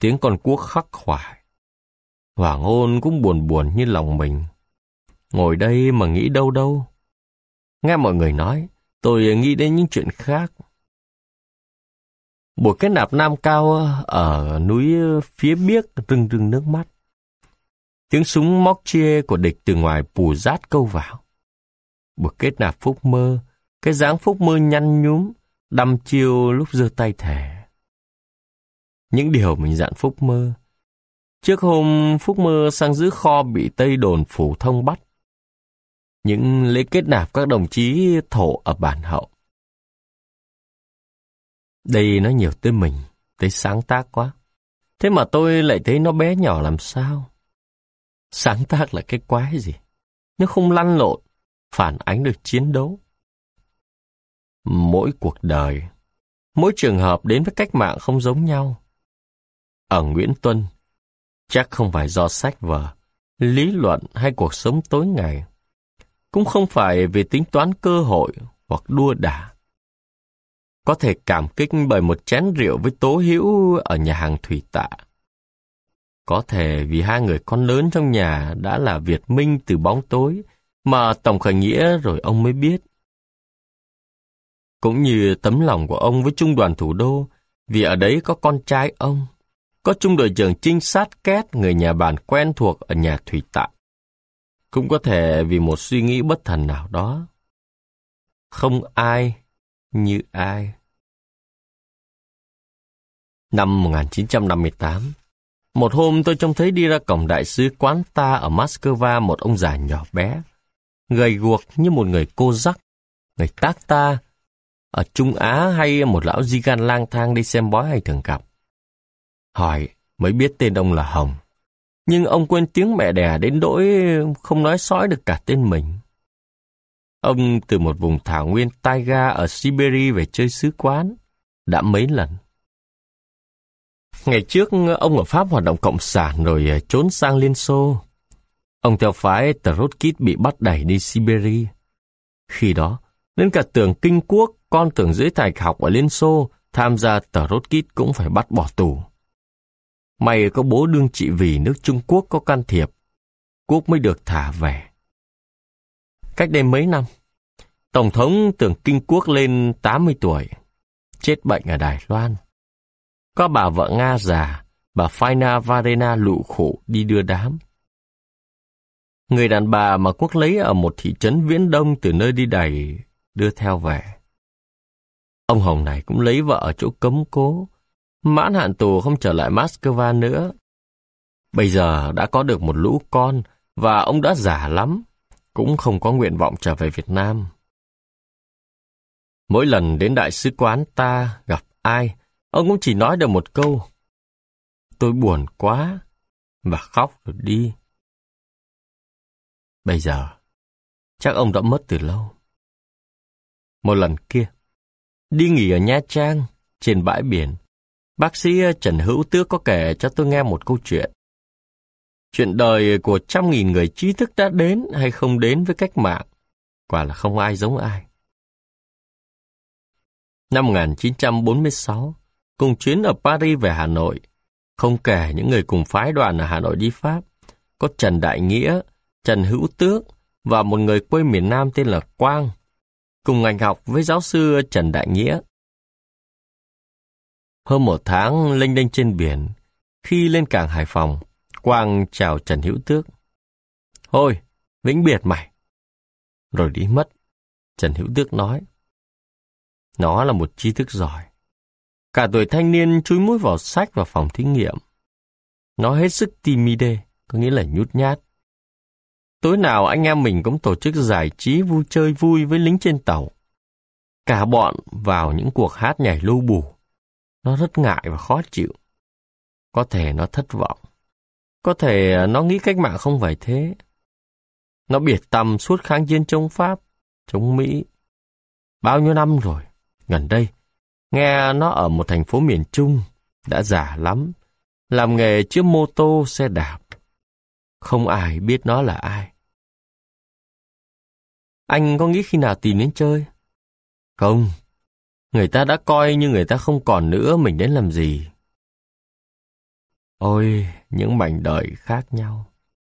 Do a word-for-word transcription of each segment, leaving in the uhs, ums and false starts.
Tiếng con cuốc khắc khoải. Hoàng hôn cũng buồn buồn như lòng mình. Ngồi đây mà nghĩ đâu đâu. Nghe mọi người nói, tôi nghĩ đến những chuyện khác. Buổi kết nạp Nam Cao ở núi phía biếc rưng rưng nước mắt. Tiếng súng móc chia của địch từ ngoài pù rát câu vào. Buổi kết nạp Phúc Mơ, cái dáng Phúc Mơ nhăn nhúm, đăm chiêu lúc giơ tay thề. Những điều mình dặn Phúc Mơ. Trước hôm Phúc Mơ sang giữ kho bị Tây đồn Phủ Thông bắt. Những lễ kết nạp các đồng chí thổ ở bản Hậu. Đây nó nhiều tới mình, tới sáng tác quá. Thế mà tôi lại thấy nó bé nhỏ làm sao? Sáng tác là cái quái gì? Nó không lăn lộn, phản ánh được chiến đấu. Mỗi cuộc đời, mỗi trường hợp đến với cách mạng không giống nhau. Ở Nguyễn Tuân, chắc không phải do sách vở, lý luận hay cuộc sống tối ngày. Cũng không phải vì tính toán cơ hội hoặc đua đả. Có thể cảm kích bởi một chén rượu với Tố Hữu ở nhà hàng Thủy Tạ. Có thể vì hai người con lớn trong nhà đã là Việt Minh từ bóng tối mà tổng khởi nghĩa rồi ông mới biết. Cũng như tấm lòng của ông với Trung đoàn Thủ đô, vì ở đấy có con trai ông, có trung đội trưởng trinh sát Két, người nhà bản quen thuộc ở nhà Thủy Tạ. Cũng có thể vì một suy nghĩ bất thần nào đó. Không ai như ai. Năm một nghìn chín trăm năm mươi tám, một hôm tôi trông thấy đi ra cổng đại sứ quán ta ở Moscow một ông già nhỏ bé, gầy guộc như một người cô dắc, người tác ta, ở Trung Á hay một lão di gan lang thang đi xem bói hay thường gặp. Hỏi mới biết tên ông là Hồng, nhưng ông quên tiếng mẹ đẻ đến nỗi không nói sõi được cả tên mình. Ông từ một vùng thảo nguyên taiga ở Siberia về chơi sứ quán, đã mấy lần. Ngày trước, ông ở Pháp hoạt động cộng sản rồi trốn sang Liên Xô. Ông theo phái Trotsky bị bắt đẩy đi Siberia. Khi đó, đến cả tưởng Kinh Quốc, con tưởng dưới thạch học ở Liên Xô, tham gia Trotsky cũng phải bắt bỏ tù. May có bố đương trị vì nước Trung Quốc có can thiệp, Quốc mới được thả về. Cách đây mấy năm, Tổng thống tưởng Kinh Quốc lên tám mươi tuổi, chết bệnh ở Đài Loan. Có bà vợ Nga già, bà Faina Varena lụ khổ đi đưa đám. Người đàn bà mà Quốc lấy ở một thị trấn Viễn Đông từ nơi đi đày đưa theo về. Ông Hồng này cũng lấy vợ ở chỗ cấm cố, mãn hạn tù không trở lại Moscow nữa. Bây giờ đã có được một lũ con và ông đã già lắm, cũng không có nguyện vọng trở về Việt Nam. Mỗi lần đến đại sứ quán ta gặp ai, ông cũng chỉ nói được một câu: tôi buồn quá, và khóc rồi đi. Bây giờ, chắc ông đã mất từ lâu. Một lần kia, đi nghỉ ở Nha Trang, trên bãi biển, bác sĩ Trần Hữu Tước có kể cho tôi nghe một câu chuyện. Chuyện đời của trăm nghìn người trí thức đã đến hay không đến với cách mạng, quả là không ai giống ai. Năm một nghìn chín trăm bốn mươi sáu, cùng chuyến ở Paris về Hà Nội, không kể những người cùng phái đoàn ở Hà Nội đi Pháp, có Trần Đại Nghĩa, Trần Hữu Tước và một người quê miền Nam tên là Quang, cùng ngành học với giáo sư Trần Đại Nghĩa. Hơn một tháng lênh đênh trên biển, khi lên cảng Hải Phòng, Quang chào Trần Hữu Tước: "Thôi, vĩnh biệt mày." Rồi đi mất. Trần Hữu Tước nói: "Nó là một trí thức giỏi. Cả tuổi thanh niên chúi mũi vào sách và phòng thí nghiệm. Nó hết sức timide, có nghĩa là nhút nhát. Tối nào anh em mình cũng tổ chức giải trí vui chơi vui với lính trên tàu. Cả bọn vào những cuộc hát nhảy lưu bù. Nó rất ngại và khó chịu. Có thể nó thất vọng. Có thể nó nghĩ cách mạng không phải thế. Nó biệt tâm suốt kháng chiến chống Pháp, chống Mỹ. Bao nhiêu năm rồi, gần đây, nghe nó ở một thành phố miền Trung, đã già lắm, làm nghề chiếc mô tô xe đạp. Không ai biết nó là ai." "Anh có nghĩ khi nào tìm đến chơi?" "Không, người ta đã coi như người ta không còn nữa, mình đến làm gì." Ôi, những mảnh đời khác nhau.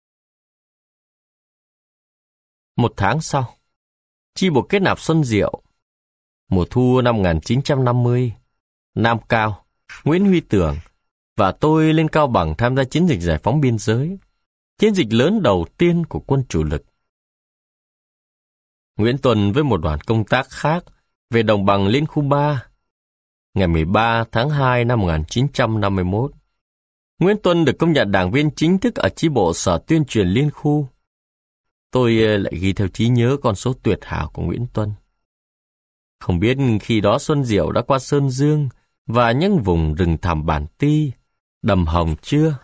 Một tháng sau, chi bộ kết nạp Xuân Diệu. Mùa thu năm một nghìn chín trăm năm mươi, Nam Cao, Nguyễn Huy Tưởng và tôi lên Cao Bằng tham gia chiến dịch giải phóng biên giới, chiến dịch lớn đầu tiên của quân chủ lực. Nguyễn Tuân với một đoàn công tác khác về đồng bằng Liên khu ba. Ngày mười ba tháng hai năm một nghìn chín trăm năm mươi mốt, Nguyễn Tuân được công nhận đảng viên chính thức ở chi bộ Sở Tuyên truyền Liên khu. Tôi lại ghi theo trí nhớ con số tuyệt hảo của Nguyễn Tuân. Không biết khi đó Xuân Diệu đã qua Sơn Dương và những vùng rừng thẳm Bản Ti, Đầm Hồng chưa?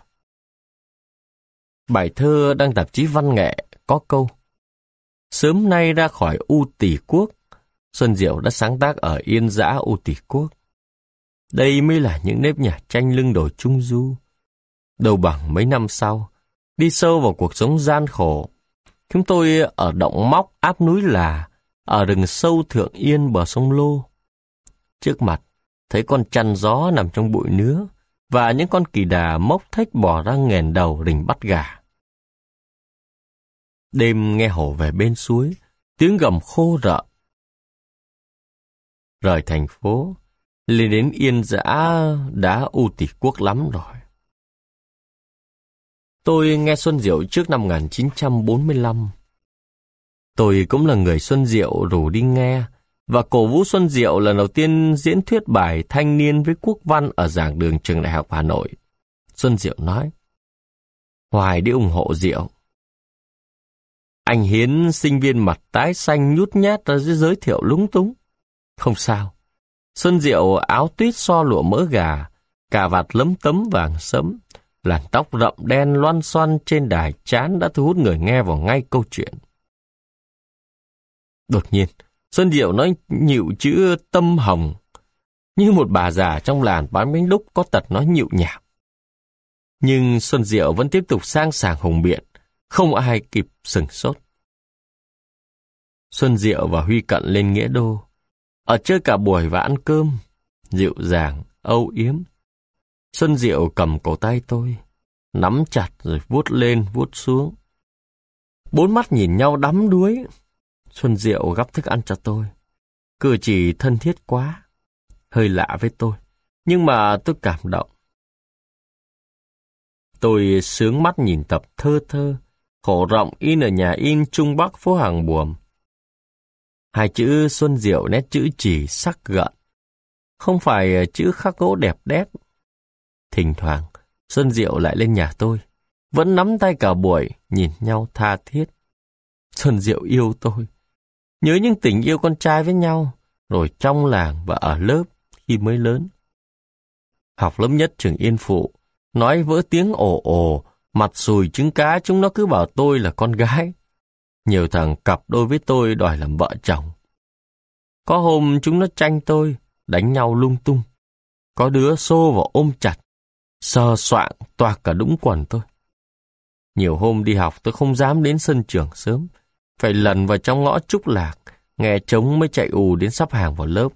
Bài thơ đăng tạp chí Văn nghệ có câu: Sớm nay ra khỏi U Tỷ Quốc, Xuân Diệu đã sáng tác ở Yên Dã U Tỷ Quốc. Đây mới là những nếp nhà tranh lưng đồi trung du. Đâu bằng mấy năm sau, đi sâu vào cuộc sống gian khổ, chúng tôi ở động móc áp núi Là, ở rừng sâu Thượng Yên bờ sông Lô. Trước mặt, thấy con chăn gió nằm trong bụi nứa, và những con kỳ đà mốc thếch bò ra nghèn đầu rình bắt gà. Đêm nghe hổ về bên suối, tiếng gầm khô rợ. Rời thành phố, lên đến Yên Dã đã U Tỷ Quốc lắm rồi. Tôi nghe Xuân Diệu trước năm một nghìn chín trăm bốn mươi lăm. Tôi cũng là người Xuân Diệu rủ đi nghe, và cổ vũ Xuân Diệu lần đầu tiên diễn thuyết bài thanh niên với quốc văn ở giảng đường trường Đại học Hà Nội. Xuân Diệu nói: Hoài đi ủng hộ Diệu. Anh Hiến, sinh viên mặt tái xanh nhút nhát ra giới thiệu lúng túng. Không sao. Xuân Diệu áo tuyết so lụa mỡ gà, cà vạt lấm tấm vàng sẫm, làn tóc rậm đen loăn xoăn trên đài trán đã thu hút người nghe vào ngay câu chuyện. Đột nhiên, Xuân Diệu nói nhịu chữ tâm hồng, như một bà già trong làng bán bánh đúc có tật nói nhịu nhảm. Nhưng Xuân Diệu vẫn tiếp tục sang sảng hùng biện, không ai kịp sửng sốt. Xuân Diệu và Huy Cận lên Nghĩa Đô, ở chơi cả buổi và ăn cơm, dịu dàng, âu yếm. Xuân Diệu cầm cổ tay tôi, nắm chặt rồi vuốt lên vuốt xuống. Bốn mắt nhìn nhau đắm đuối. Xuân Diệu gắp thức ăn cho tôi, cử chỉ thân thiết quá, hơi lạ với tôi, nhưng mà tôi cảm động. Tôi sướng mắt nhìn tập Thơ Thơ, khổ rộng in ở nhà in Trung Bắc phố Hàng Buồm. Hai chữ Xuân Diệu nét chữ chỉ sắc gợn, không phải chữ khắc gỗ đẹp đét. Thỉnh thoảng, Xuân Diệu lại lên nhà tôi, vẫn nắm tay cả buổi, nhìn nhau tha thiết. Xuân Diệu yêu tôi, nhớ những tình yêu con trai với nhau, rồi trong làng và ở lớp khi mới lớn. Học lớp nhất trường Yên Phụ, nói vỡ tiếng ồ ồ, mặt sùi trứng cá, chúng nó cứ bảo tôi là con gái. Nhiều thằng cặp đôi với tôi đòi làm vợ chồng. Có hôm chúng nó tranh tôi, đánh nhau lung tung. Có đứa xô vào ôm chặt, sờ soạng toạc cả đũng quần tôi. Nhiều hôm đi học tôi không dám đến sân trường sớm, phải lần vào trong ngõ Trúc Lạc, nghe trống mới chạy ù đến sắp hàng vào lớp.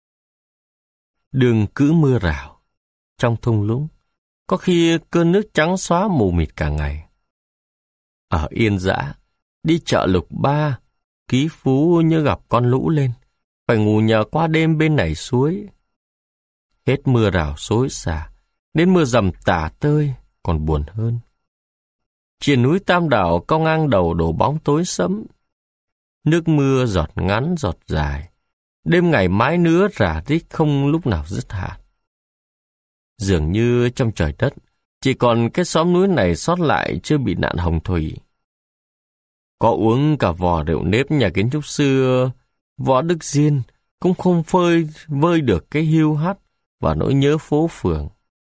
Đường cứ mưa rào, trong thung lũng, có khi cơn nước trắng xóa mù mịt cả ngày. Ở Yên Dã, đi chợ Lục Ba, Ký Phú như gặp con lũ lên, phải ngủ nhờ qua đêm bên này suối. Hết mưa rào xối xả, đến mưa dầm tả tơi, còn buồn hơn. Trên núi Tam Đảo cong ngang đầu đổ bóng tối sẫm. Nước mưa giọt ngắn giọt dài, đêm ngày mái nứa rả rích không lúc nào dứt hạt. Dường như trong trời đất, chỉ còn cái xóm núi này sót lại chưa bị nạn hồng thủy. Có uống cả vò rượu nếp nhà kiến trúc sư Võ Đức Diên cũng không phơi vơi được cái hiu hắt và nỗi nhớ phố phường.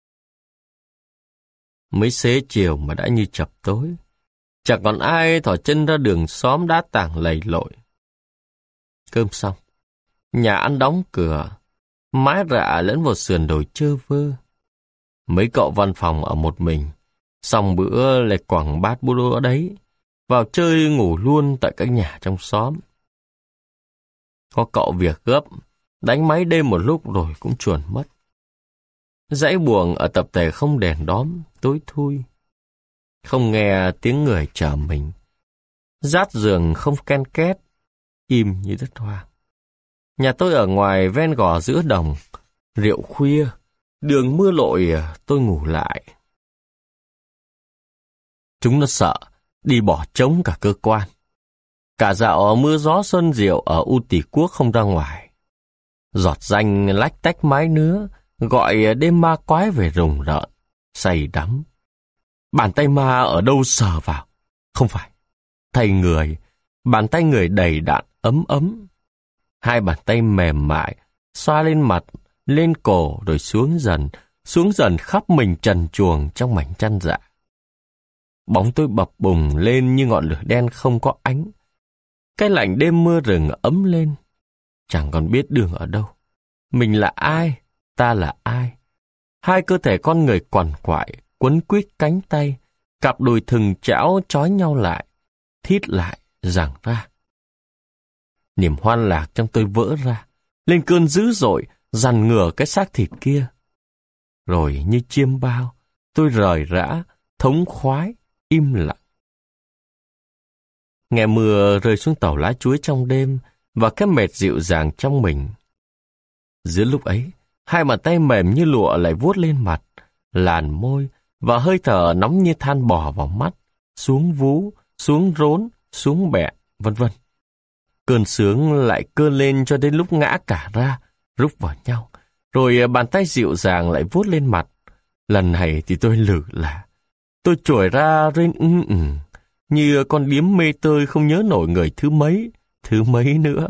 Mới xế chiều mà đã như chập tối, chẳng còn ai thò chân ra đường xóm đá tảng lầy lội. Cơm xong, nhà ăn đóng cửa, mái rạ lẫn vào sườn đồi trơ vơ. Mấy cậu văn phòng ở một mình, xong bữa lại quẳng bát bút ở đấy, vào chơi ngủ luôn tại các nhà trong xóm. Có cậu việc gấp, đánh máy đêm một lúc rồi cũng chuồn mất. Dãy buồng ở tập thể không đèn đóm, tối thui. Không nghe tiếng người chờ mình. Rát giường không ken két, im như đất hoang. Nhà tôi ở ngoài ven gò giữa đồng, rượu khuya, đường mưa lội, tôi ngủ lại. Chúng nó sợ, đi bỏ trống cả cơ quan. Cả dạo mưa gió xuân diệu ở U Tỷ Quốc không ra ngoài. Giọt danh lách tách mái nứa, gọi đêm ma quái về rùng rợn, say đắm. Bàn tay ma ở đâu sờ vào? Không phải. Tay người, bàn tay người đầy đặn, ấm ấm. Hai bàn tay mềm mại, xoa lên mặt, lên cổ rồi xuống dần, xuống dần khắp mình trần truồng trong mảnh chăn dạ. Bóng tôi bập bùng lên như ngọn lửa đen không có ánh. Cái lạnh đêm mưa rừng ấm lên. Chẳng còn biết đường ở đâu. Mình là ai? Ta là ai? Hai cơ thể con người quằn quại, quấn quýt cánh tay, cặp đùi thừng chảo trói nhau lại, thít lại, giằng ra. Niềm hoan lạc trong tôi vỡ ra, lên cơn dữ dội, dằn ngửa cái xác thịt kia. Rồi như chiêm bao, tôi rời rã, thống khoái, im lặng. Nghe mưa rơi xuống tàu lá chuối trong đêm và cái mệt dịu dàng trong mình. Giữa lúc ấy, hai bàn tay mềm như lụa lại vuốt lên mặt, làn môi và hơi thở nóng như than bò vào mắt, xuống vú, xuống rốn, xuống bẹ, vân vân. Cơn sướng lại cơn lên cho đến lúc ngã cả ra, rúc vào nhau. Rồi bàn tay dịu dàng lại vuốt lên mặt. Lần này thì tôi lử là. Tôi trồi ra rên ưng ừng, như con điếm mê tơi không nhớ nổi người thứ mấy, thứ mấy nữa.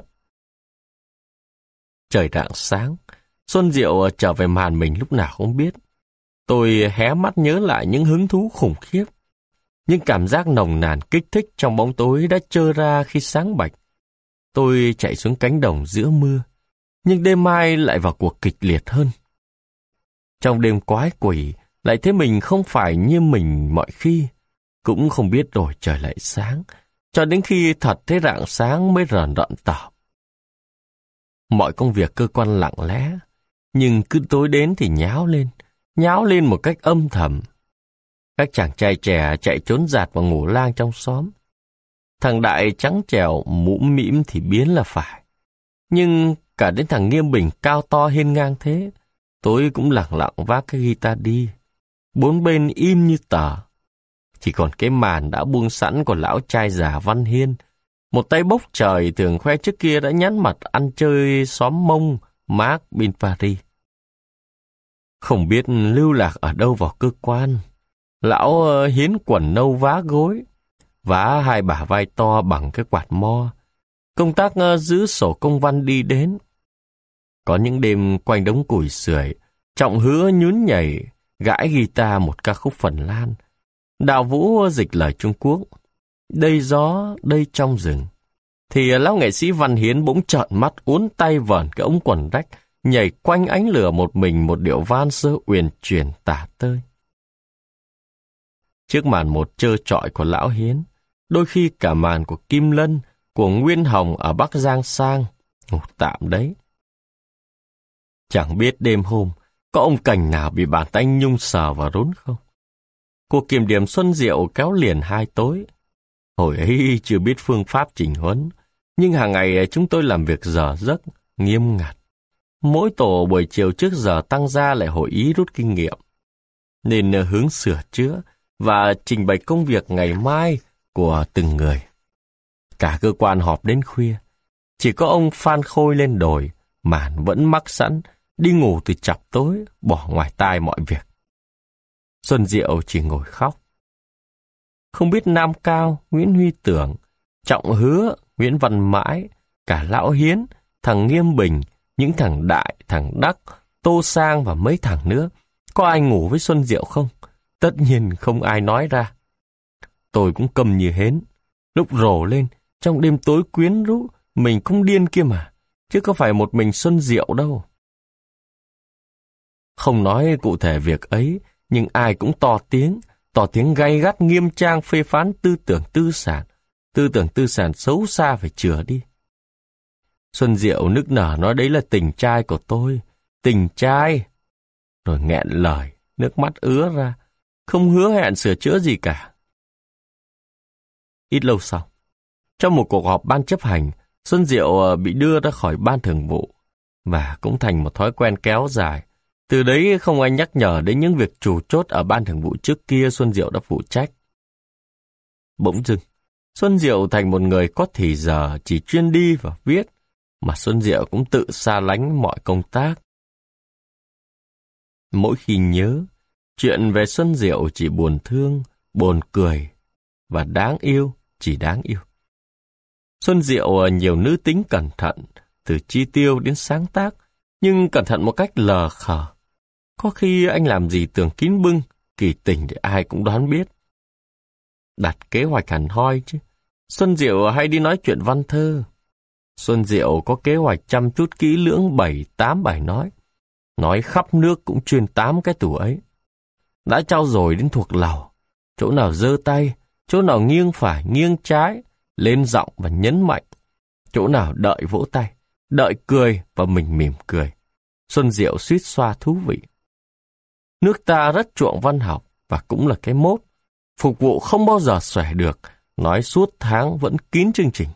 Trời rạng sáng, Xuân Diệu trở về màn mình lúc nào không biết. Tôi hé mắt nhớ lại những hứng thú khủng khiếp. Những cảm giác nồng nàn kích thích trong bóng tối đã trơ ra khi sáng bạch. Tôi chạy xuống cánh đồng giữa mưa, nhưng đêm mai lại vào cuộc kịch liệt hơn. Trong đêm quái quỷ, lại thấy mình không phải như mình mọi khi, cũng không biết rồi trời lại sáng, cho đến khi thật thấy rạng sáng mới rờn rợn tỏ. Mọi công việc cơ quan lặng lẽ, nhưng cứ tối đến thì nháo lên, nháo lên một cách âm thầm. Các chàng trai trẻ chạy trốn giạt vào ngủ lang trong xóm. Thằng Đại trắng trẻo, mũm mĩm thì biến là phải. Nhưng cả đến thằng Nghiêm Bình cao to hiên ngang thế, tôi cũng lặng lặng vác cái guitar đi. Bốn bên im như tờ. Chỉ còn cái màn đã buông sẵn của lão trai già Văn Hiên. Một tay bốc trời thường khoe trước kia đã nhắn mặt ăn chơi xóm Mông, Mark bên Paris. Không biết lưu lạc ở đâu vào cơ quan. Lão uh, Hiến quần nâu vá gối, vá hai bả vai to bằng cái quạt mo. Công tác uh, giữ sổ công văn đi đến. Có những đêm quanh đống củi sưởi, Trọng hứa nhún nhảy, gãi guitar một ca khúc Phần Lan. Đạo Vũ dịch lời Trung Quốc. Đây gió, đây trong rừng. Thì lão nghệ sĩ Văn Hiến bỗng trợn mắt uốn tay vờn cái ống quần rách, nhảy quanh ánh lửa một mình một điệu van sơ uyển chuyển tả tơi. Trước màn một trơ trọi của lão Hiến, đôi khi cả màn của Kim Lân, của Nguyên Hồng ở Bắc Giang Sang, ngủ tạm đấy. Chẳng biết đêm hôm, có ông Cảnh nào bị bàn tay nhung sờ vào rốn không? Cuộc kiểm điểm Xuân Diệu kéo liền hai tối. Hồi ấy chưa biết phương pháp chỉnh huấn, nhưng hàng ngày chúng tôi làm việc giờ giấc, nghiêm ngặt. Mỗi tổ buổi chiều trước giờ tăng ra lại hội ý rút kinh nghiệm, nên hướng sửa chữa và trình bày công việc ngày mai của từng người. Cả cơ quan họp đến khuya, chỉ có ông Phan Khôi lên đồi, màn vẫn mắc sẵn, đi ngủ từ chập tối, bỏ ngoài tai mọi việc. Xuân Diệu chỉ ngồi khóc. Không biết Nam Cao, Nguyễn Huy Tưởng, Trọng Hứa, Nguyễn Văn Mãi, cả lão Hiến, thằng Nghiêm Bình, những thằng Đại, thằng Đắc, Tô Sang và mấy thằng nữa, có ai ngủ với Xuân Diệu không? Tất nhiên không ai nói ra. Tôi cũng câm như hến. Lúc rồ lên, trong đêm tối quyến rũ, mình cũng điên kia mà, chứ có phải một mình Xuân Diệu đâu. Không nói cụ thể việc ấy, nhưng ai cũng to tiếng, tỏ tiếng gay gắt nghiêm trang phê phán tư tưởng tư sản. Tư tưởng tư sản xấu xa phải chữa đi. Xuân Diệu nức nở nói đấy là tình trai của tôi. Tình trai. rồi nghẹn lời, nước mắt ứa ra, không hứa hẹn sửa chữa gì cả. Ít lâu sau, trong một cuộc họp ban chấp hành, Xuân Diệu bị đưa ra khỏi ban thường vụ, và cũng thành một thói quen kéo dài. Từ đấy không ai nhắc nhở đến những việc chủ chốt ở ban thường vụ trước kia Xuân Diệu đã phụ trách. Bỗng dưng, Xuân Diệu thành một người có thì giờ chỉ chuyên đi và viết, mà Xuân Diệu cũng tự xa lánh mọi công tác. Mỗi khi nhớ, chuyện về Xuân Diệu chỉ buồn thương, buồn cười, và đáng yêu chỉ đáng yêu. Xuân Diệu nhiều nữ tính cẩn thận, từ chi tiêu đến sáng tác, nhưng cẩn thận một cách lờ khờ. Có khi anh làm gì tưởng kín bưng, kỳ tình thì ai cũng đoán biết. Đặt kế hoạch hẳn hoi chứ. Xuân Diệu hay đi nói chuyện văn thơ. Xuân Diệu có kế hoạch chăm chút kỹ lưỡng bảy tám bài nói. Nói khắp nước cũng chuyên tám cái tủ ấy. Đã trau dồi đến thuộc lòng, chỗ nào giơ tay, chỗ nào nghiêng phải, nghiêng trái, lên giọng và nhấn mạnh. Chỗ nào đợi vỗ tay, đợi cười và mình mỉm cười. Xuân Diệu suýt xoa thú vị. Nước ta rất chuộng văn học và cũng là cái mốt. Phục vụ không bao giờ xòe được, nói suốt tháng vẫn kín chương trình.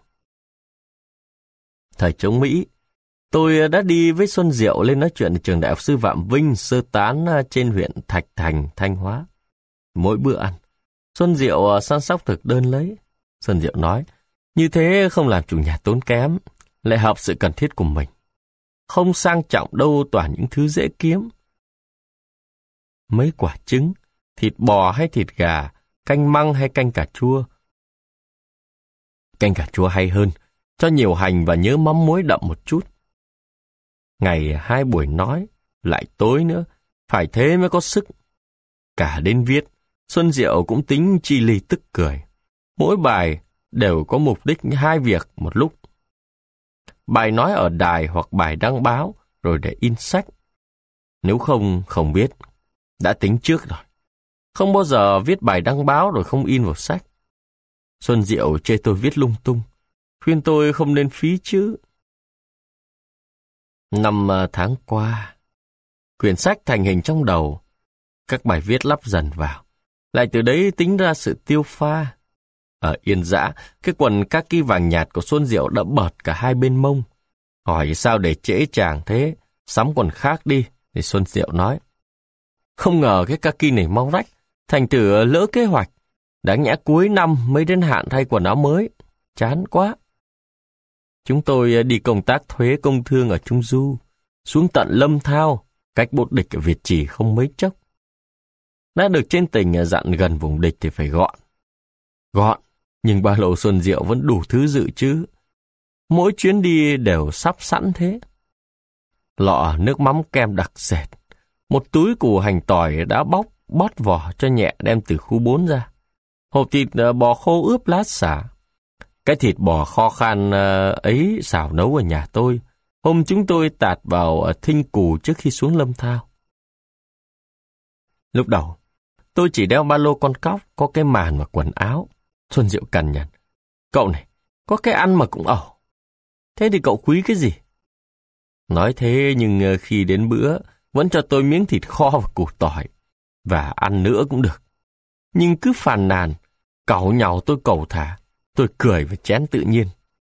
Thời chống Mỹ, tôi đã đi với Xuân Diệu lên nói chuyện ở trường Đại học Sư Phạm Vinh sơ tán trên huyện Thạch Thành, Thanh Hóa. Mỗi bữa ăn, Xuân Diệu săn sóc thực đơn lấy. Xuân Diệu nói, như thế không làm chủ nhà tốn kém, lại hợp sự cần thiết của mình. Không sang trọng đâu toàn những thứ dễ kiếm. Mấy quả trứng, thịt bò hay thịt gà, canh măng hay canh cà chua. Canh cà chua hay hơn, cho nhiều hành và nhớ mắm muối đậm một chút. Ngày hai buổi nói, lại tối nữa, phải thế mới có sức. Cả đến viết, Xuân Diệu cũng tính chi ly tức cười. Mỗi bài đều có mục đích hai việc một lúc. Bài nói ở đài hoặc bài đăng báo, rồi để in sách. Nếu không, không viết. Đã tính trước rồi. Không bao giờ viết bài đăng báo rồi không in vào sách. Xuân Diệu chê tôi viết lung tung, khuyên tôi không nên phí chữ. Năm tháng qua, quyển sách thành hình trong đầu. Các bài viết lắp dần vào. Lại từ đấy tính ra sự tiêu pha. Ở Yên Dã, cái quần kaki vàng nhạt của Xuân Diệu đã bợt cả hai bên mông. Hỏi sao để trễ chàng thế, sắm quần khác đi, thì Xuân Diệu nói. Không ngờ cái kaki này mau rách, thành thử lỡ kế hoạch. Đáng nhẽ cuối năm mới đến hạn thay quần áo mới. Chán quá. Chúng tôi đi công tác thuế công thương ở Trung Du, xuống tận Lâm Thao, cách bốt địch ở Việt Trì không mấy chốc. Đã được trên tỉnh dặn gần vùng địch thì phải gọn. Gọn, nhưng ba lô Xuân Diệu vẫn đủ thứ dự trữ. Mỗi chuyến đi đều sắp sẵn thế. Lọ nước mắm kem đặc sệt, một túi củ hành tỏi đã bóc, bót vỏ cho nhẹ đem từ khu bốn ra. Hộp thịt bò khô ướp lát xả. Cái thịt bò kho khan ấy xào nấu ở nhà tôi. Hôm chúng tôi tạt vào thinh cù trước khi xuống Lâm Thao. Lúc đầu, tôi chỉ đeo ba lô con cóc, có cái màn và quần áo. Xuân Diệu cằn nhằn. Cậu này, có cái ăn mà cũng ẩu. Thế thì cậu quý cái gì? Nói thế nhưng khi đến bữa, vẫn cho tôi miếng thịt kho và củ tỏi. Và ăn nữa cũng được. Nhưng cứ phàn nàn, cẩu nhàu tôi cầu thả. Tôi cười và chén tự nhiên.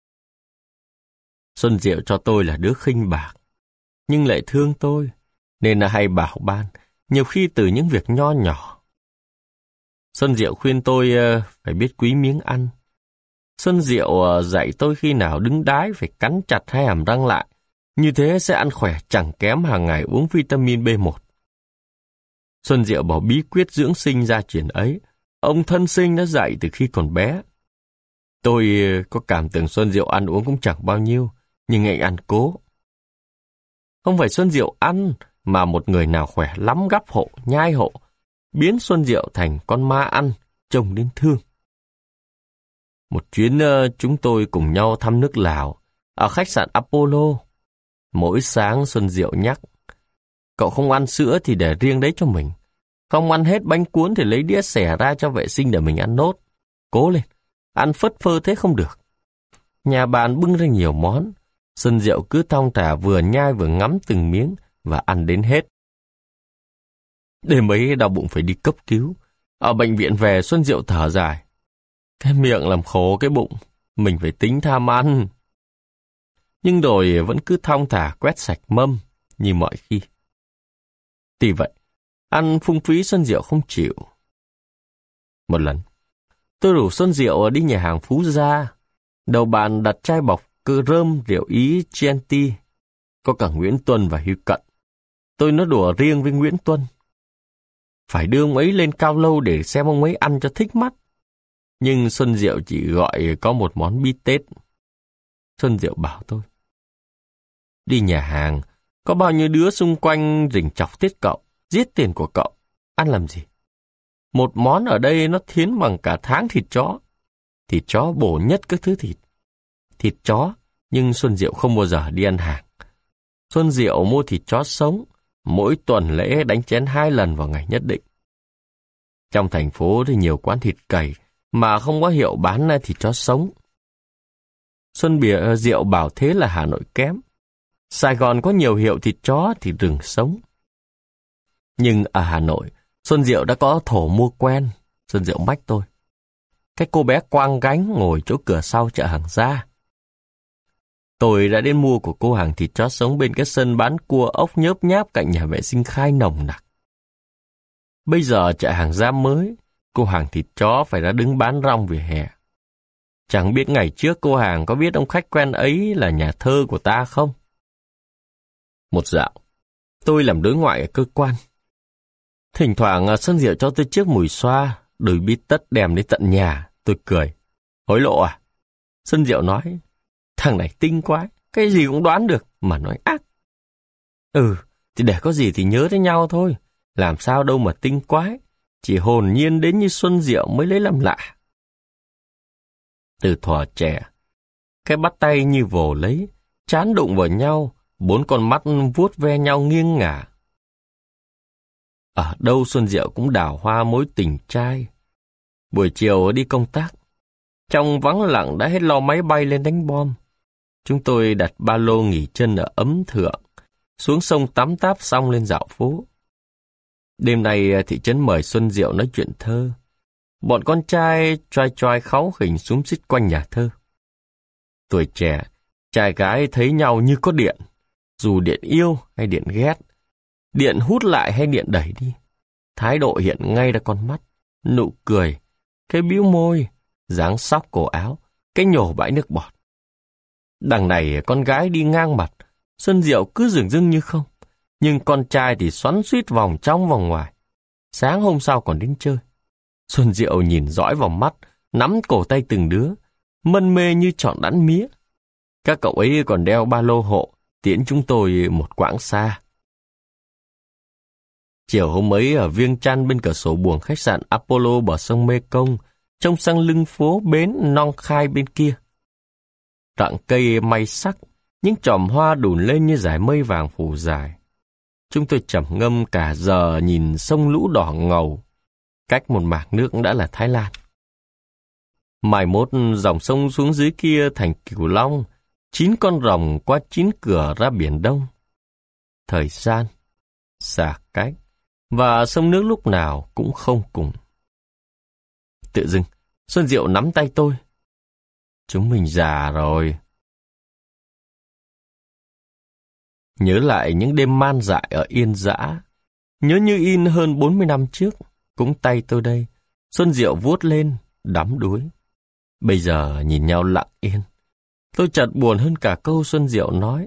Xuân Diệu cho tôi là đứa khinh bạc, nhưng lại thương tôi, nên là hay bảo ban, nhiều khi từ những việc nho nhỏ. Xuân Diệu khuyên tôi uh, phải biết quý miếng ăn. Xuân Diệu uh, dạy tôi khi nào đứng đái phải cắn chặt hai hàm răng lại, như thế sẽ ăn khỏe chẳng kém hàng ngày uống vitamin B một. Xuân Diệu bảo bí quyết dưỡng sinh gia truyền ấy, ông thân sinh đã dạy từ khi còn bé. Tôi có cảm tưởng Xuân Diệu ăn uống cũng chẳng bao nhiêu, nhưng anh ăn cố. Không phải Xuân Diệu ăn, mà một người nào khỏe lắm gắp hộ, nhai hộ, biến Xuân Diệu thành con ma ăn, trông đến thương. Một chuyến uh, chúng tôi cùng nhau thăm nước Lào, ở khách sạn Apollo. Mỗi sáng Xuân Diệu nhắc, cậu không ăn sữa thì để riêng đấy cho mình. Không ăn hết bánh cuốn thì lấy đĩa xẻ ra cho vệ sinh để mình ăn nốt. Cố lên, ăn phất phơ thế không được. Nhà bàn bưng ra nhiều món. Xuân Diệu cứ thong thả vừa nhai vừa ngắm từng miếng và ăn đến hết. Đêm ấy đau bụng phải đi cấp cứu. Ở bệnh viện về, Xuân Diệu thở dài. Cái miệng làm khổ cái bụng, mình phải tính tham ăn. Nhưng rồi vẫn cứ thong thả quét sạch mâm như mọi khi. Tuy vậy, ăn phung phí Xuân Diệu không chịu. Một lần, tôi rủ Xuân Diệu đi nhà hàng Phú Gia. Đầu bàn đặt chai bọc cơ rơm rượu Ý Chianti. Có cả Nguyễn Tuân và Hữu Cận. Tôi nói đùa riêng với Nguyễn Tuân. Phải đưa ông ấy lên cao lâu để xem ông ấy ăn cho thích mắt. Nhưng Xuân Diệu chỉ gọi có một món bít tết. Xuân Diệu bảo tôi. Đi nhà hàng, có bao nhiêu đứa xung quanh rình chọc tiết cậu, giết tiền của cậu. Ăn làm gì? Một món ở đây nó thiến bằng cả tháng thịt chó. Thịt chó bổ nhất các thứ thịt. Thịt chó, nhưng Xuân Diệu không bao giờ đi ăn hàng. Xuân Diệu mua thịt chó sống, mỗi tuần lễ đánh chén hai lần vào ngày nhất định. Trong thành phố thì nhiều quán thịt cầy mà không có hiệu bán thịt chó sống. Xuân Bìa Diệu bảo thế là Hà Nội kém. Sài Gòn có nhiều hiệu thịt chó thì rừng sống. Nhưng ở Hà Nội, Xuân Diệu đã có thổ mua quen. Xuân Diệu mách tôi. Cái cô bé quang gánh ngồi chỗ cửa sau chợ hàng gia. Tôi đã đến mua của cô hàng thịt chó sống bên cái sân bán cua ốc nhớp nháp cạnh nhà vệ sinh khai nồng nặc. Bây giờ chợ hàng gia mới, cô hàng thịt chó phải ra đứng bán rong vỉa hè. Chẳng biết ngày trước cô hàng có biết ông khách quen ấy là nhà thơ của ta không? Một dạo, tôi làm đối ngoại ở cơ quan. Thỉnh thoảng Xuân Diệu cho tôi chiếc mùi xoa, đôi bít tất đem đến tận nhà. Tôi cười. Hối lộ à? Xuân Diệu nói, thằng này tinh quá, cái gì cũng đoán được, mà nói ác. Ừ, thì để có gì thì nhớ đến nhau thôi. Làm sao đâu mà tinh quái, chỉ hồn nhiên đến như Xuân Diệu mới lấy làm lạ. Từ thuở trẻ, cái bắt tay như vồ lấy, chán đụng vào nhau, bốn con mắt vuốt ve nhau nghiêng ngả. Ở đâu Xuân Diệu cũng đào hoa mối tình trai. Buổi chiều đi công tác, trong vắng lặng đã hết lo máy bay lên đánh bom. Chúng tôi đặt ba lô nghỉ chân ở Ấm Thượng, xuống sông tắm táp xong lên dạo phố. Đêm nay thị trấn mời Xuân Diệu nói chuyện thơ. Bọn con trai choai choai kháu khỉnh xúm xít quanh nhà thơ. Tuổi trẻ, trai gái thấy nhau như có điện, dù điện yêu hay điện ghét, điện hút lại hay điện đẩy đi. Thái độ hiện ngay ra con mắt, nụ cười, cái bĩu môi, dáng xóc cổ áo, cái nhổ bãi nước bọt. Đằng này con gái đi ngang mặt, Xuân Diệu cứ dửng dưng như không, nhưng con trai thì xoắn xuýt vòng trong vòng ngoài. Sáng hôm sau còn đến chơi. Xuân Diệu nhìn dõi vào mắt, nắm cổ tay từng đứa, mân mê như chọn đẵn mía. Các cậu ấy còn đeo ba lô hộ, tiễn chúng tôi một quãng xa. Chiều hôm ấy ở Viêng Chăn bên cửa sổ buồng khách sạn Apollo bờ sông Mê Công, trông sang lưng phố bến Nong Khai bên kia. Rặng cây may sắc, những chòm hoa đùn lên như dải mây vàng phủ dài. Chúng tôi trầm ngâm cả giờ nhìn sông lũ đỏ ngầu. Cách một mảng nước đã là Thái Lan. Mai mốt dòng sông xuống dưới kia thành Cửu Long, chín con rồng qua chín cửa ra Biển Đông. Thời gian, xa cách, và sông nước lúc nào cũng không cùng. Tự dưng, Xuân Diệu nắm tay tôi. Chúng mình già rồi. Nhớ lại những đêm man dại ở Yên Dã, nhớ như in hơn bốn mươi năm trước, cũng tay tôi đây, Xuân Diệu vuốt lên, đắm đuối. Bây giờ nhìn nhau lặng yên, tôi chợt buồn hơn cả câu Xuân Diệu nói.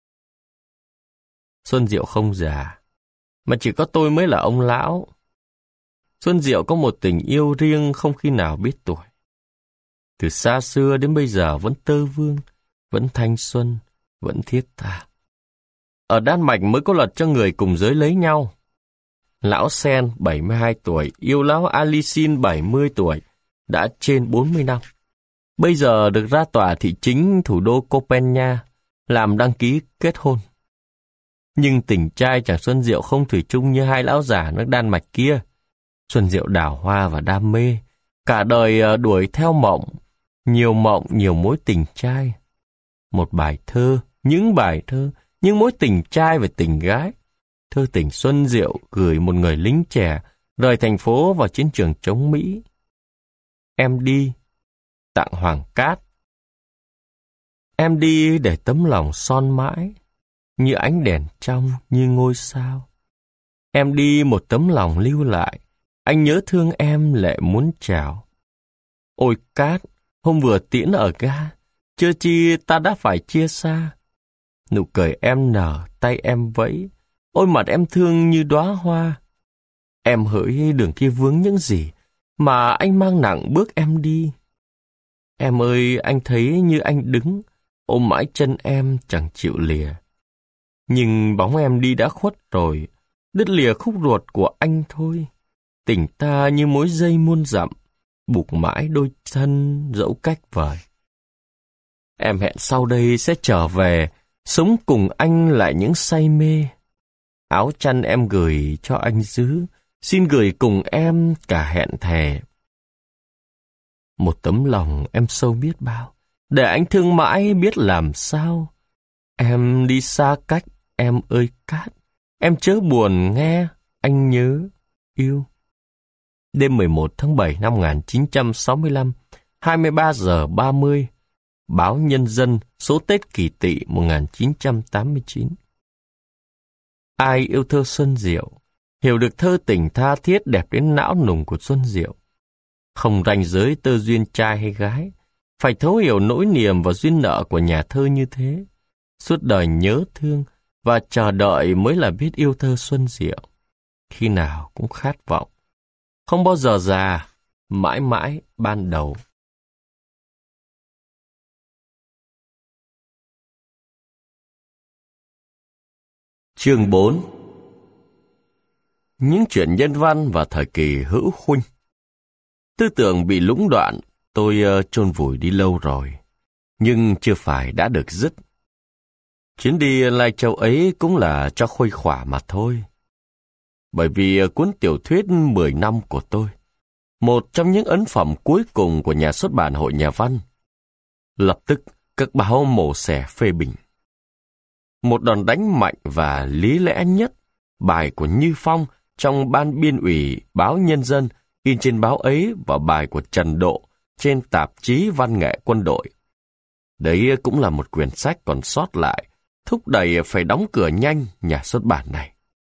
Xuân Diệu không già, mà chỉ có tôi mới là ông lão. Xuân Diệu có một tình yêu riêng không khi nào biết tuổi. Từ xa xưa đến bây giờ vẫn tơ vương, vẫn thanh xuân, vẫn thiết tha. Ở Đan Mạch mới có luật cho người cùng giới lấy nhau. Lão Sen bảy mươi hai tuổi, yêu lão Alicin bảy mươi tuổi, đã trên bốn mươi năm. Bây giờ được ra tòa thị chính thủ đô Copenhagen làm đăng ký kết hôn. Nhưng tình trai chàng Xuân Diệu không thủy chung như hai lão già nước Đan Mạch kia. Xuân Diệu đào hoa và đam mê, cả đời đuổi theo mộng, nhiều mộng, nhiều mối tình trai. Một bài thơ, những bài thơ, những mối tình trai và tình gái, thơ tình xuân diệu gửi một người lính trẻ rời thành phố vào chiến trường chống Mỹ. Em đi, tặng Hoàng Cát. Em đi để tấm lòng son mãi, như ánh đèn trong, như ngôi sao. Em đi một tấm lòng lưu lại, anh nhớ thương em lệ muốn chào. Ôi Cát, hôm vừa tiễn ở ga, chưa chi ta đã phải chia xa. Nụ cười em nở, tay em vẫy, ôi mặt em thương như đóa hoa. Em hỡi đường kia vướng những gì mà anh mang nặng bước em đi. Em ơi, anh thấy như anh đứng, ôm mãi chân em chẳng chịu lìa. Nhưng bóng em đi đã khuất rồi, đứt lìa khúc ruột của anh thôi. Tình ta như mối dây muôn dặm, buộc mãi đôi chân dẫu cách vời. Em hẹn sau đây sẽ trở về, sống cùng anh lại những say mê. Áo chăn em gửi cho anh giữ, xin gửi cùng em cả hẹn thề. Một tấm lòng em sâu biết bao, để anh thương mãi biết làm sao. Em đi xa cách, em ơi Cát, em chớ buồn nghe, anh nhớ, yêu. Đêm mười một tháng bảy năm một nghìn chín trăm sáu mươi lăm, hai mươi ba giờ ba mươi, Báo Nhân dân, số Tết Kỷ Tỵ một nghìn chín trăm tám mươi chín. Ai yêu thơ Xuân Diệu, hiểu được thơ tình tha thiết đẹp đến não nùng của Xuân Diệu. Không ranh giới tơ duyên trai hay gái, phải thấu hiểu nỗi niềm và duyên nợ của nhà thơ như thế. Suốt đời nhớ thương và chờ đợi mới là biết yêu thơ Xuân Diệu. Khi nào cũng khát vọng, không bao giờ già, mãi mãi ban đầu. Chương bốn. Những chuyện nhân văn và thời kỳ hữu huynh. Tư tưởng bị lũng đoạn, tôi uh, chôn vùi đi lâu rồi, nhưng chưa phải đã được dứt. Chuyến đi Lai Châu ấy cũng là cho khuây khỏa mà thôi. Bởi vì uh, cuốn tiểu thuyết mười năm của tôi, một trong những ấn phẩm cuối cùng của nhà xuất bản Hội Nhà văn, lập tức các báo mổ xẻ phê bình. Một đòn đánh mạnh và lý lẽ nhất, bài của Như Phong trong ban biên ủy Báo Nhân dân in trên báo ấy và bài của Trần Độ trên tạp chí Văn nghệ Quân đội. Đấy cũng là một quyển sách còn sót lại, thúc đẩy phải đóng cửa nhanh nhà xuất bản này.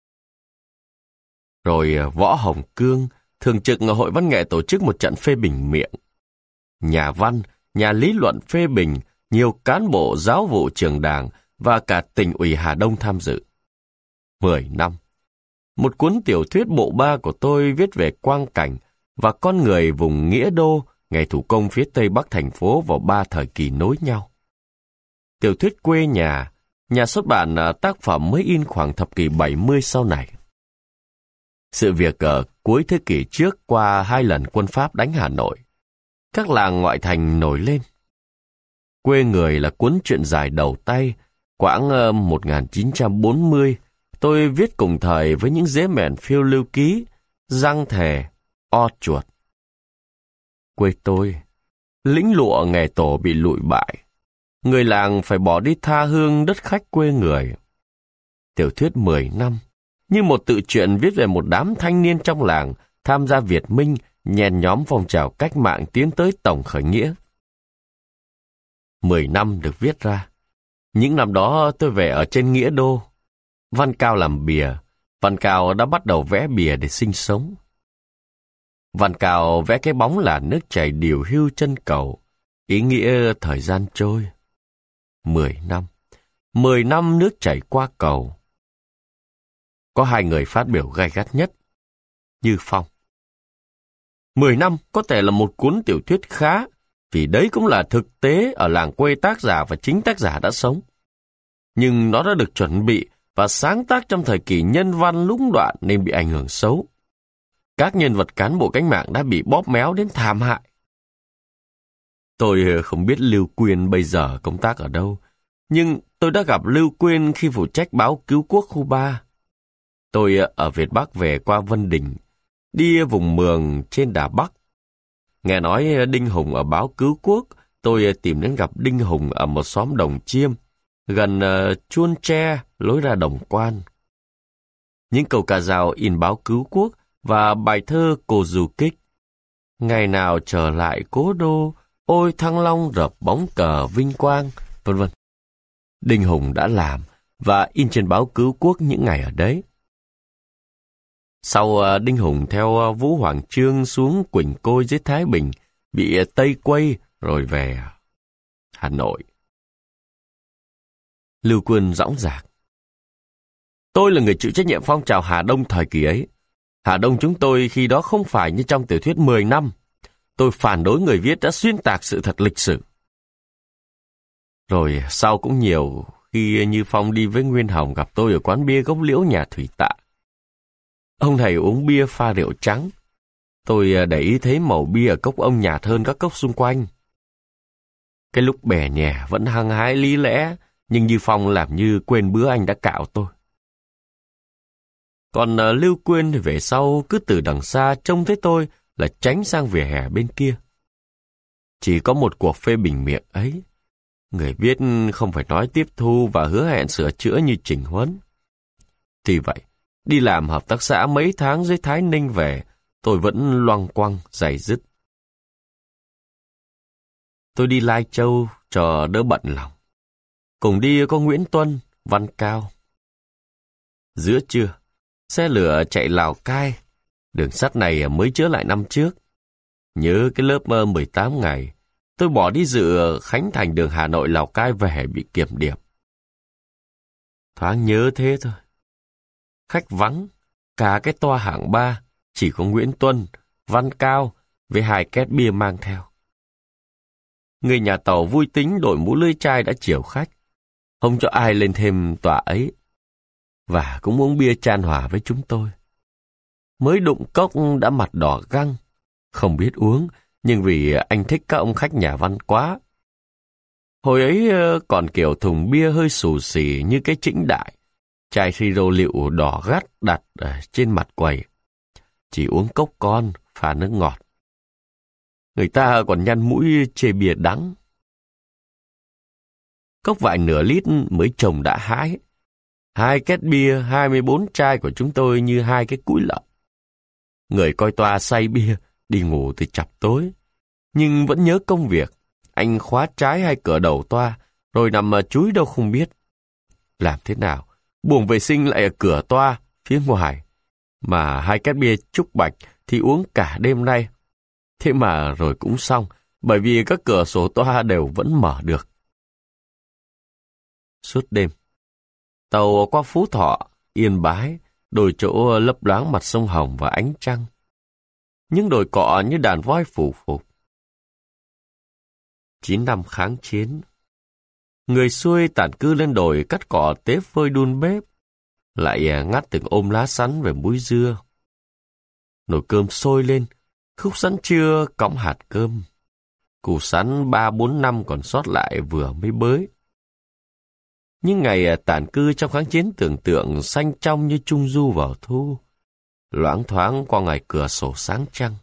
Rồi Võ Hồng Cương, thường trực Hội Văn nghệ tổ chức một trận phê bình miệng. Nhà văn, nhà lý luận phê bình, nhiều cán bộ giáo vụ trường đảng và cả tỉnh ủy Hà Đông tham dự. Mười năm. Một cuốn tiểu thuyết bộ ba của tôi viết về quang cảnh và con người vùng Nghĩa Đô, ngày thủ công phía tây bắc thành phố vào ba thời kỳ nối nhau. Tiểu thuyết Quê Nhà, nhà xuất bản tác phẩm mới in khoảng thập kỷ bảy mươi sau này. Sự việc ở cuối thế kỷ trước qua hai lần quân Pháp đánh Hà Nội, các làng ngoại thành nổi lên. Quê Người là cuốn truyện dài đầu tay, quãng một nghìn chín trăm bốn mươi, tôi viết cùng thời với những dế mèn phiêu lưu ký, Răng Thề, O Chuột. Quê tôi, lĩnh lụa nghề tổ bị lụi bại, người làng phải bỏ đi tha hương đất khách quê người. Tiểu thuyết mười năm, như một tự truyện viết về một đám thanh niên trong làng tham gia Việt Minh, nhen nhóm phong trào cách mạng tiến tới tổng khởi nghĩa. Mười năm được viết ra. Những năm đó tôi về ở trên Nghĩa Đô. Văn Cao làm bìa, Văn Cao đã bắt đầu vẽ bìa để sinh sống. Văn Cao vẽ cái bóng là nước chảy điều hưu chân cầu, ý nghĩa thời gian trôi. Mười năm, mười năm nước chảy qua cầu. Có hai người phát biểu gay gắt nhất, Như Phong. Mười năm có thể là một cuốn tiểu thuyết khá, vì đấy cũng là thực tế ở làng quê tác giả và chính tác giả đã sống. Nhưng nó đã được chuẩn bị và sáng tác trong thời kỳ nhân văn lũng đoạn nên bị ảnh hưởng xấu. Các nhân vật cán bộ cách mạng đã bị bóp méo đến thảm hại. Tôi không biết Lưu Quyên bây giờ công tác ở đâu, nhưng tôi đã gặp Lưu Quyên khi phụ trách báo Cứu Quốc khu ba. Tôi ở Việt Bắc về qua Vân Đình, đi vùng Mường trên Đà Bắc. Nghe nói Đinh Hùng ở báo Cứu Quốc, tôi tìm đến gặp Đinh Hùng ở một xóm Đồng Chiêm, gần uh, Chuôn Tre, lối ra Đồng Quan. những câu ca dao in báo cứu quốc và bài thơ Cô Du Kích. Ngày nào trở lại cố đô, ôi Thăng Long rợp bóng cờ vinh quang, vân vân. Đinh Hùng đã làm và in trên báo cứu quốc những ngày ở đấy. Sau Đinh Hùng theo Vũ Hoàng Chương xuống Quỳnh Côi dưới Thái Bình, bị Tây quây rồi về Hà Nội. Lưu Quân dõng dạc: Tôi là người chịu trách nhiệm phong trào Hà Đông thời kỳ ấy. Hà Đông chúng tôi khi đó không phải như trong tiểu thuyết mười năm. Tôi phản đối người viết đã xuyên tạc sự thật lịch sử. Rồi sau cũng nhiều khi Như Phong đi với Nguyên Hồng gặp tôi ở quán bia Gốc Liễu nhà Thủy Tạ. Ông này uống bia pha rượu trắng. Tôi để ý thấy màu bia ở cốc ông nhạt hơn các cốc xung quanh. Cái lúc bè nhè vẫn hăng hái lý lẽ, nhưng Như Phong làm như quên bữa anh đã cạo tôi. Còn uh, Lưu Quyên thì về sau cứ từ đằng xa trông thấy tôi là tránh sang vỉa hè bên kia. Chỉ có một cuộc phê bình miệng ấy, người viết không phải nói tiếp thu và hứa hẹn sửa chữa như Trình Huấn. Tuy vậy, đi làm hợp tác xã mấy tháng dưới Thái Ninh về, tôi vẫn loằng quăng day dứt. Tôi đi Lai Châu cho đỡ bận lòng. Cùng đi có Nguyễn Tuân, Văn Cao. Giữa trưa, xe lửa chạy Lào Cai. Đường sắt này mới chữa lại năm trước. Nhớ cái lớp mười tám ngày, tôi bỏ đi dự khánh thành đường Hà Nội Lào Cai về bị kiểm điểm. Thoáng nhớ thế thôi. Khách vắng, cả cái toa hạng ba, chỉ có Nguyễn Tuân, Văn Cao với hai két bia mang theo. Người nhà tàu vui tính đội mũ lưỡi chai đã chiều khách, không cho ai lên thêm tòa ấy, và cũng uống bia chan hòa với chúng tôi. Mới đụng cốc đã mặt đỏ găng, không biết uống, nhưng vì anh thích các ông khách nhà Văn quá. Hồi ấy còn kiểu thùng bia hơi xù xì như cái Trĩnh Đại, chai siro liệu đỏ gắt đặt ở trên mặt quầy. Chỉ uống cốc con, pha nước ngọt. Người ta còn nhăn mũi chê bia đắng. Cốc vại nửa lít mới trồng đã hái. Hai két bia, hai mươi bốn chai của chúng tôi như hai cái cũi lợn. Người coi toa say bia, đi ngủ từ chập tối. Nhưng vẫn nhớ công việc. Anh khóa trái hai cửa đầu toa, rồi nằm chúi đâu không biết. Làm thế nào? Buồng vệ sinh lại ở cửa toa, phía ngoài. Mà hai két bia trúc bạch thì uống cả đêm nay. Thế mà rồi cũng xong, bởi vì các cửa sổ toa đều vẫn mở được. Suốt đêm, tàu qua Phú Thọ, Yên Bái, đồi chỗ lấp loáng mặt sông Hồng và ánh trăng. Những đồi cọ như đàn voi phủ phục. Chín năm kháng chiến. Người xuôi tản cư lên đồi cắt cỏ tế phơi đun bếp, lại ngắt từng ôm lá sắn về múi dưa. Nồi cơm sôi lên, khúc sắn trưa cõng hạt cơm. Củ sắn ba bốn năm còn sót lại vừa mới bới. Những ngày tản cư trong kháng chiến tưởng tượng xanh trong như trung du vào thu, loáng thoáng qua ngoài cửa sổ sáng trăng.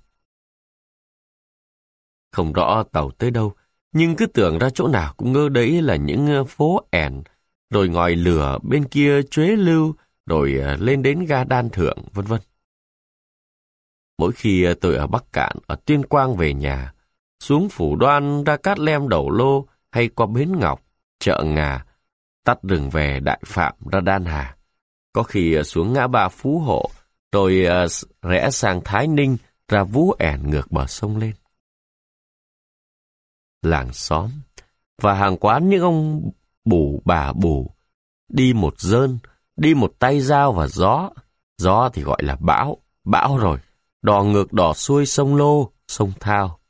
Không rõ tàu tới đâu, nhưng cứ tưởng ra chỗ nào cũng ngơ đấy là những phố ẻn, rồi ngòi lửa bên kia Chuế Lưu, rồi lên đến ga Đan Thượng, vân vân. Mỗi khi tôi ở Bắc Cạn, ở Tuyên Quang về nhà, xuống Phủ Đoan ra Cát Lem Đầu Lô hay qua Bến Ngọc, chợ Ngà, tắt đường về Đại Phạm ra Đan Hà, có khi xuống ngã ba Phú Hộ, rồi rẽ sang Thái Ninh ra Vú Ẻn ngược bờ sông lên. Làng xóm và hàng quán những ông bù bà bù, đi một dơn, đi một tay dao và gió, gió thì gọi là bão, bão rồi, đò ngược đò xuôi sông Lô, sông Thao.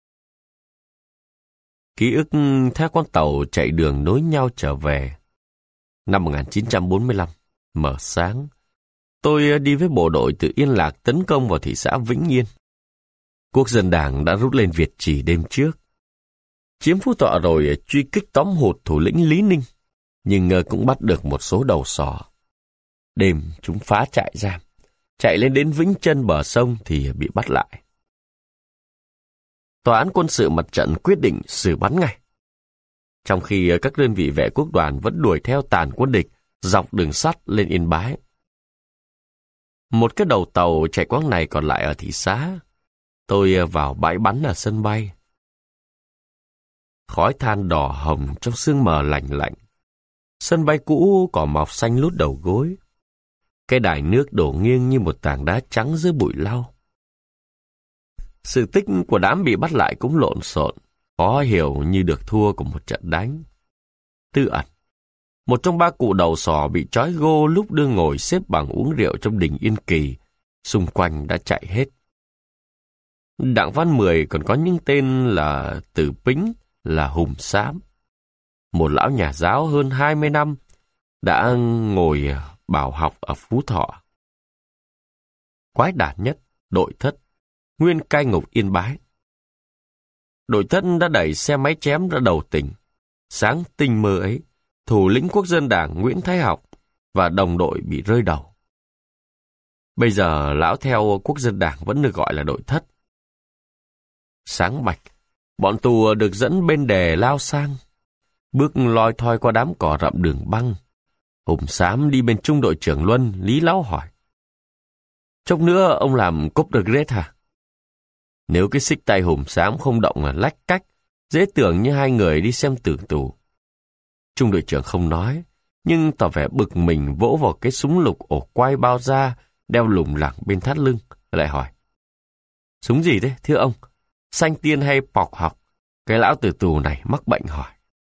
Ký ức theo con tàu chạy đường nối nhau trở về. Năm một nghìn chín trăm bốn mươi lăm, mở sáng, tôi đi với bộ đội từ Yên Lạc tấn công vào thị xã Vĩnh Yên. Quốc dân đảng đã rút lên Việt Trì đêm trước. Chiếm Phú Thọ rồi truy kích tóm hụt thủ lĩnh Lý Ninh, nhưng cũng bắt được một số đầu sỏ. Đêm chúng phá trại giam, chạy lên đến Vĩnh Chân bờ sông thì bị bắt lại. Tòa án quân sự mặt trận quyết định xử bắn ngay. Trong khi các đơn vị vệ quốc đoàn vẫn đuổi theo tàn quân địch dọc đường sắt lên Yên Bái. Một cái đầu tàu chạy quãng này còn lại ở thị xã. Tôi vào bãi bắn ở sân bay. Khói than đỏ hồng trong sương mờ lạnh lạnh. Sân bay cũ cỏ mọc xanh lút đầu gối. Cái đài nước đổ nghiêng như một tảng đá trắng dưới bụi lau. Sự tích của đám bị bắt lại cũng lộn xộn, khó hiểu như được thua của một trận đánh. Tư ẩn, một trong ba cụ đầu sò bị trói gô lúc đưa ngồi xếp bằng uống rượu trong đình Yên Kỳ, xung quanh đã chạy hết. Đặng Văn Mười còn có những tên là Tử Pính, là Hùng Xám. Một lão nhà giáo hơn hai mươi năm đã ngồi bảo học ở Phú Thọ. Quái đản nhất, Đội Thất, nguyên cai ngục Yên Bái. Đội Thất đã đẩy xe máy chém ra đầu tỉnh. Sáng tinh mơ ấy, thủ lĩnh Quốc dân Đảng Nguyễn Thái Học và đồng đội bị rơi đầu. Bây giờ lão theo Quốc dân Đảng vẫn được gọi là Đội Thất. Sáng bạch, bọn tù được dẫn bên đề lao sang. Bước loi thoi qua đám cỏ rậm đường băng. Hùng Xám đi bên trung đội trưởng Luân, Lý Lão hỏi. Chốc nữa ông làm cúp được ghét hả? Nếu cái xích tay Hùng Xám không động là lách cách, dễ tưởng như hai người đi xem tử tù. Trung đội trưởng không nói, nhưng tỏ vẻ bực mình vỗ vào cái súng lục ổ quay bao da, đeo lủng lẳng bên thắt lưng, lại hỏi. Súng gì thế, thưa ông? Xanh tiên hay pọc học? Cái lão tử tù này mắc bệnh hỏi.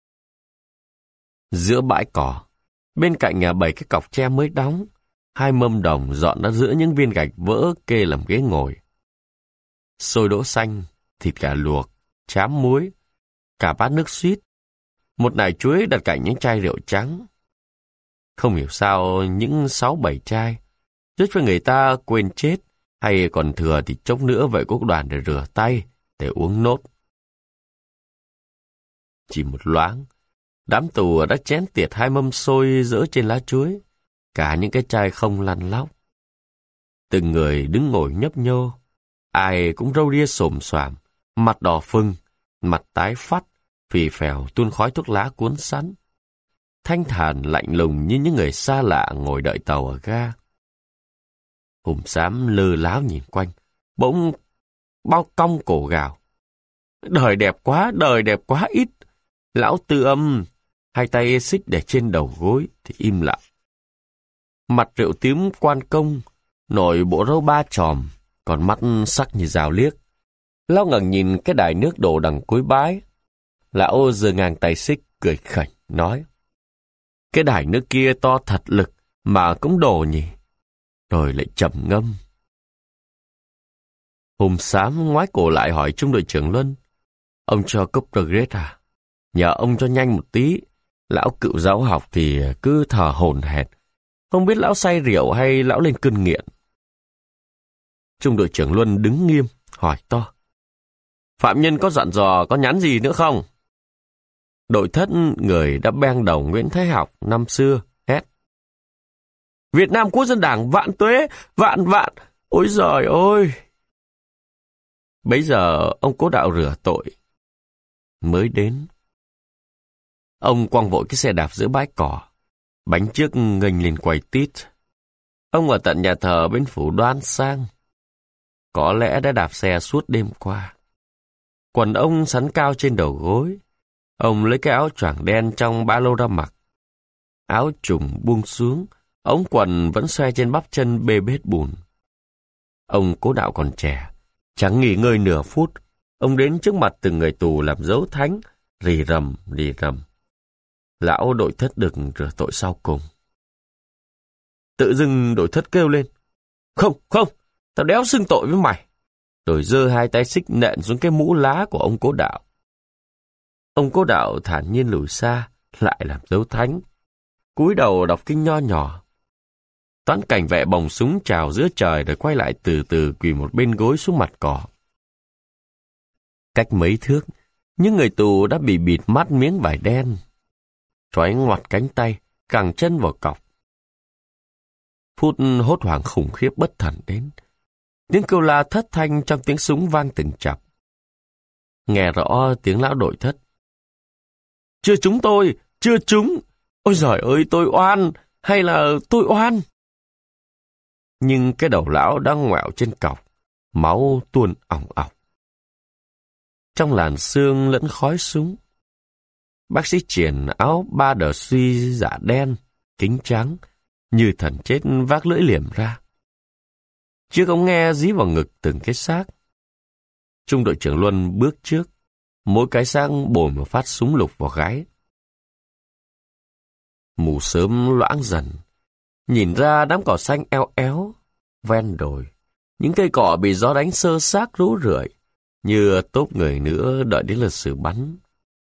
Giữa bãi cỏ, bên cạnh nhà bảy cái cọc tre mới đóng, hai mâm đồng dọn ra giữa những viên gạch vỡ kê làm ghế ngồi. Xôi đỗ xanh, thịt gà luộc, chám muối, cả bát nước suýt, một nải chuối đặt cạnh những chai rượu trắng. Không hiểu sao những sáu bảy chai, giúp cho người ta quên chết, hay còn thừa thì chốc nữa vậy quốc đoàn để rửa tay, để uống nốt. Chỉ một loáng, đám tù đã chén tiệt hai mâm xôi dỡ trên lá chuối, cả những cái chai không lăn lóc. Từng người đứng ngồi nhấp nhô, ai cũng râu ria xồm xoàm, mặt đỏ phừng, mặt tái phắt, phì phèo tuôn khói thuốc lá cuốn sắn. Thanh thản lạnh lùng như những người xa lạ ngồi đợi tàu ở ga. Hùng Xám lơ láo nhìn quanh, bỗng bao cong cổ gào. Đời đẹp quá, đời đẹp quá ít. Lão Tư Âm, hai tay xích để trên đầu gối thì im lặng. Mặt rượu tím quan công, nổi bộ râu ba chòm, còn mắt sắc như rào liếc. Lão ngẩng nhìn cái đài nước đổ đằng cuối bãi. Lão giơ ngang tay xích, cười khẩy, nói. Cái đài nước kia to thật lực, mà cũng đổ nhỉ. Rồi lại trầm ngâm. Hùng Xám ngoái cổ lại hỏi trung đội trưởng Luân. Ông cho cốc regret à? Nhờ ông cho nhanh một tí. Lão cựu giáo học thì cứ thở hổn hển. Không biết lão say rượu hay lão lên cơn nghiện. Trung đội trưởng Luân đứng nghiêm, hỏi to. Phạm nhân có dặn dò, có nhắn gì nữa không? Đội Thất, người đã beng đầu Nguyễn Thái Học năm xưa, hét. Việt Nam Quốc dân Đảng vạn tuế, vạn vạn, ôi giời ơi! Bấy giờ ông Cố Đạo rửa tội. Mới đến. Ông quăng vội cái xe đạp giữa bãi cỏ. Bánh trước nghênh lên quay tít. Ông ở tận nhà thờ bên phủ Đoan sang. Có lẽ đã đạp xe suốt đêm qua. Quần ông sắn cao trên đầu gối. Ông lấy cái áo choàng đen trong ba lô ra mặc. Áo trùng buông xuống, ống quần vẫn xoe trên bắp chân bê bết bùn. Ông Cố Đạo còn trẻ, chẳng nghỉ ngơi nửa phút. Ông đến trước mặt từng người tù làm dấu thánh, rì rầm, rì rầm. Lão Đội Thất được rửa tội sau cùng. Tự dưng Đội Thất kêu lên. Không, không, tao đéo xưng tội với mày. Rồi giơ hai tay xích nện xuống cái mũ lá của ông Cố Đạo. Ông Cố Đạo thản nhiên lùi xa, lại làm dấu thánh. Cúi đầu đọc kinh nho nhỏ. Toán cảnh vệ bồng súng trào giữa trời rồi quay lại từ từ quỳ một bên gối xuống mặt cỏ. Cách mấy thước, những người tù đã bị bịt mắt miếng vải đen. Trói ngoặt cánh tay, cẳng chân vào cọc. Phút hốt hoảng khủng khiếp bất thần đến. Tiếng kêu la thất thanh trong tiếng súng vang từng chập. Nghe rõ tiếng lão Đội Thất. Chưa trúng tôi, chưa trúng. Ôi giời ơi, tôi oan, hay là tôi oan? nhưng cái đầu lão đã ngoẹo trên cọc, máu tuôn ỏng ọc. Trong làn sương lẫn khói súng, bác sĩ triển áo ba đờ suy dạ đen, kính trắng, như thần chết vác lưỡi liềm ra. Chiếc ống nghe dí vào ngực từng cái xác. Trung đội trưởng Luân bước trước, mỗi cái xác bồi một phát súng lục vào gáy. Mù sớm loãng dần, nhìn ra đám cỏ xanh eo éo, ven đồi, những cây cỏ bị gió đánh sơ xác rú rượi, như tốp người nữa đợi đến lượt xử bắn.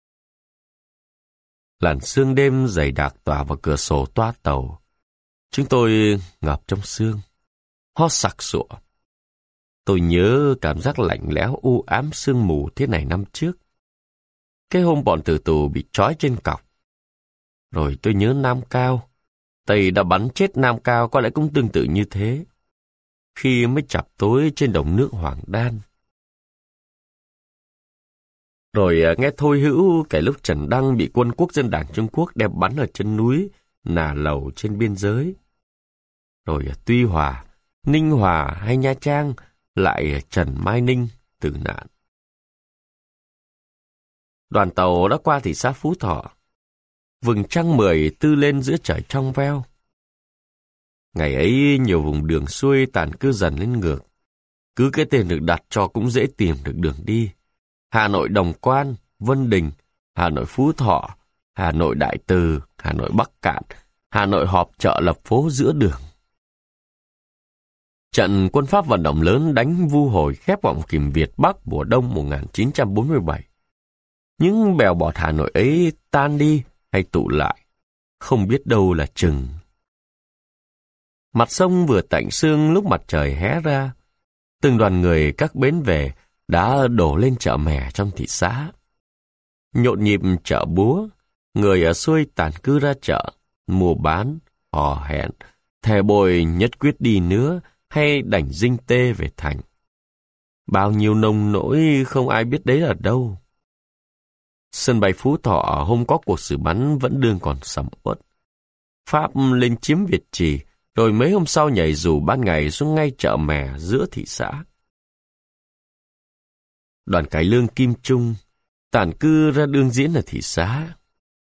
Làn sương đêm dày đặc tỏa vào cửa sổ toa tàu. Chúng tôi ngập trong sương, ho sặc sụa. Tôi nhớ cảm giác lạnh lẽo u ám sương mù thế này năm trước. Cái hôm bọn tử tù bị trói trên cọc. Rồi tôi nhớ Nam Cao. Tây đã bắn chết Nam Cao có lẽ cũng tương tự như thế. Khi mới chập tối trên đồng nước Hoàng Đan. Rồi nghe Thôi Hữu kể lúc Trần Đăng bị quân Quốc dân đảng Trung Quốc đem bắn ở chân núi Nà Lầu trên biên giới. Rồi Tuy Hòa, Ninh Hòa hay Nha Trang lại Trần Mai Ninh tử nạn. Đoàn tàu đã qua thị xã Phú Thọ. Vầng trăng mười tư lên giữa trời trong veo. Ngày ấy nhiều vùng đường xuôi tàn cư dần lên ngược. Cứ cái tên được đặt cho cũng dễ tìm được đường đi. Hà Nội Đồng Quan, Vân Đình, Hà Nội Phú Thọ, Hà Nội Đại Từ, Hà Nội Bắc Cạn, Hà Nội họp chợ lập phố giữa đường. Trận quân Pháp vận động lớn đánh vu hồi khép vọng kìm Việt Bắc mùa đông một nghìn chín trăm bốn mươi bảy. Những bèo bọt Hà Nội ấy tan đi hay tụ lại, không biết đâu là chừng. Mặt sông vừa tạnh sương lúc mặt trời hé ra, từng đoàn người các bến về đã đổ lên chợ mè trong thị xã. Nhộn nhịp chợ búa, người ở xuôi tản cư ra chợ, mua bán, hò hẹn, thề bồi nhất quyết đi nữa hay đành dinh tê về thành. Bao nhiêu nông nỗi không ai biết đấy ở đâu. Sân bay Phú Thọ hôm có cuộc xử bắn vẫn đương còn sầm uất. Pháp lên chiếm Việt Trì, rồi mấy hôm sau nhảy dù ban ngày xuống ngay chợ mè giữa thị xã. Đoàn cải lương Kim Trung tản cư ra đương diễn ở thị xã.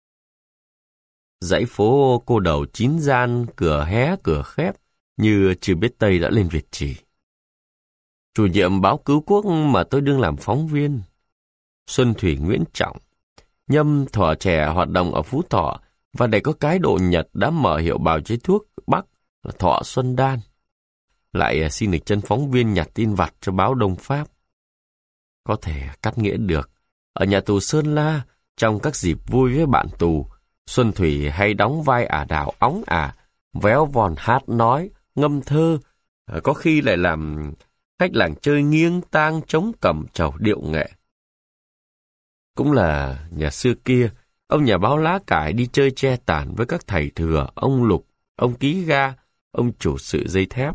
Dãy phố cô đầu chín gian, cửa hé cửa khép, như chưa biết Tây đã lên Việt Trì. Chủ nhiệm báo Cứu Quốc mà tôi đương làm phóng viên, Xuân Thủy Nguyễn Trọng, Nhâm thuở trẻ hoạt động ở Phú Thọ, và để có cái độ Nhật đã mở hiệu bào chế thuốc Bắc là Thọ Xuân Đan. Lại xin được chân phóng viên nhặt tin vặt cho báo Đông Pháp. Có thể cắt nghĩa được, ở nhà tù Sơn La, trong các dịp vui với bạn tù, Xuân Thủy hay đóng vai ả đào óng ả, véo von hát nói, ngâm thơ, có khi lại làm khách làng chơi nghiêng tang chống cầm trầu điệu nghệ. Cũng là nhà xưa kia, ông nhà báo lá cải đi chơi che tàn với các thầy thừa, ông Lục, ông Ký Ga, ông chủ sự dây thép.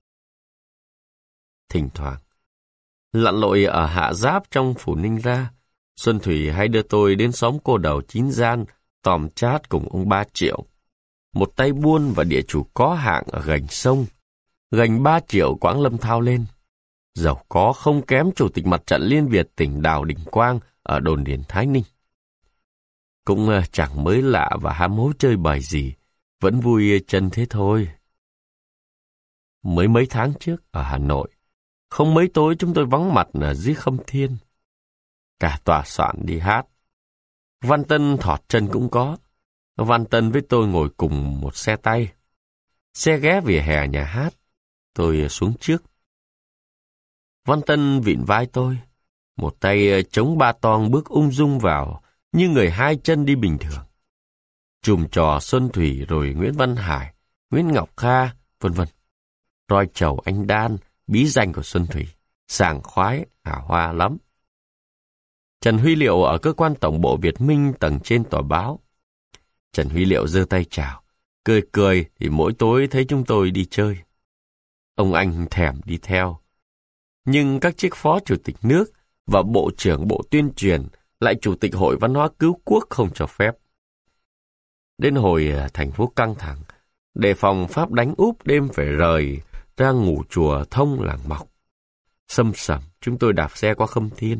Thỉnh thoảng, lặn lội ở Hạ Giáp trong Phủ Ninh ra, Xuân Thủy hay đưa tôi đến xóm cô đầu Chín Gian, tòm chát cùng ông Ba Triệu. Một tay buôn và địa chủ có hạng ở gành sông. Gành Ba Triệu Quảng Lâm thao lên. Giàu có không kém Chủ tịch Mặt trận Liên Việt tỉnh Đào Đình Quang ở đồn điền Thái Ninh. Cũng chẳng mới lạ và ham hố chơi bời gì, vẫn vui chân thế thôi. Mới mấy tháng trước ở Hà Nội, không mấy tối chúng tôi vắng mặt ở dưới Khâm Thiên. Cả tòa soạn đi hát. Văn Tân thọt chân cũng có. Văn Tân với tôi ngồi cùng một xe tay. Xe ghé vỉa hè nhà hát. Tôi xuống trước. Văn Tân vịn vai tôi. Một tay chống ba toang bước ung dung vào, như người hai chân đi bình thường. Chùm trò Xuân Thủy rồi Nguyễn Văn Hải, Nguyễn Ngọc Kha, vân vân. Roi chầu anh Đan, bí danh của Xuân Thủy, sảng khoái, hào hoa lắm. Trần Huy Liệu ở cơ quan tổng bộ Việt Minh tầng trên tòa báo. Trần Huy Liệu giơ tay chào, cười cười thì mỗi tối thấy chúng tôi đi chơi. Ông anh thèm đi theo. Nhưng các chiếc phó chủ tịch nước và bộ trưởng bộ tuyên truyền lại chủ tịch hội văn hóa cứu quốc không cho phép. Đến hồi thành phố căng thẳng, đề phòng Pháp đánh úp đêm phải rời, ra ngủ chùa thông làng mọc. Sâm sẩm chúng tôi đạp xe qua Khâm Thiên.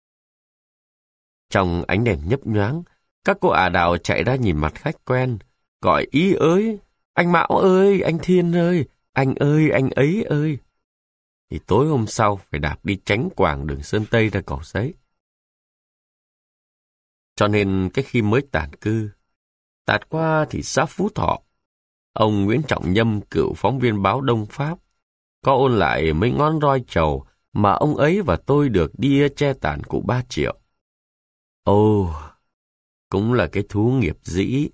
Trong ánh đèn nhấp nhoáng, các cô ả đào chạy ra nhìn mặt khách quen, gọi ý ơi, anh Mão ơi, anh Thiên ơi, anh ơi, anh ấy ơi. Thì tối hôm sau phải đạp đi tránh quảng đường Sơn Tây ra Cầu Giấy. Cho nên cái khi mới tản cư, tạt qua thị xã Phú Thọ, ông Nguyễn Trọng Nhâm, cựu phóng viên báo Đông Pháp, có ôn lại mấy ngón roi trầu mà ông ấy và tôi được đi che tản cụ ba triệu. Ồ, cũng là cái thú nghiệp dĩ.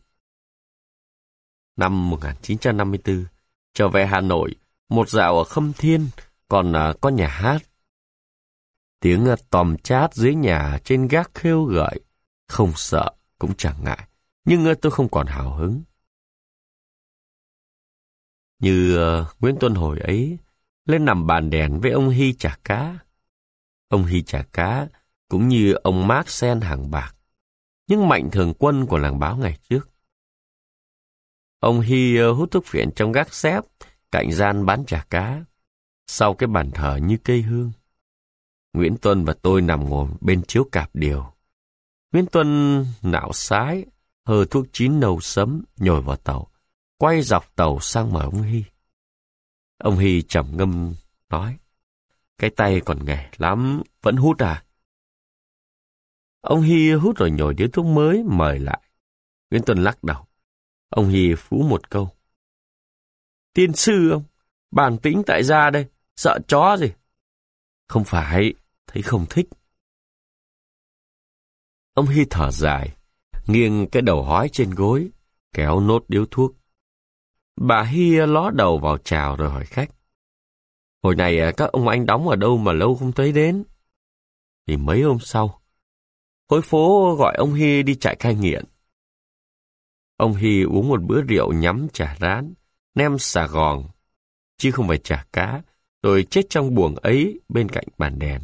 Năm một nghìn chín trăm năm mươi tư, trở về Hà Nội, một dạo ở Khâm Thiên, còn à, có nhà hát. Tiếng à, tòm chát dưới nhà trên gác khêu gợi, không sợ, cũng chẳng ngại, nhưng à, tôi không còn hào hứng. Như uh, Nguyễn Tuân hồi ấy, lên nằm bàn đèn với ông Hy chả cá. Ông Hy chả cá cũng như ông Mark Sen hàng bạc, nhưng mạnh thường quân của làng báo ngày trước. Ông Hy uh, hút thuốc phiện trong gác xép, cạnh gian bán chả cá, sau cái bàn thờ như cây hương. Nguyễn Tuân và tôi nằm ngồi bên chiếu cạp điều. Nguyễn Tuân nạo sái, hơ thuốc chín nâu sấm, nhồi vào tàu, quay dọc tàu sang mời ông Hy. Ông Hy trầm ngâm nói, cái tay còn nghè lắm, vẫn hút à? Ông Hy hút rồi nhồi điếu thuốc mới mời lại. Nguyễn Tuân lắc đầu. Ông Hy phú một câu. Tiên sư ông, bản tính tại gia đây, sợ chó gì? Không phải, thấy không thích. Ông Hy thở dài, nghiêng cái đầu hói trên gối, kéo nốt điếu thuốc. Bà Hy ló đầu vào chào rồi hỏi khách. Hồi này các ông anh đóng ở đâu mà lâu không thấy đến? Thì mấy hôm sau, khối phố gọi ông Hy đi trại cai nghiện. Ông Hy uống một bữa rượu nhắm chả rán, nem xà gòn, chứ không phải chả cá, rồi chết trong buồng ấy bên cạnh bàn đèn.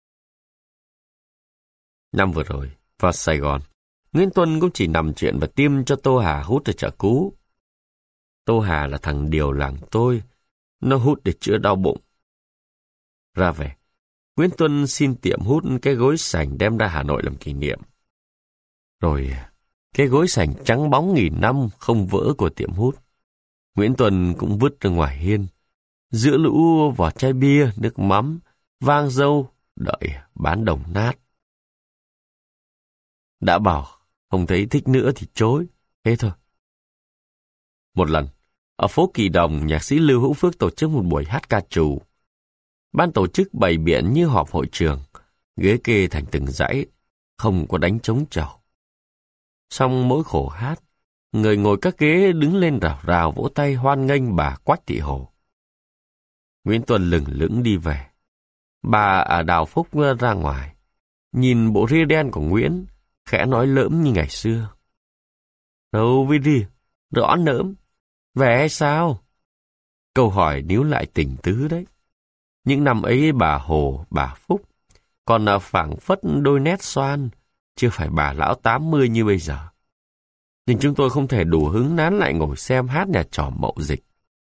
Năm vừa rồi, vào Sài Gòn, Nguyễn Tuân cũng chỉ nằm chuyện và tiêm cho Tô Hà hút ở chợ Cú. Tô Hà là thằng điều làng tôi, nó hút để chữa đau bụng. Ra về, Nguyễn Tuân xin tiệm hút cái gối sành đem ra Hà Nội làm kỷ niệm. Rồi, cái gối sành trắng bóng nghìn năm không vỡ của tiệm hút, Nguyễn Tuân cũng vứt ra ngoài hiên, giữa lũ vỏ chai bia, nước mắm, vang dâu, đợi bán đồng nát. Đã bảo, không thấy thích nữa thì chối, thế thôi. Một lần, ở phố Kỳ Đồng, nhạc sĩ Lưu Hữu Phước tổ chức một buổi hát ca trù. Ban tổ chức bày biện như họp hội trường, ghế kê thành từng dãy, không có đánh trống trầu. Xong mỗi khổ hát, người ngồi các ghế đứng lên rào rào vỗ tay hoan nghênh bà Quách Thị Hồ. Nguyễn Tuân lừng lững đi về. Bà ở Đào Phúc ra ngoài, nhìn bộ ria đen của Nguyễn, khẽ nói lỡm như ngày xưa. Đâu với ria, rõ nỡm, về hay sao? Câu hỏi níu lại tình tứ đấy. Những năm ấy bà Hồ, bà Phúc, còn là phảng phất đôi nét xoan, chưa phải bà lão tám mươi như bây giờ. Nhưng chúng tôi không thể đủ hứng nán lại ngồi xem hát nhà trò Mậu Dịch.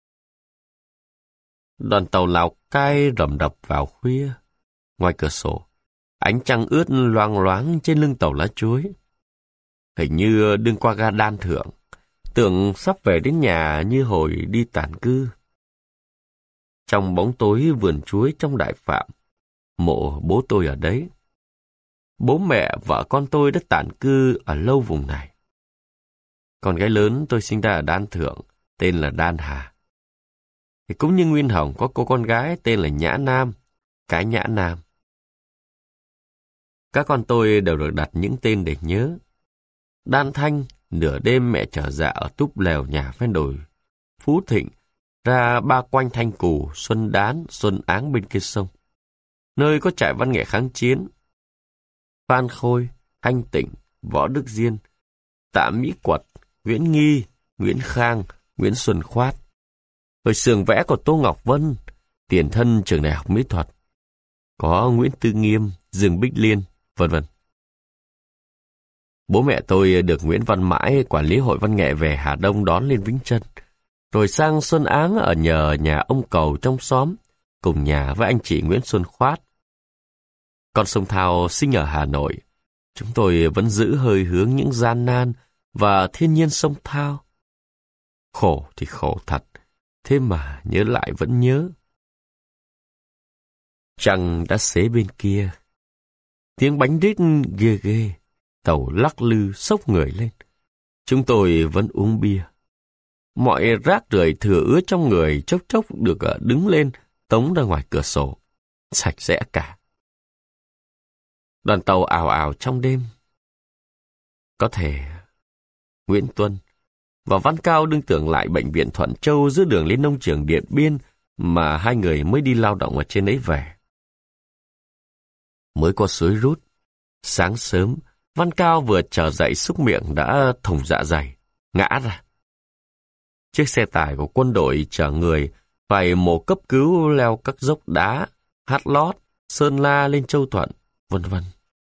Đoàn tàu Lào Cai rầm rập vào khuya. Ngoài cửa sổ, ánh trăng ướt loang loáng trên lưng tàu lá chuối. Hình như đương qua ga Đan Thượng, tưởng sắp về đến nhà như hồi đi tản cư. Trong bóng tối vườn chuối trong Đại Phạm, mộ bố tôi ở đấy. Bố mẹ, vợ con tôi đã tản cư ở lâu vùng này. Con gái lớn tôi sinh ra ở Đan Thượng, tên là Đan Hà. Thì cũng như Nguyên Hồng có cô con gái tên là Nhã Nam, cái Nhã Nam. Các con tôi đều được đặt những tên để nhớ. Đan Thanh, nửa đêm mẹ trở dạ ở túp lều nhà ven đồi Phú Thịnh, ra ba quanh Thanh Cù, Xuân Đán, Xuân Áng bên kia sông, nơi có trại văn nghệ kháng chiến. Phan Khôi, Thanh Tịnh, Võ Đức Diên, Tạ Mỹ Quật, Nguyễn Nghi, Nguyễn Khang, Nguyễn Xuân Khoát. Ở xưởng vẽ của Tô Ngọc Vân, tiền thân trường đại học mỹ thuật, có Nguyễn Tư Nghiêm, Dương Bích Liên, vân vân. Bố mẹ tôi được Nguyễn Văn Mãi, quản lý hội văn nghệ về Hà Đông đón lên Vĩnh Trân, rồi sang xuân áng ở nhờ nhà ông Cầu trong xóm, cùng nhà với anh chị Nguyễn Xuân Khoát. Con sông Thao sinh ở Hà Nội, chúng tôi vẫn giữ hơi hướng những gian nan và thiên nhiên sông Thao. Khổ thì khổ thật, thế mà nhớ lại vẫn nhớ. Trăng đã xế bên kia, tiếng bánh rít ghê ghê, tàu lắc lư xốc người lên. Chúng tôi vẫn uống bia. Mọi rác rưởi thừa ứa trong người chốc chốc được đứng lên tống ra ngoài cửa sổ, sạch sẽ cả. Đoàn tàu ào ào trong đêm. Có thể Nguyễn Tuân và Văn Cao đương tưởng lại bệnh viện Thuận Châu giữa đường lên nông trường Điện Biên mà hai người mới đi lao động ở trên ấy về. Mới qua suối Rút, sáng sớm, Văn Cao vừa trở dậy xúc miệng đã thủng dạ dày, ngã ra. Chiếc xe tải của quân đội chở người phải mổ cấp cứu leo các dốc đá, Hát Lót, Sơn La lên Châu Thuận, vân vân.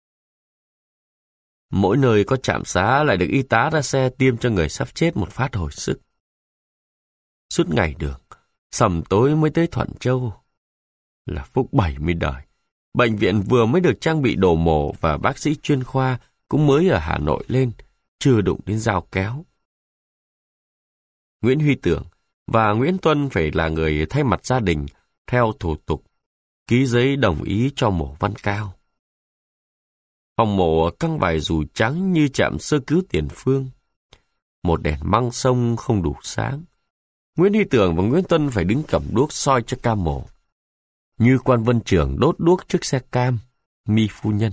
Mỗi nơi có trạm xá lại được y tá ra xe tiêm cho người sắp chết một phát hồi sức. Suốt ngày đường, sầm tối mới tới Thuận Châu. Là phúc bảy mươi đời. Bệnh viện vừa mới được trang bị đồ mổ và bác sĩ chuyên khoa cũng mới ở Hà Nội lên, chưa đụng đến dao kéo. Nguyễn Huy Tưởng và Nguyễn Tuân phải là người thay mặt gia đình theo thủ tục, ký giấy đồng ý cho mổ Văn Cao. Phòng mổ căng vài dù trắng như trạm sơ cứu Tiền Phương. Một đèn măng sông không đủ sáng. Nguyễn Huy Tưởng và Nguyễn Tuân phải đứng cầm đuốc soi cho ca mổ. Như quan Vân Trưởng đốt đuốc trước xe cam, Mi phu nhân.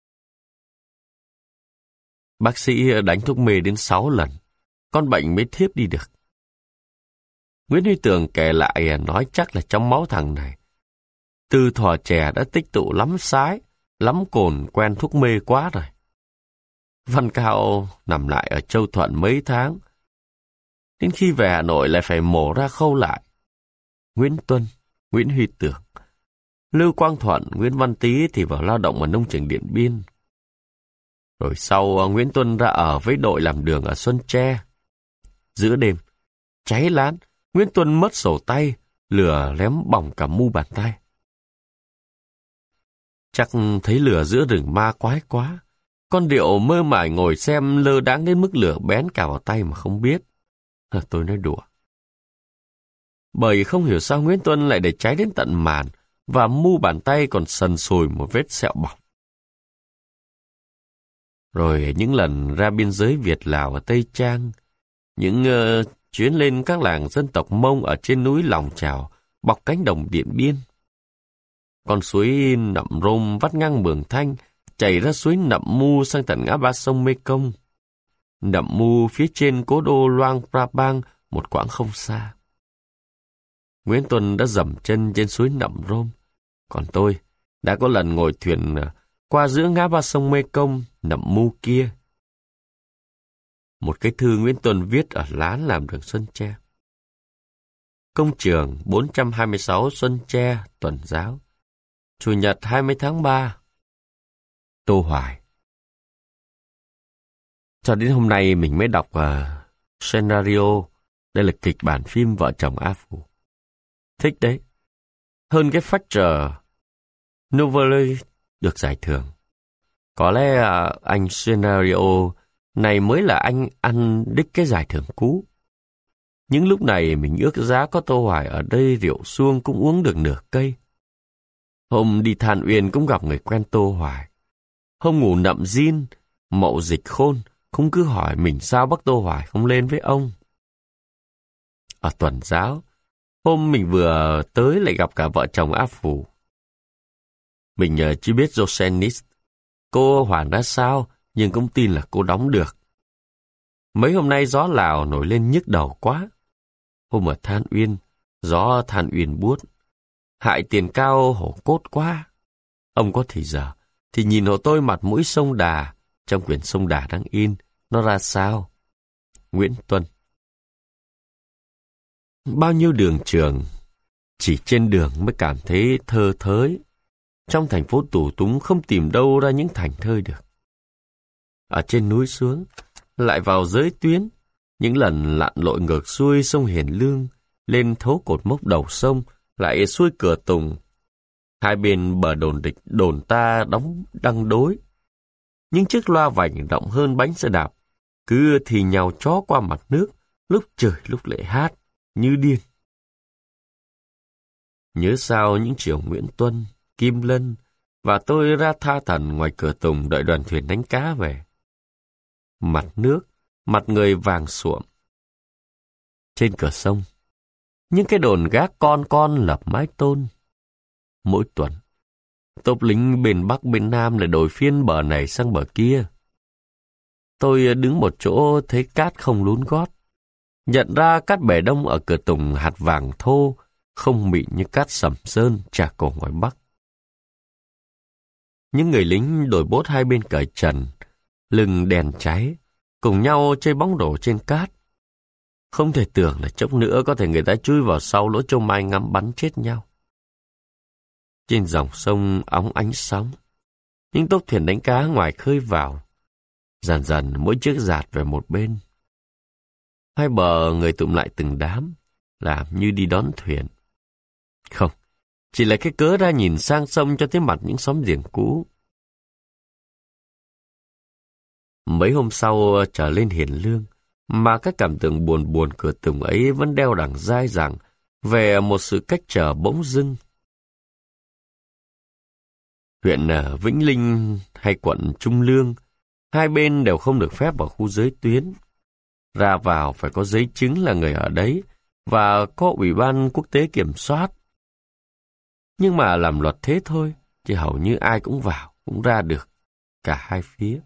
Bác sĩ đánh thuốc mê đến sáu lần, con bệnh mới thiếp đi được. Nguyễn Huy Tưởng kể lại nói chắc là trong máu thằng này. Từ thuở trẻ đã tích tụ lắm sái, lắm cồn quen thuốc mê quá rồi. Văn Cao nằm lại ở Châu Thuận mấy tháng. Đến khi về Hà Nội lại phải mổ ra khâu lại. Nguyễn Tuân, Nguyễn Huy Tưởng, Lưu Quang Thuận, Nguyễn Văn Tý thì vào lao động ở nông trường Điện Biên. Rồi sau Nguyễn Tuân ra ở với đội làm đường ở Xuân Tre. Giữa đêm, cháy lán, Nguyễn Tuân mất sổ tay, lửa lém bỏng cả mu bàn tay. Chắc thấy lửa giữa rừng ma quái quá. Con điệu mơ mải ngồi xem lơ đáng đến mức lửa bén cả vào tay mà không biết. À, tôi nói đùa. Bởi không hiểu sao Nguyễn Tuân lại để cháy đến tận màn và mu bàn tay còn sần sùi một vết sẹo bỏng. Rồi những lần ra biên giới Việt-Lào ở Tây Trang, những uh, chuyến lên các làng dân tộc Mông ở trên núi Lòng Chào, bọc cánh đồng Điện Biên. Con suối Nậm Rôm vắt ngang Mường Thanh, chảy ra suối Nậm Mu sang tận ngã ba sông Mê Công. Nậm Mu phía trên cố đô Luang Prabang một quãng không xa. Nguyễn Tuân đã dậm chân trên suối Nậm Rôm, còn tôi đã có lần ngồi thuyền qua giữa ngã ba sông Mê Công, Nậm Mu kia. Một cái thư Nguyễn Tuân viết ở lán làm đường Xuân Tre. Công trường bốn trăm hai mươi sáu Xuân Tre, Tuần Giáo. Chủ nhật hai mươi tháng ba. Tô Hoài. Cho đến hôm nay mình mới đọc uh, scenario. Đây là kịch bản phim Vợ chồng A Phủ. Thích đấy. Hơn cái feature novel được giải thưởng. Có lẽ uh, anh scenario này mới là anh ăn đích cái giải thưởng cũ. Những lúc này mình ước giá có Tô Hoài ở đây rượu suông cũng uống được nửa cây. Hôm đi Than Uyên cũng gặp người quen Tô Hoài. Hôm ngủ Nậm Diên, Mậu Dịch Khôn cũng cứ hỏi mình sao bác Tô Hoài không lên với ông. Ở Tuần Giáo, hôm mình vừa tới lại gặp cả vợ chồng A Phủ. Mình uh, chỉ biết Josenis, cô Hoàng ra sao, nhưng cũng tin là cô đóng được. Mấy hôm nay gió Lào nổi lên nhức đầu quá. Hôm ở Than Uyên, gió Than Uyên buốt. Hại tiền cao hổ cốt quá. Ông có thì giờ, thì nhìn hộ tôi mặt mũi sông Đà, trong quyển sông Đà đang in, nó ra sao? Nguyễn Tuân. Bao nhiêu đường trường, chỉ trên đường mới cảm thấy thơ thới. Trong thành phố tù túng không tìm đâu ra những thành thơi được. Ở trên núi xuống, lại vào giới tuyến, Những lần lặn lội ngược xuôi sông Hiền Lương, lên thấu cột mốc đầu sông, lại xuôi Cửa Tùng. Hai bên bờ đồn địch đồn ta đóng đăng đối. Những chiếc loa vành rộng hơn bánh xe đạp, cứ thì nhào chó qua mặt nước, lúc trời lúc lệ hát, như điên. Nhớ sao những chiều Nguyễn Tuân, Kim Lân, và tôi ra tha thần ngoài Cửa Tùng đợi đoàn thuyền đánh cá về. Mặt nước, mặt người vàng suộm. Trên cửa sông, những cái đồn gác con con lập mái tôn. Mỗi tuần, tốp lính bên Bắc bên Nam lại đổi phiên bờ này sang bờ kia. Tôi đứng một chỗ thấy cát không lún gót. Nhận ra cát bể đông ở Cửa Tùng hạt vàng thô, không mịn như cát Sầm Sơn, Trà Cổ ngoài Bắc. Những người lính đổi bốt hai bên cởi trần, lưng đèn cháy, cùng nhau chơi bóng rổ trên cát. Không thể tưởng là chốc nữa có thể người ta chui vào sau lỗ châu mai ngắm bắn chết nhau. Trên dòng sông óng ánh sóng, những tốp thuyền đánh cá ngoài khơi vào. Dần dần mỗi chiếc dạt về một bên. Hai bờ người tụm lại từng đám, làm như đi đón thuyền. Không, chỉ là cái cớ ra nhìn sang sông cho thấy mặt những xóm giềng cũ. Mấy hôm sau trở lên Hiền Lương, mà các cảm tưởng buồn buồn Cửa Tùng ấy vẫn đeo đằng dai dẳng về một sự cách trở bỗng dưng. Huyện Vĩnh Linh hay quận Trung Lương, hai bên đều không được phép vào khu giới tuyến. Ra vào phải có giấy chứng là người ở đấy và có ủy ban quốc tế kiểm soát. Nhưng mà làm luật thế thôi, chứ hầu như ai cũng vào, cũng ra được, cả hai phía.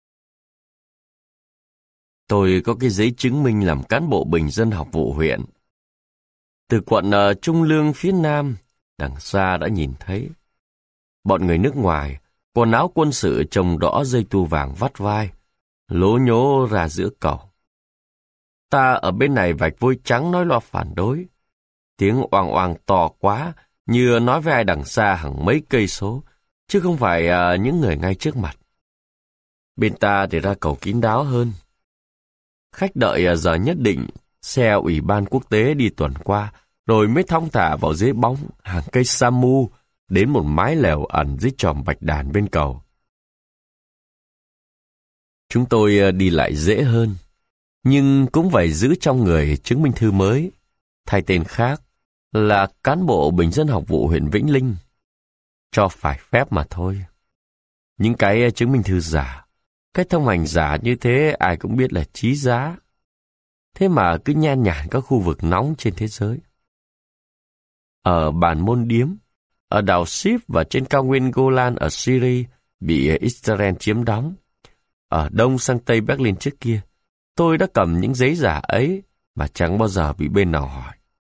Tôi có cái giấy chứng minh làm cán bộ bình dân học vụ huyện. Từ quận uh, Trung Lương phía nam, đằng xa đã nhìn thấy. Bọn người nước ngoài, quần áo quân sự trồng đỏ dây tu vàng vắt vai, lố nhố ra giữa cầu. Ta ở bên này vạch vôi trắng nói loa phản đối. Tiếng oang oang to quá, như nói với ai đằng xa hàng mấy cây số, chứ không phải uh, những người ngay trước mặt. Bên ta thì ra cầu kín đáo hơn. Khách đợi giờ nhất định, xe ủy ban quốc tế đi tuần qua, rồi mới thong thả vào dưới bóng hàng cây sa mu, đến một mái lều ẩn dưới chòm bạch đàn bên cầu. Chúng tôi đi lại dễ hơn, nhưng cũng phải giữ trong người chứng minh thư mới, thay tên khác là cán bộ bình dân học vụ huyện Vĩnh Linh. Cho phải phép mà thôi. Những cái chứng minh thư giả, cái thông hành giả như thế ai cũng biết là chí giá. Thế mà cứ nhan nhản các khu vực nóng trên thế giới. Ở Bàn Môn Điếm, ở đảo Sip và trên cao nguyên Golan ở Syria bị Israel chiếm đóng. Ở đông sang tây Berlin trước kia, tôi đã cầm những giấy giả ấy mà chẳng bao giờ bị bên nào hỏi.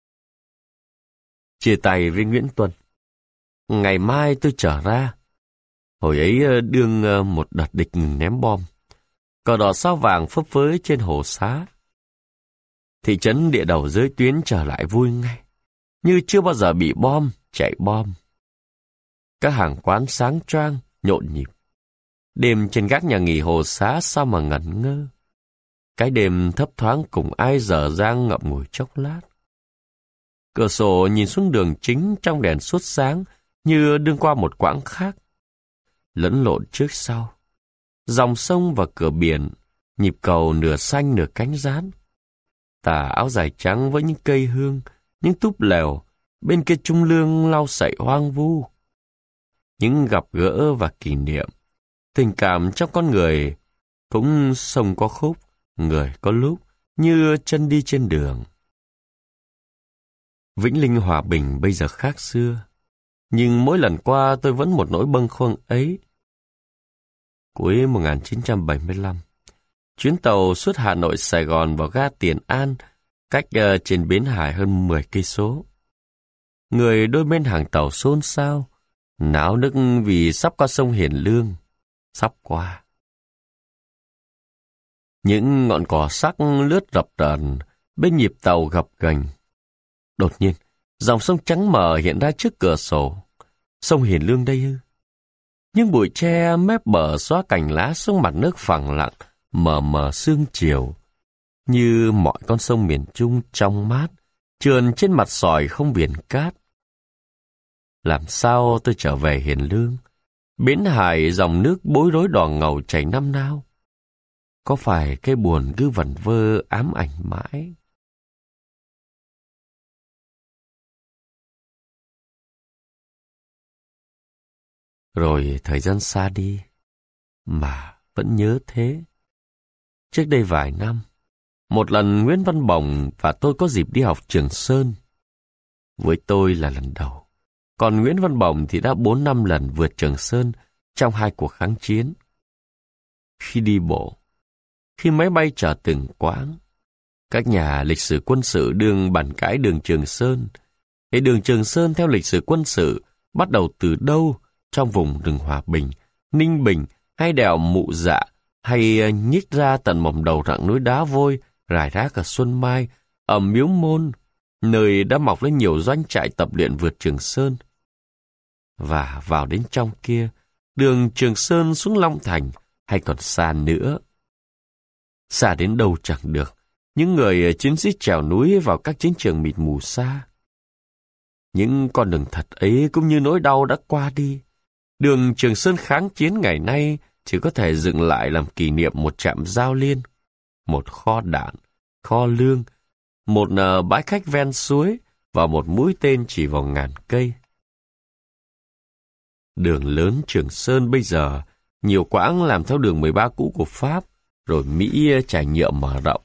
Chia tay với Nguyễn Tuân. Ngày mai tôi trở ra. Hồi ấy đương một đợt địch ném bom. Cờ đỏ sao vàng phấp phới trên hồ Xá. Thị trấn địa đầu giới tuyến trở lại vui ngay, như chưa bao giờ bị bom, chạy bom. Các hàng quán sáng choang, nhộn nhịp. Đêm trên gác nhà nghỉ hồ Xá sao mà ngẩn ngơ. Cái đêm thấp thoáng cùng ai dở dang ngậm ngùi chốc lát. Cửa sổ nhìn xuống đường chính trong đèn suốt sáng như đương qua một quãng khác. Lẫn lộn trước sau. Dòng sông và cửa biển, nhịp cầu nửa xanh nửa cánh rán. Tà áo dài trắng với những cây hương, những túp lều, bên kia Trung Lương lau sậy hoang vu. Những gặp gỡ và kỷ niệm, tình cảm trong con người, cũng sông có khúc, người có lúc, như chân đi trên đường. Vĩnh Linh hòa bình bây giờ khác xưa, nhưng mỗi lần qua tôi vẫn một nỗi bâng khuâng ấy. Cuối một nghìn chín trăm bảy mươi lăm, chuyến tàu suốt Hà Nội Sài Gòn vào ga Tiền An, cách uh, trên bến hải hơn mười cây số. Người đôi bên hàng tàu xôn xao, náo nức vì sắp qua sông Hiền Lương, sắp qua. Những ngọn cỏ sắc lướt rập rờn bên nhịp tàu gập ghềnh. Đột nhiên, dòng sông trắng mờ hiện ra trước cửa sổ. Sông Hiền Lương đây ư? Những bụi tre mép bờ xóa cành lá xuống mặt nước phẳng lặng, mờ mờ sương chiều. như mọi con sông miền Trung trong mát, trườn trên mặt sỏi không biển cát. Làm sao tôi trở về hiền lương? Bến hải dòng nước bối rối đỏ ngầu chảy năm nao. Có phải cái buồn cứ vẩn vơ ám ảnh mãi? Rồi thời gian xa đi, mà vẫn nhớ thế. Trước đây vài năm, một lần Nguyễn Văn Bồng và tôi có dịp đi học Trường Sơn. Với tôi là lần đầu, còn Nguyễn Văn Bồng thì đã bốn năm lần vượt Trường Sơn trong hai cuộc kháng chiến. Khi đi bộ, khi máy bay chở từng quãng, các nhà lịch sử quân sự đương bàn cãi đường Trường Sơn. Thế đường Trường Sơn theo lịch sử quân sự bắt đầu từ đâu, trong vùng rừng Hòa Bình, Ninh Bình hay đèo Mụ Dạ, hay nhích ra tận mỏm đầu rặng núi đá vôi rải rác ở Xuân Mai, ở Miếu Môn, nơi đã mọc lên nhiều doanh trại tập luyện vượt Trường Sơn. Và vào đến trong kia, đường Trường Sơn xuống Long Thành hay còn xa nữa. Xa đến đâu chẳng được, những người chiến sĩ trèo núi vào các chiến trường mịt mù xa. Những con đường thật ấy cũng như nỗi đau đã qua đi. Đường Trường Sơn kháng chiến ngày nay chỉ có thể dựng lại làm kỷ niệm một trạm giao liên, một kho đạn, kho lương, một uh, bãi khách ven suối và một mũi tên chỉ vào ngàn cây. Đường lớn Trường Sơn bây giờ nhiều quãng làm theo đường mười ba cũ của Pháp, rồi Mỹ trải nhượng mở rộng.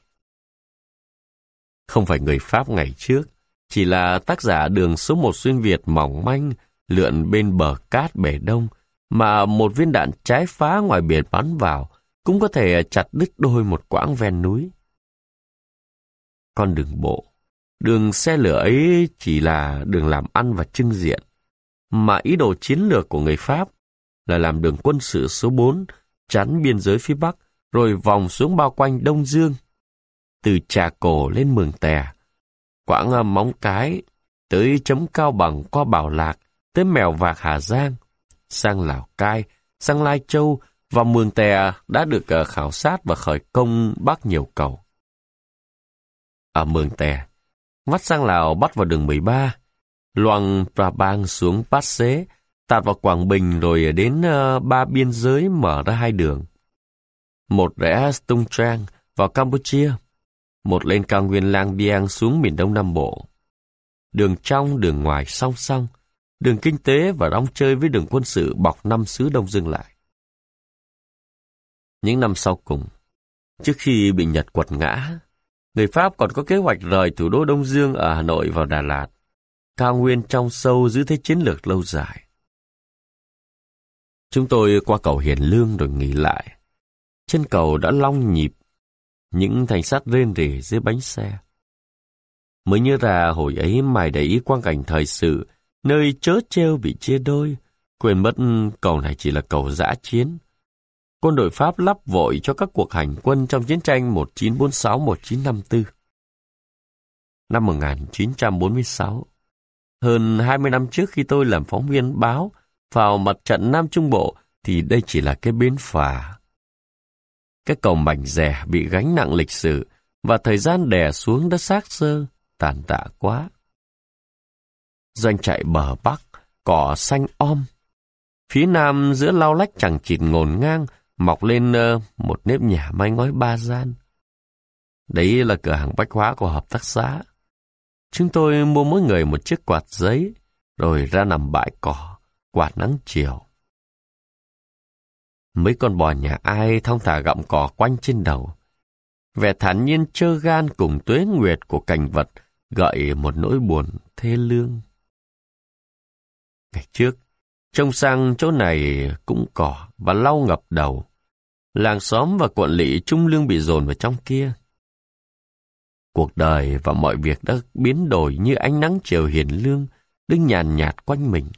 Không phải người Pháp ngày trước, chỉ là tác giả đường số một xuyên Việt mỏng manh lượn bên bờ cát bể đông, mà một viên đạn trái phá ngoài biển bắn vào cũng có thể chặt đứt đôi một quãng ven núi. Con đường bộ, đường xe lửa ấy chỉ là đường làm ăn và trưng diện, mà ý đồ chiến lược của người Pháp là làm đường quân sự số bốn chắn biên giới phía Bắc, rồi vòng xuống bao quanh Đông Dương, từ Trà Cổ lên Mường Tè, quãng Móng Cái, tới chấm Cao Bằng qua Bảo Lạc, tới Mèo Vạc Hà Giang, sang Lào Cai, sang Lai Châu và Mường Tè đã được khảo sát và khởi công bắc nhiều cầu. Ở Mường Tè, vắt sang Lào bắt vào đường mười ba, Luang Prabang xuống Pát Xế, tạt vào Quảng Bình rồi đến uh, ba biên giới mở ra hai đường. Một rẽ Tung Trang vào Campuchia, một lên cao nguyên Lang Biang xuống miền Đông Nam Bộ. Đường trong, đường ngoài song song, đường kinh tế và đóng chơi với đường quân sự bọc năm xứ Đông Dương lại. Những năm sau cùng, trước khi bị Nhật quật ngã, người Pháp còn có kế hoạch rời thủ đô Đông Dương ở Hà Nội vào Đà Lạt, cao nguyên trong sâu giữ thế chiến lược lâu dài. Chúng tôi qua cầu Hiền Lương rồi nghỉ lại. Trên cầu đã long nhịp, những thanh sắt rên rỉ dưới bánh xe. Mới nhớ ra hồi ấy mày để ý quang cảnh thời sự, nơi trớ trêu bị chia đôi, quên mất cầu này chỉ là cầu dã chiến. Quân đội Pháp lắp vội cho các cuộc hành quân trong chiến tranh một nghìn chín trăm bốn mươi sáu đến một nghìn chín trăm năm mươi tư. Năm một nghìn chín trăm bốn mươi sáu, hơn hai mươi năm trước khi tôi làm phóng viên báo vào mặt trận Nam Trung Bộ, thì đây chỉ là cái bến phà. Cái cầu mảnh rẻ bị gánh nặng lịch sử và thời gian đè xuống đã xác xơ, tàn tạ quá. Doanh trại bờ Bắc, cỏ xanh om. Phía Nam giữa lau lách chẳng chịt ngổn ngang, mọc lên uh, một nếp nhà mái ngói ba gian. Đấy là cửa hàng bách hóa của hợp tác xã. Chúng tôi mua mỗi người một chiếc quạt giấy, rồi ra nằm bãi cỏ, quạt nắng chiều. Mấy con bò nhà ai thong thả gặm cỏ quanh trên đầu. Vẻ thản nhiên trơ gan cùng tuế nguyệt của cảnh vật gợi một nỗi buồn thê lương. Ngày trước, trông sang chỗ này cũng cỏ và lau ngập đầu. Làng xóm và quận lỵ trung lương bị dồn vào trong kia. Cuộc đời và mọi việc đã biến đổi như ánh nắng chiều hiền lương đứng nhàn nhạt quanh mình.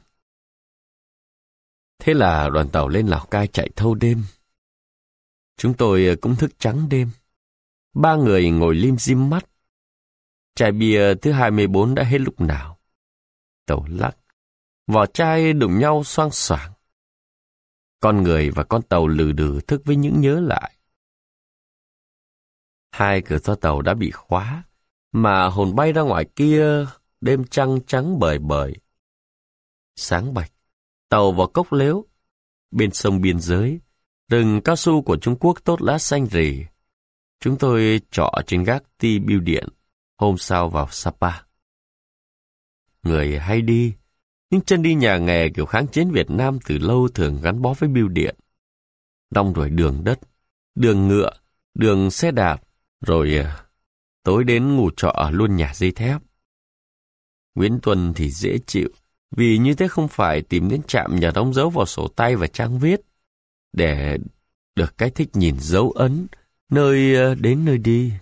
Thế là đoàn tàu lên Lào Cai chạy thâu đêm. Chúng tôi cũng thức trắng đêm. Ba người ngồi lim dim mắt. Chai bia thứ hai mươi bốn đã hết lúc nào. Tàu lắc, vỏ chai đụng nhau xoang xoảng. Con người và con tàu lừ đừ thức với những nhớ lại. Hai cửa toa tàu đã bị khóa, mà hồn bay ra ngoài kia, đêm trăng trắng bời bời. Sáng bạch, tàu vào cốc lếu, bên sông biên giới, rừng cao su của Trung Quốc tốt lá xanh rì. Chúng tôi trọ trên gác ti bưu điện, hôm sau vào Sapa. Người hay đi, nhưng chân đi nhà nghề kiểu kháng chiến Việt Nam từ lâu thường gắn bó với bưu điện. Đong rồi đường đất, đường ngựa, đường xe đạp, rồi tối đến ngủ trọ luôn nhà dây thép. Nguyễn Tuân thì dễ chịu, vì như thế không phải tìm đến trạm nhà đóng dấu vào sổ tay và trang viết, để được cái thích nhìn dấu ấn, nơi đến nơi đi.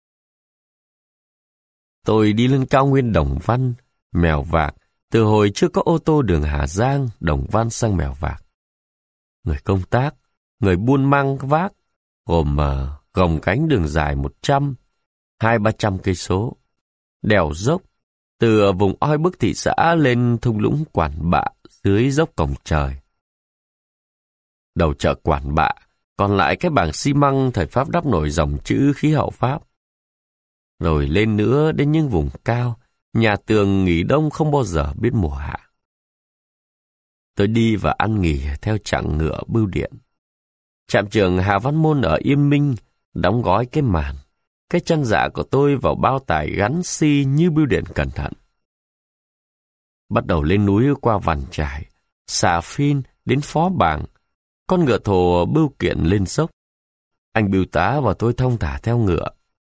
Tôi đi lên cao nguyên Đồng Văn, Mèo Vạc, từ hồi chưa có ô tô đường Hà Giang, Đồng Văn sang Mèo Vạc. Người công tác, người buôn mang vác, gồm uh, gồng cánh đường dài một trăm, hai ba trăm cây số, đèo dốc, từ vùng oi bức thị xã lên thung lũng Quản Bạ dưới dốc Cổng Trời. Đầu chợ Quản Bạ, còn lại cái bảng xi măng thời Pháp đắp nổi dòng chữ khí hậu Pháp. Rồi lên nữa đến những vùng cao, nhà tường nghỉ đông không bao giờ biết mùa hạ. Tôi đi và ăn nghỉ theo chặng ngựa bưu điện. Trạm trường Hà Văn Môn ở Yên Minh đóng gói cái màn, cái chân dạ của tôi vào bao tải gắn xi như bưu điện cẩn thận. Bắt đầu lên núi qua Vằn Trải, Xà Phin đến Phó Bàng, con ngựa thồ bưu kiện lên dốc. Anh bưu tá và tôi thong thả theo ngựa.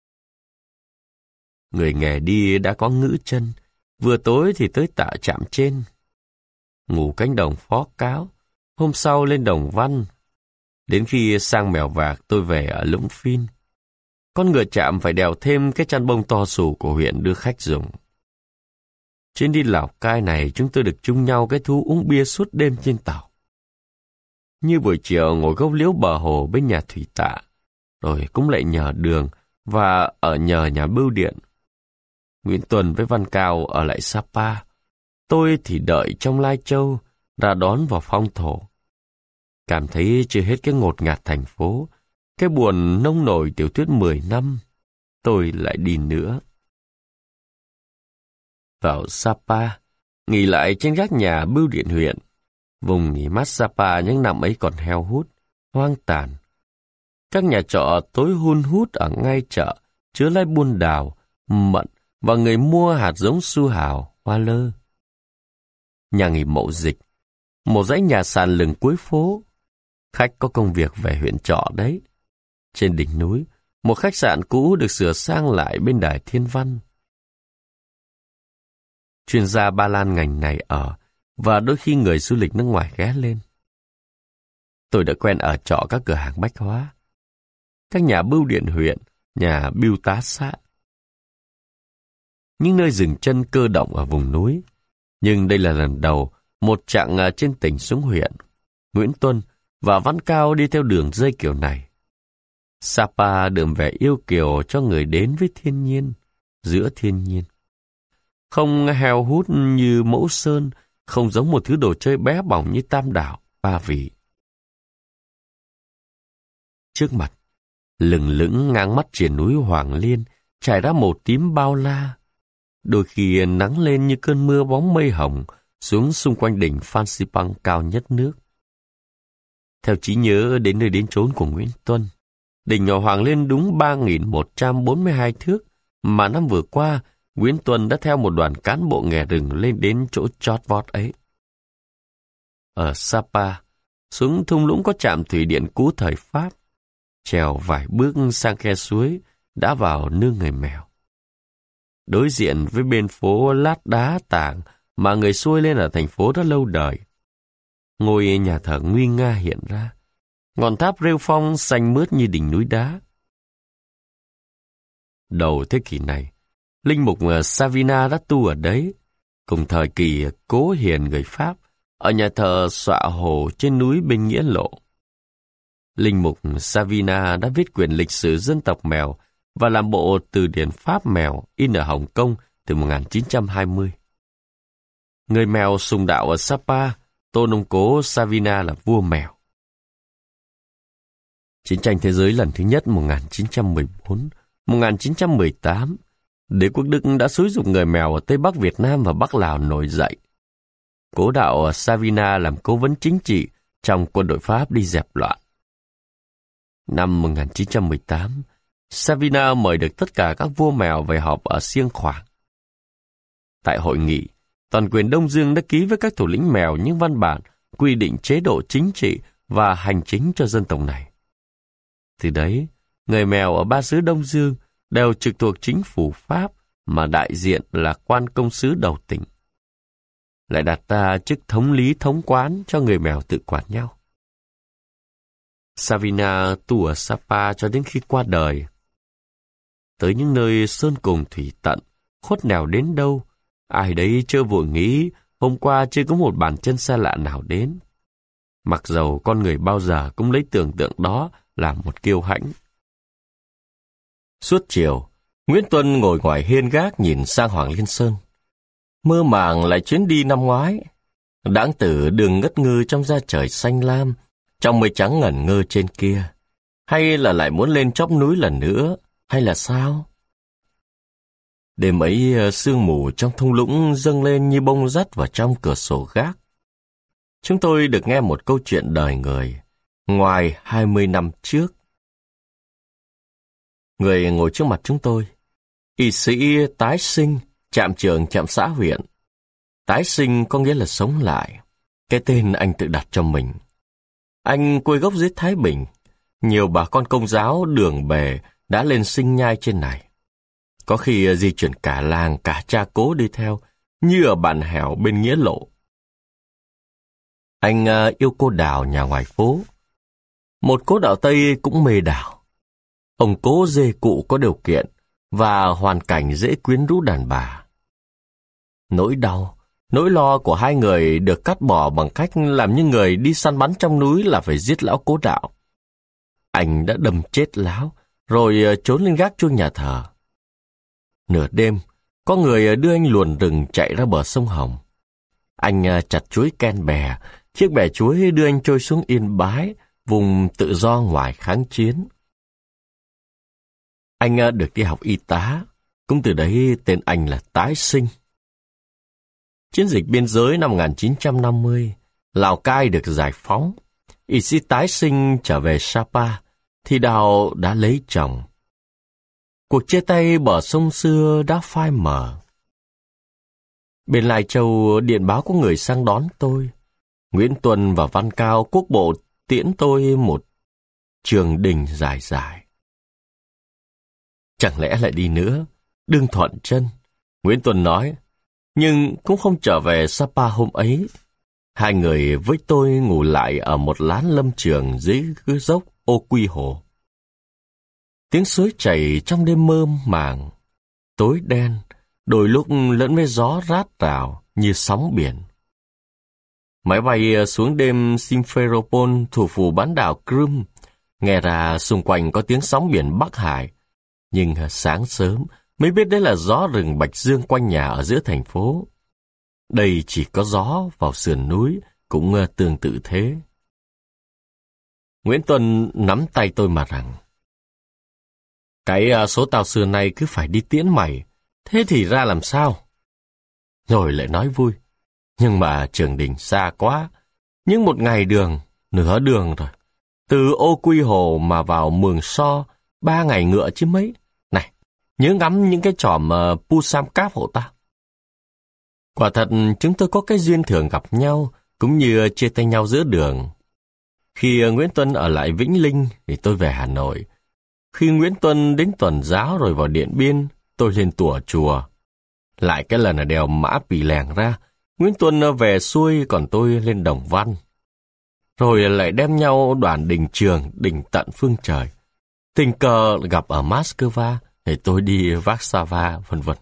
Người nghề đi đã có ngữ chân, vừa tối thì tới tạ trạm trên. Ngủ cánh đồng Phó Cáo, hôm sau lên Đồng Văn. Đến khi sang Mèo Vạc tôi về ở Lũng Phin. Con ngựa trạm phải đèo thêm cái chăn bông to xù của huyện đưa khách dùng. Chuyến đi Lào Cai này chúng tôi được chung nhau cái thú uống bia suốt đêm trên tàu. Như buổi chiều ngồi gốc liễu bờ hồ bên nhà thủy tạ, rồi cũng lại nhờ đường và ở nhờ nhà bưu điện. Nguyễn Tuân với Văn Cao ở lại Sapa, tôi thì đợi trong Lai Châu, ra đón vào Phong Thổ. Cảm thấy chưa hết cái ngột ngạt thành phố, cái buồn nông nổi tiểu thuyết mười năm, tôi lại đi nữa. Vào Sapa, nghỉ lại trên gác nhà bưu điện huyện. Vùng nghỉ mát Sapa những năm ấy còn heo hút, hoang tàn. Các nhà trọ tối hun hút ở ngay chợ, chứa lấy buôn đào, mận và người mua hạt giống su hào, hoa lơ. Nhà nghỉ Mậu Dịch, một dãy nhà sàn lừng cuối phố. Khách có công việc về huyện trọ đấy. Trên đỉnh núi, một khách sạn cũ được sửa sang lại bên đài Thiên Văn. Chuyên gia Ba Lan ngành này ở, và đôi khi người du lịch nước ngoài ghé lên. Tôi đã quen ở trọ các cửa hàng bách hóa, các nhà bưu điện huyện, nhà bưu tá xã. Những nơi dừng chân cơ động ở vùng núi. Nhưng đây là lần đầu một chặng trên tỉnh xuống huyện. Nguyễn Tuân và Văn Cao đi theo đường dây kiểu này. Sapa đượm vẻ yêu kiều cho người đến với thiên nhiên, giữa thiên nhiên. Không heo hút như Mẫu Sơn, không giống một thứ đồ chơi bé bỏng như Tam Đảo, Ba Vì. Trước mặt, lừng lững ngang mắt triền núi Hoàng Liên, trải ra màu tím bao la. Đôi khi nắng lên như cơn mưa bóng mây hồng xuống xung quanh đỉnh Phan Xipang cao nhất nước. Theo trí nhớ đến nơi đến chốn của Nguyễn Tuân, đỉnh nhỏ Hoàng Liên đúng ba nghìn một trăm bốn mươi hai thước, mà năm vừa qua, Nguyễn Tuân đã theo một đoàn cán bộ nghè rừng lên đến chỗ chót vót ấy. Ở Sapa, xuống thung lũng có trạm thủy điện cũ thời Pháp, trèo vài bước sang khe suối, đã vào nương người Mèo. Đối diện với bên phố lát đá tảng mà người xuôi lên ở thành phố đã lâu đời. Ngôi nhà thờ nguy nga hiện ra, ngọn tháp rêu phong xanh mướt như đỉnh núi đá. Đầu thế kỷ này, linh mục Savina đã tu ở đấy, cùng thời kỳ Cố Hiền người Pháp, ở nhà thờ Xọa Hồ trên núi bên Nghĩa Lộ. Linh mục Savina đã viết quyển lịch sử dân tộc Mèo và làm bộ từ điển Pháp Mèo in ở Hồng Kông từ một nghìn chín trăm hai mươi. Người Mèo sùng đạo ở Sapa tôn ông Cố Savina là vua Mèo. Chiến tranh thế giới lần thứ nhất một nghìn chín trăm mười bốn một nghìn chín trăm mười tám, đế quốc Đức đã xúi giục người mèo ở Tây Bắc Việt Nam và Bắc Lào nổi dậy. Cố đạo Savina làm cố vấn chính trị trong quân đội Pháp đi dẹp loạn. Năm một nghìn chín trăm mười tám, Savina mời được tất cả các vua mèo về họp ở Siêng Khoảng. Tại hội nghị, toàn quyền Đông Dương đã ký với các thủ lĩnh mèo những văn bản quy định chế độ chính trị và hành chính cho dân tộc này. Từ đấy, người mèo ở ba xứ Đông Dương đều trực thuộc chính phủ Pháp mà đại diện là quan công sứ đầu tỉnh. Lại đặt ra chức thống lý thống quán cho người mèo tự quản nhau. Savina tu ở Sapa cho đến khi qua đời. Tới những nơi sơn cùng thủy tận, khuất nẻo đến đâu, ai đấy chưa vội nghĩ hôm qua chưa có một bàn chân xa lạ nào đến. Mặc dầu con người bao giờ cũng lấy tưởng tượng đó làm một kiêu hãnh. Suốt chiều, Nguyễn Tuân ngồi ngoài hiên gác nhìn sang Hoàng Liên Sơn. Mơ màng lại chuyến đi năm ngoái. Đãng tử đường ngất ngư trong da trời xanh lam, trong mây trắng ngẩn ngơ trên kia. Hay là lại muốn lên chóp núi lần nữa, hay là sao? Đêm ấy sương mù trong thung lũng dâng lên như bông dắt vào trong cửa sổ gác. Chúng tôi được nghe một câu chuyện đời người, ngoài hai mươi năm trước. Người ngồi trước mặt chúng tôi, y sĩ tái sinh, trạm trưởng trạm xã huyện. Tái sinh có nghĩa là sống lại, cái tên anh tự đặt cho mình. Anh quê gốc dưới Thái Bình, nhiều bà con Công giáo đường bề đã lên sinh nhai trên này. Có khi di chuyển cả làng, cả cha cố đi theo, như ở bản hẻo bên Nghĩa Lộ. Anh yêu cô Đào nhà ngoài phố. Một cố đạo Tây cũng mê Đào. Ông cố dê cụ có điều kiện và hoàn cảnh dễ quyến rũ đàn bà. Nỗi đau, nỗi lo của hai người được cắt bỏ bằng cách làm như người đi săn bắn trong núi là phải giết lão cố đạo. Anh đã đâm chết lão, rồi trốn lên gác chuông nhà thờ. Nửa đêm, có người đưa anh luồn rừng chạy ra bờ sông Hồng. Anh chặt chuối ken bè, chiếc bè chuối đưa anh trôi xuống Yên Bái, vùng tự do ngoài kháng chiến. Anh được đi học y tá, cũng từ đấy tên anh là Tái Sinh. Chiến dịch biên giới năm một nghìn chín trăm năm mươi, Lào Cai được giải phóng. Y sĩ Tái Sinh trở về Sapa, thì Đào đã lấy chồng. Cuộc chia tay bờ sông xưa đã phai mờ. Bên Lai Châu điện báo có người sang đón tôi. Nguyễn Tuân và Văn Cao quốc bộ tiễn tôi một trường đình dài dài. Chẳng lẽ lại đi nữa? Đừng thuận chân. Nguyễn Tuân nói, nhưng cũng không trở về Sapa hôm ấy. Hai người với tôi ngủ lại ở một lán lâm trường dưới cứ dốc Ô Quy Hồ. Tiếng suối chảy trong đêm mơ màng, tối đen, đôi lúc lẫn với gió rát rào như sóng biển. Máy bay xuống đêm Simferopol, thủ phủ bán đảo Crimea, nghe ra xung quanh có tiếng sóng biển Bắc Hải. Nhưng sáng sớm mới biết đấy là gió rừng bạch dương quanh nhà ở giữa thành phố. Đây chỉ có gió vào sườn núi, cũng tương tự thế. Nguyễn Tuân nắm tay tôi mà rằng, cái số tao xưa nay cứ phải đi tiễn mày, thế thì ra làm sao? Rồi lại nói vui, nhưng mà Trường Đình xa quá, nhưng một ngày đường, nửa đường rồi. Từ Ô Quy Hồ mà vào Mường So, ba ngày ngựa chứ mấy. Này, nhớ ngắm những cái chòm uh, Pusam Cáp hộ ta. Quả thật chúng tôi có cái duyên thường gặp nhau, cũng như chia tay nhau giữa đường. Khi uh, Nguyễn Tuân ở lại Vĩnh Linh thì tôi về Hà Nội. Khi Nguyễn Tuân đến Tuần Giáo rồi vào Điện Biên, tôi lên Tùa Chùa. Lại cái lần ở đèo Mã Pì Lèng ra, Nguyễn Tuân về xuôi còn tôi lên Đồng Văn. Rồi lại đem nhau đoàn đình Trường, đình tận phương trời. Tình cờ gặp ở Moscow, thì tôi đi Warsaw, vân vân.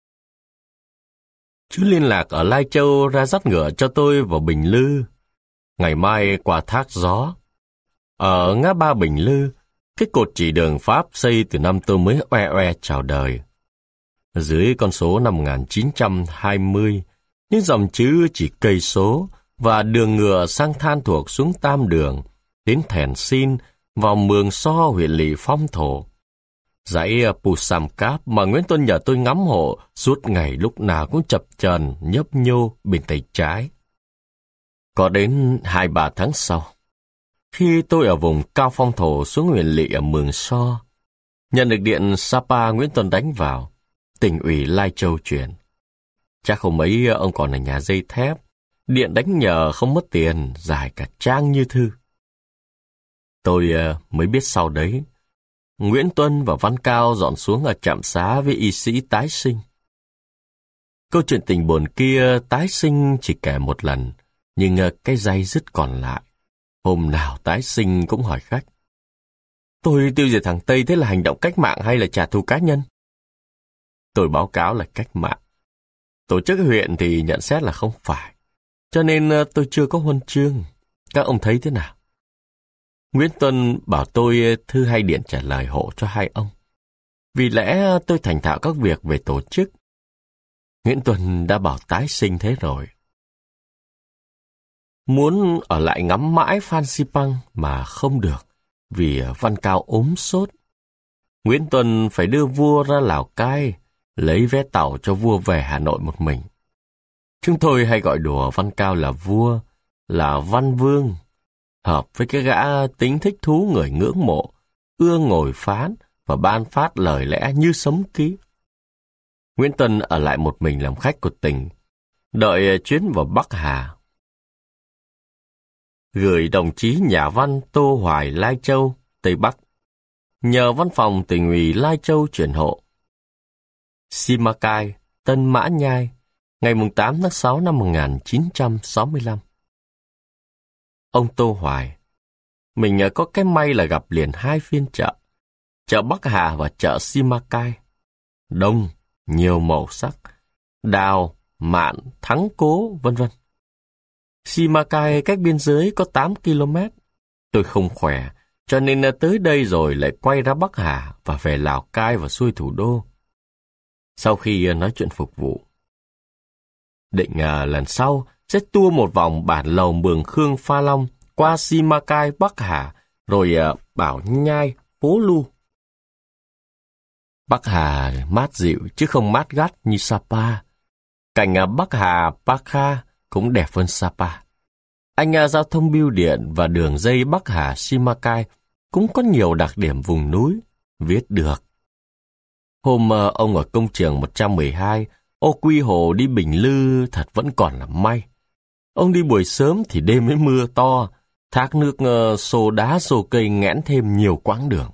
Chú liên lạc ở Lai Châu ra dắt ngựa cho tôi vào Bình Lư. Ngày mai qua Thác Gió. Ở ngã ba Bình Lư, cái cột chỉ đường Pháp xây từ năm tôi mới oe oe chào đời. Dưới con số năm một nghìn chín trăm hai mươi, những dòng chữ chỉ cây số và đường ngựa sang Than Thuộc xuống Tam Đường, đến Thèn Xin, vào Mường So huyện lỵ Phong Thổ. Dãy Pusamkap mà Nguyễn Tuân nhờ tôi ngắm hộ suốt ngày lúc nào cũng chập chờn nhấp nhô bên tay trái. Có đến hai ba tháng sau, khi tôi ở vùng cao phong thổ xuống huyện lỵ ở Mường So, nhận được điện Sapa Nguyễn Tuân đánh vào, tỉnh ủy Lai Châu chuyển. Chắc hôm ấy ông còn ở nhà dây thép, điện đánh nhờ không mất tiền, dài cả trang như thư. Tôi mới biết sau đấy, Nguyễn Tuân và Văn Cao dọn xuống ở trạm xá với y sĩ tái sinh. Câu chuyện tình buồn kia tái sinh chỉ kể một lần, nhưng cái day dứt còn lại. Hôm nào tái sinh cũng hỏi khách: tôi tiêu diệt thằng Tây thế là hành động cách mạng hay là trả thù cá nhân? Tôi báo cáo là cách mạng. Tổ chức huyện thì nhận xét là không phải, cho nên tôi chưa có huân chương. Các ông thấy thế nào? Nguyễn Tuân bảo tôi thư hay điện trả lời hộ cho hai ông. Vì lẽ tôi thành thạo các việc về tổ chức. Nguyễn Tuân đã bảo tái sinh thế rồi. Muốn ở lại ngắm mãi Phan Xipang mà không được, vì Văn Cao ốm sốt. Nguyễn Tuân phải đưa vua ra Lào Cai, lấy vé tàu cho vua về Hà Nội một mình. Chúng tôi hay gọi đùa Văn Cao là vua, là Văn Vương, hợp với cái gã tính thích thú người ngưỡng mộ, ưa ngồi phán và ban phát lời lẽ như sấm ký. Nguyễn Tuân ở lại một mình làm khách của tỉnh, đợi chuyến vào Bắc Hà. Gửi đồng chí nhà văn Tô Hoài Lai Châu, Tây Bắc, nhờ văn phòng tỉnh ủy Lai Châu chuyển hộ. Simacai, Tân Mã Nhai, ngày tám tháng sáu năm một nghìn chín trăm sáu mươi lăm. Ông Tô Hoài, mình có cái may là gặp liền hai phiên chợ, chợ Bắc Hà và chợ Simacai. Đông, nhiều màu sắc, đào, mạn, thắng cố, vân vân. Simacai cách biên giới có tám ki lô mét. Tôi không khỏe, cho nên tới đây rồi lại quay ra Bắc Hà và về Lào Cai và xuôi thủ đô. Sau khi nói chuyện phục vụ, định uh, lần sau sẽ tua một vòng bản lầu Mường Khương Pha Long qua Simacai Bắc Hà, rồi uh, Bảo Nhai, Phố Lu. Bắc Hà mát dịu chứ không mát gắt như Sapa. Cảnh uh, Bắc Hà Pakha cũng đẹp hơn Sapa. Anh uh, giao thông bưu điện và đường dây Bắc Hà Simacai cũng có nhiều đặc điểm vùng núi, viết được. Hôm uh, ông ở công trường một trăm mười hai, Ô Quy Hồ đi Bình Lư thật vẫn còn là may. Ông đi buổi sớm thì đêm mới mưa to, thác nước uh, xô đá xô cây nghẽn thêm nhiều quãng đường.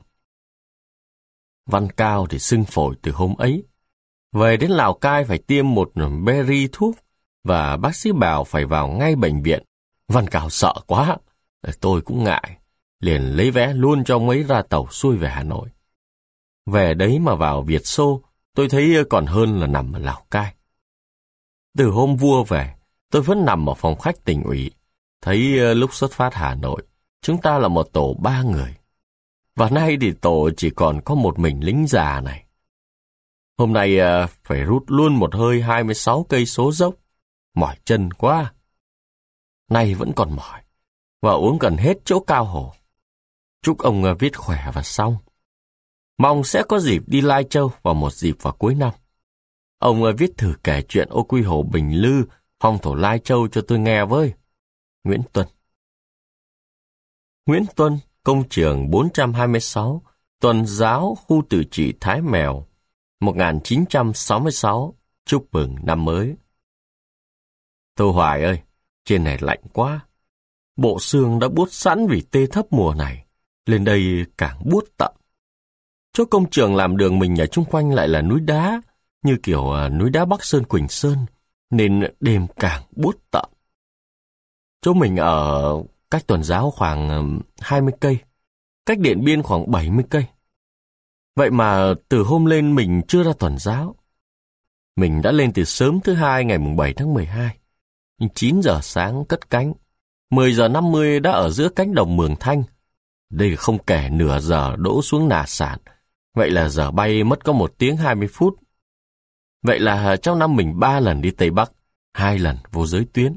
Văn Cao thì sưng phổi từ hôm ấy. Về đến Lào Cai phải tiêm một berry thuốc, và bác sĩ bảo phải vào ngay bệnh viện. Văn Cao sợ quá, tôi cũng ngại, liền lấy vé luôn cho ông ấy ra tàu xuôi về Hà Nội. Về đấy mà vào Việt Xô, tôi thấy còn hơn là nằm ở Lào Cai. Từ hôm vua về, tôi vẫn nằm ở phòng khách tỉnh ủy. Thấy lúc xuất phát Hà Nội, chúng ta là một tổ ba người. Và nay thì tổ chỉ còn có một mình lính già này. Hôm nay phải rút luôn một hơi hai mươi sáu cây số dốc. Mỏi chân quá. Nay vẫn còn mỏi, và uống gần hết chỗ cao hồ. Chúc ông viết khỏe và xong. Mong sẽ có dịp đi Lai Châu vào một dịp vào cuối năm. Ông viết thử kể chuyện Ô Quy Hồ Bình Lư, phong thổ Lai Châu cho tôi nghe với. Nguyễn Tuân. Nguyễn Tuân, công trường bốn trăm hai mươi sáu, Tuần giáo, khu tự trị Thái Mèo, một nghìn chín trăm sáu mươi sáu, chúc mừng năm mới. Tô Hoài ơi, trên này lạnh quá. Bộ xương đã buốt sẵn vì tê thấp mùa này, lên đây càng buốt tận. Chỗ công trường làm đường mình ở chung quanh lại là núi đá, như kiểu núi đá Bắc Sơn Quỳnh Sơn, nên đêm càng buốt tận. Chỗ mình ở cách Tuần giáo khoảng hai mươi cây, cách Điện Biên khoảng bảy mươi cây. Vậy mà từ hôm lên mình chưa ra Tuần giáo. Mình đã lên từ sớm thứ hai ngày bảy tháng mười hai. chín giờ sáng cất cánh, mười giờ năm mươi đã ở giữa cánh đồng Mường Thanh. Đây không kể nửa giờ đỗ xuống Nà Sản, vậy là giờ bay mất có một tiếng hai mươi phút. Vậy là trong năm mình ba lần đi Tây Bắc, hai lần vô giới tuyến.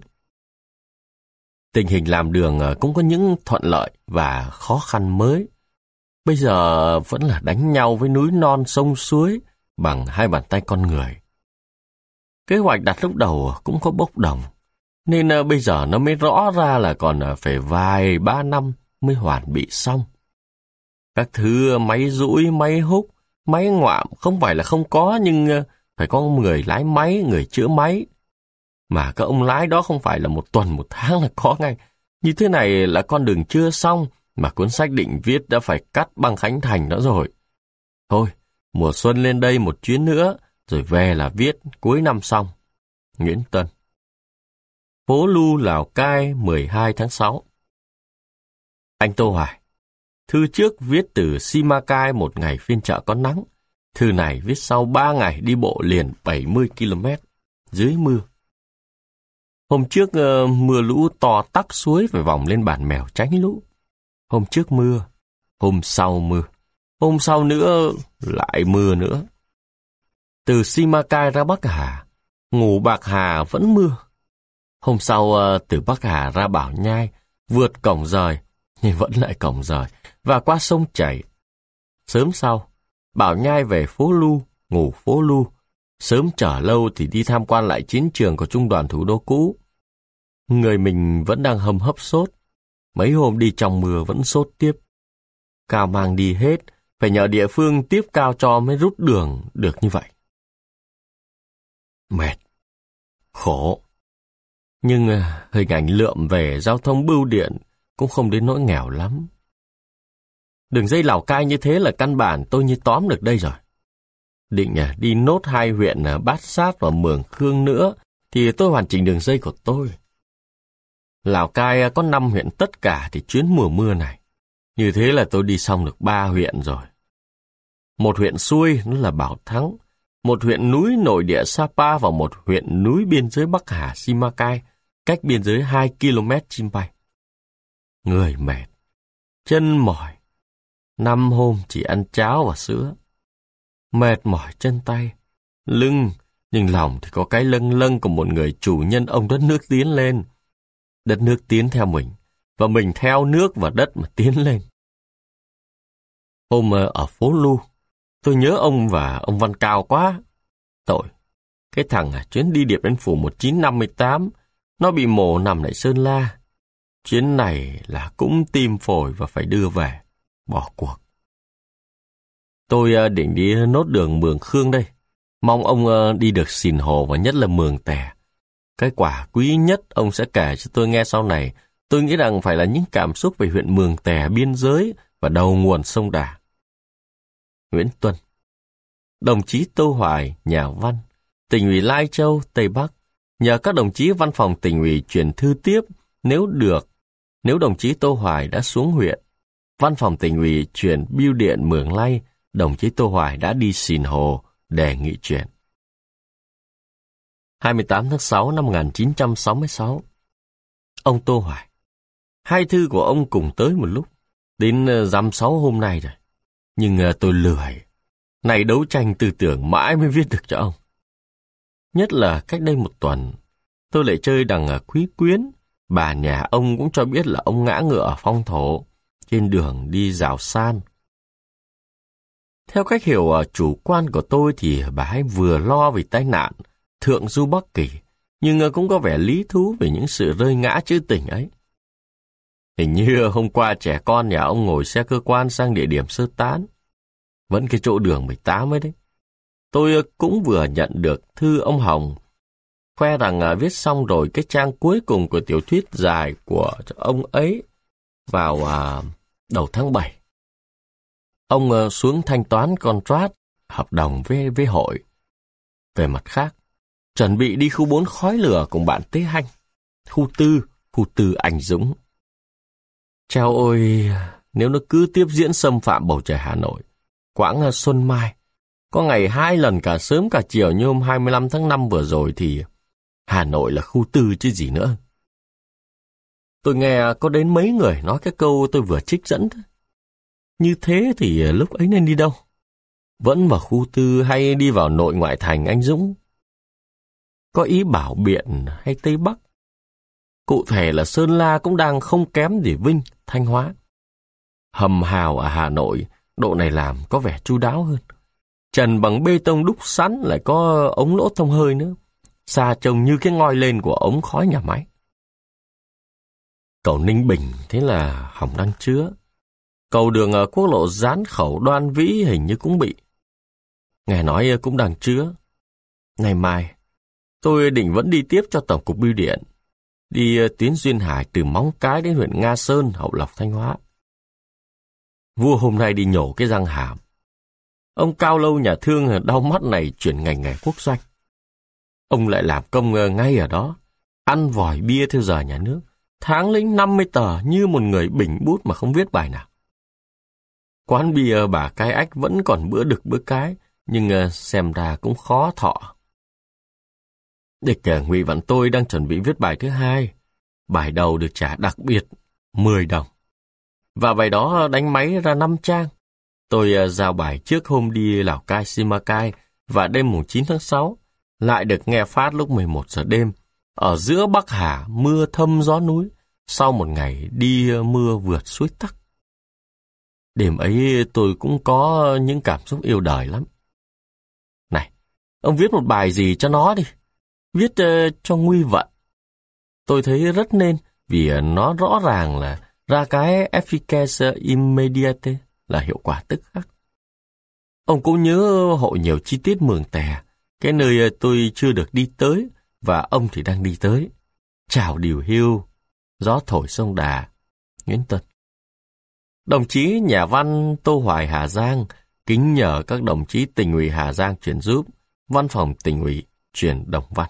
Tình hình làm đường cũng có những thuận lợi và khó khăn mới. bây giờ vẫn là đánh nhau với núi non sông suối bằng hai bàn tay con người. Kế hoạch đặt lúc đầu cũng có bốc đồng, nên bây giờ nó mới rõ ra là còn phải vài ba năm mới hoàn bị xong. Các thứ máy dũi, máy húc, máy ngoạm không phải là không có, nhưng phải có người lái máy, người chữa máy. Mà các ông lái đó không phải là một tuần, một tháng là có ngay. Như thế này là con đường chưa xong, mà cuốn sách định viết đã phải cắt băng khánh thành đó rồi. Thôi, mùa xuân lên đây một chuyến nữa, rồi về là viết cuối năm xong. Nguyễn Tuân. Phố Lu, Lào Cai, mười hai tháng sáu. Anh Tô Hoài. Thư trước viết từ Simacai một ngày phiên chợ có nắng. Thư này viết sau ba ngày đi bộ liền bảy mươi ki lô mét, dưới mưa. Hôm trước uh, mưa lũ to tắc suối phải vòng lên Bản Mèo tránh lũ. Hôm trước mưa, hôm sau mưa, hôm sau nữa lại mưa nữa. Từ Simacai ra Bắc Hà, ngủ Bạc Hà vẫn mưa. Hôm sau uh, từ Bắc Hà ra Bảo Nhai, vượt cổng rời, nhưng vẫn lại cổng rời, và qua sông chảy. Sớm sau, Bảo Nhai về phố Lu, ngủ phố Lu. Sớm trở lâu thì đi tham quan lại chiến trường của Trung đoàn Thủ đô cũ. Người mình vẫn đang hầm hấp sốt. Mấy hôm đi trong mưa vẫn sốt tiếp. Cao mang đi hết, phải nhờ địa phương tiếp cao cho mới rút đường được như vậy. Mệt, khổ. Nhưng hình ảnh lượm về giao thông bưu điện cũng không đến nỗi nghèo lắm. Đường dây Lào Cai như thế là căn bản tôi như tóm được đây rồi. Định đi nốt hai huyện Bát Sát và Mường Khương nữa thì tôi hoàn chỉnh đường dây của tôi. Lào Cai có năm huyện tất cả thì chuyến mùa mưa này. Như thế là tôi đi xong được ba huyện rồi. Một huyện xuôi nó là Bảo Thắng, một huyện núi nội địa Sapa và một huyện núi biên giới Bắc Hà Simacai, cách biên giới hai ki lô mét chim bay. Người mệt, chân mỏi, năm hôm chỉ ăn cháo và sữa. Mệt mỏi chân tay, lưng, nhưng lòng thì có cái lâng lâng của một người chủ nhân ông đất nước tiến lên. Đất nước tiến theo mình, và mình theo nước và đất mà tiến lên. Hôm ở phố Lu, tôi nhớ ông và ông Văn Cao quá. Tội, cái thằng chuyến đi Điện Biên Phủ một nghìn chín trăm năm mươi tám, nó bị mổ nằm lại Sơn La. Chuyến này là cũng tim phổi và phải đưa về, bỏ cuộc. Tôi định đi nốt đường Mường Khương đây. Mong ông đi được Sìn Hồ và nhất là Mường Tè. Cái quả quý nhất ông sẽ kể cho tôi nghe sau này. Tôi nghĩ rằng phải là những cảm xúc về huyện Mường Tè biên giới và đầu nguồn sông Đà. Nguyễn Tuân. Đồng chí Tô Hoài, nhà văn, tỉnh ủy Lai Châu, Tây Bắc. Nhờ các đồng chí văn phòng tỉnh ủy chuyển thư tiếp, nếu được, nếu đồng chí Tô Hoài đã xuống huyện, văn phòng tỉnh ủy chuyển bưu điện Mường Lay, đồng chí Tô Hoài đã đi Sìn Hồ đề nghị chuyển. hai mươi tám tháng sáu năm một nghìn chín trăm sáu mươi sáu. Ông Tô Hoài. Hai thư của ông cùng tới một lúc, đến dăm sáu hôm nay rồi. Nhưng tôi lười. Này đấu tranh tư tưởng mãi mới viết được cho ông. Nhất là cách đây một tuần, tôi lại chơi đằng Quý Quyến. Bà nhà ông cũng cho biết là ông ngã ngựa ở Phong Thổ, trên đường đi rào san. Theo cách hiểu chủ quan của tôi thì bà ấy vừa lo vì tai nạn Thượng Du Bắc Kỳ, nhưng cũng có vẻ lý thú về những sự rơi ngã trữ tình ấy. Hình như hôm qua trẻ con nhà ông ngồi xe cơ quan sang địa điểm sơ tán. Vẫn cái chỗ đường mười tám ấy đấy. Tôi cũng vừa nhận được thư ông Hồng, khoe rằng viết xong rồi cái trang cuối cùng của tiểu thuyết dài của ông ấy vào uh, đầu tháng bảy. Ông uh, xuống thanh toán contract, hợp đồng với, với hội. Về mặt khác, chuẩn bị đi khu bốn khói lửa cùng bạn Tế Hanh, khu tư, khu tư Anh Dũng. Chao ôi, nếu nó cứ tiếp diễn xâm phạm bầu trời Hà Nội, quãng xuân mai, có ngày hai lần cả sớm cả chiều như hôm hai mươi lăm tháng năm vừa rồi thì Hà Nội là khu tư chứ gì nữa. Tôi nghe có đến mấy người nói cái câu tôi vừa trích dẫn. Như thế thì lúc ấy nên đi đâu? Vẫn vào khu tư hay đi vào nội ngoại thành anh Dũng? Có ý Bảo Biện hay Tây Bắc? Cụ thể là Sơn La cũng đang không kém gì Vinh, Thanh Hóa. Hầm hào ở Hà Nội, độ này làm có vẻ chu đáo hơn. Trần bằng bê tông đúc sẵn lại có ống lỗ thông hơi nữa. Xa trông như cái ngoi lên của ống khói nhà máy. Cầu Ninh Bình thế là hỏng đang chứa. Cầu đường ở quốc lộ Gián Khẩu Đoan Vĩ hình như cũng bị. Nghe nói cũng đang chứa. Ngày mai, tôi định vẫn đi tiếp cho Tổng cục Bưu điện. Đi tuyến duyên hải từ Móng Cái đến huyện Nga Sơn, Hậu Lộc, Thanh Hóa. Vua hôm nay đi nhổ cái răng hàm. Ông Cao Lâu nhà thương đau mắt này chuyển ngành nghề quốc doanh. Ông lại làm công ngay ở đó, ăn vòi bia theo giờ nhà nước, tháng lĩnh năm mươi tờ như một người bình bút mà không viết bài nào. Quán bia bà Cái Ách vẫn còn bữa đực bữa cái, nhưng xem ra cũng khó thọ. Địch Ngụy Vạn Tôi đang chuẩn bị viết bài thứ hai. Bài đầu được trả đặc biệt mười đồng. Và bài đó đánh máy ra năm trang. Tôi giao bài trước hôm đi Lào Cai Simacai và đêm mùng chín tháng sáu lại được nghe phát lúc mười một giờ đêm ở giữa Bắc Hà mưa thâm gió núi sau một ngày đi mưa vượt suối Tắc. Đêm ấy tôi cũng có những cảm xúc yêu đời lắm. Này, ông viết một bài gì cho nó đi. Viết uh, cho Nguy Vận. Tôi thấy rất nên vì nó rõ ràng là ra cái efficace immediate là hiệu quả tức khắc. Ông cũng nhớ hộ nhiều chi tiết Mường Tè, cái nơi tôi chưa được đi tới và ông thì đang đi tới. Chào điều hưu, gió thổi sông Đà, Nguyễn Tuân. Đồng chí nhà văn Tô Hoài Hà Giang kính nhờ các đồng chí tỉnh ủy Hà Giang chuyển giúp, văn phòng tỉnh ủy truyền Đồng Văn.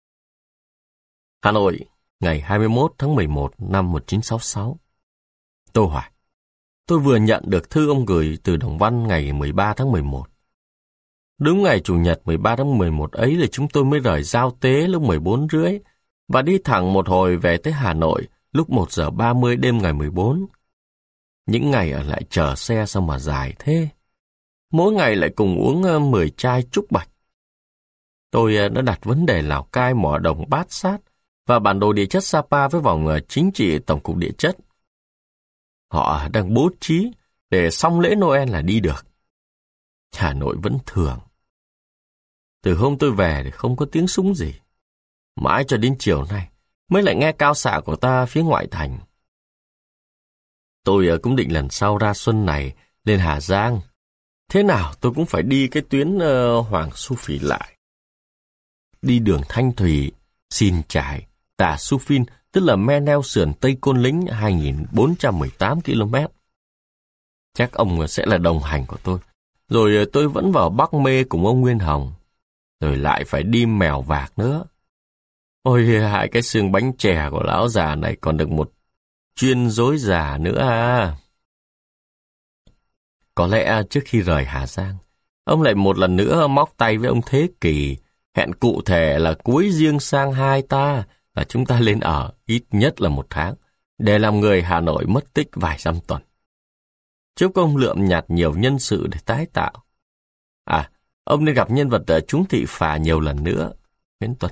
Hà Nội, ngày hai mươi mốt tháng mười một năm một nghìn chín trăm sáu mươi sáu. Tô Hoài, tôi vừa nhận được thư ông gửi từ Đồng Văn ngày mười ba tháng mười một. Đúng ngày Chủ nhật mười ba tháng mười một ấy là chúng tôi mới rời Giao Tế lúc mười bốn rưỡi và đi thẳng một hồi về tới Hà Nội lúc một giờ ba mươi đêm ngày mười bốn. Những ngày ở lại chờ xe sao mà dài thế. Mỗi ngày lại cùng uống mười chai trúc bạch. Tôi đã đặt vấn đề Lào Cai, Mỏ Đồng, Bát Sát và bản đồ địa chất Sapa với vòng chính trị Tổng cục Địa chất. Họ đang bố trí để xong lễ Noel là đi được. Hà Nội vẫn thường. Từ hôm tôi về thì không có tiếng súng gì. Mãi cho đến chiều nay mới lại nghe cao xạ của ta phía ngoại thành. Tôi cũng định lần sau ra xuân này lên Hà Giang. Thế nào tôi cũng phải đi cái tuyến uh, Hoàng Su Phỉ lại. Đi đường Thanh Thủy, Xin Trải, Tà Su Phin, tức là men neo sườn Tây Côn Lĩnh hai nghìn bốn trăm mười tám ki lô mét. Chắc ông sẽ là đồng hành của tôi. Rồi tôi vẫn vào Bắc Mê cùng ông Nguyên Hồng. Rồi lại phải đi Mèo Vạc nữa. Ôi, hai cái xương bánh chè của lão già này còn được một chuyên rối già nữa à. Có lẽ trước khi rời Hà Giang, ông lại một lần nữa móc tay với ông Thế Kỳ, hẹn cụ thể là cuối Giêng Sang hai ta là chúng ta lên ở ít nhất là một tháng, để làm người Hà Nội mất tích vài trăm tuần. Chúc ông lượm nhặt nhiều nhân sự để tái tạo. À, ông nên gặp nhân vật ở Chúng Thị Phà nhiều lần nữa, Nguyễn Tuân.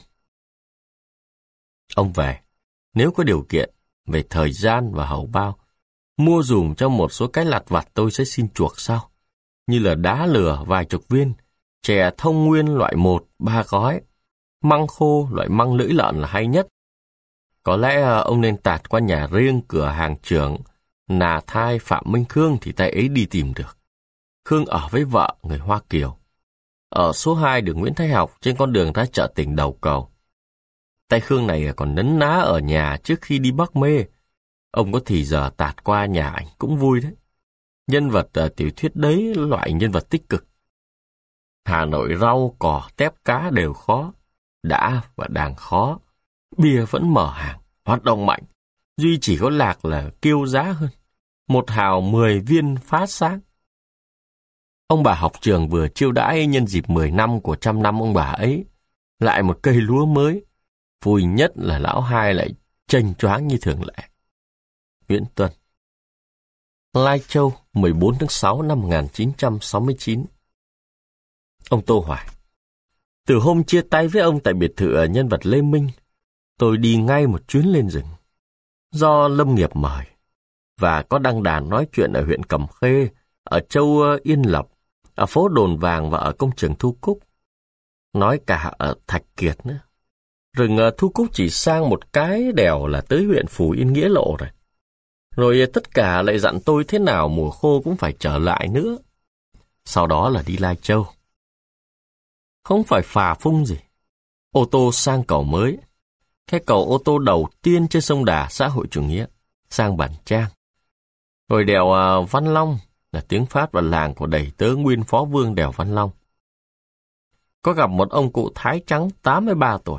Ông về, nếu có điều kiện, về thời gian và hầu bao, mua dùm cho một số cái lặt vặt tôi sẽ xin chuộc sau, như là đá lửa vài chục viên, chè thông nguyên loại một, ba gói, măng khô loại măng lưỡi lợn là hay nhất. Có lẽ ông nên tạt qua nhà riêng cửa hàng trưởng Nà Thai Phạm Minh Khương thì tay ấy đi tìm được. Khương ở với vợ người Hoa Kiều, ở số hai đường Nguyễn Thái Học trên con đường ra chợ tỉnh đầu cầu. Tay Khương này còn nấn ná ở nhà trước khi đi Bắc Mê. Ông có thì giờ tạt qua nhà ảnh cũng vui đấy. Nhân vật uh, tiểu thuyết đấy loại nhân vật tích cực. Hà Nội rau, cỏ, tép cá đều khó. Đã và đang khó. Bia vẫn mở hàng, hoạt động mạnh. Duy chỉ có lạc là kêu giá hơn. Một hào mười viên phát sáng. Ông bà học trường vừa chiêu đãi nhân dịp mười năm của trăm năm ông bà ấy. Lại một cây lúa mới. Vui nhất là lão hai lại chênh choáng như thường lệ. Nguyễn Tuân. Lai Châu, mười bốn tháng sáu năm một nghìn chín trăm sáu mươi chín. Ông Tô Hoài. Từ hôm chia tay với ông tại biệt thự nhân vật Lê Minh, tôi đi ngay một chuyến lên rừng. Do Lâm Nghiệp mời. và có đăng đàn nói chuyện ở huyện Cẩm Khê, ở châu Yên Lập, ở phố Đồn Vàng và ở công trường Thu Cúc. Nói cả ở Thạch Kiệt nữa. Rừng Thu Cúc chỉ sang một cái đèo là tới huyện Phù Yên Nghĩa Lộ rồi. Rồi tất cả lại dặn tôi thế nào mùa khô cũng phải trở lại nữa. Sau đó là đi Lai Châu. Không phải phà phung gì. Ô tô sang cầu mới. Cái cầu ô tô đầu tiên trên sông Đà xã hội chủ nghĩa, sang Bản Trang. Rồi đèo Văn Long là tiếng Pháp và làng của đầy tớ nguyên phó vương đèo Văn Long. Có gặp một ông cụ Thái trắng tám mươi ba tuổi.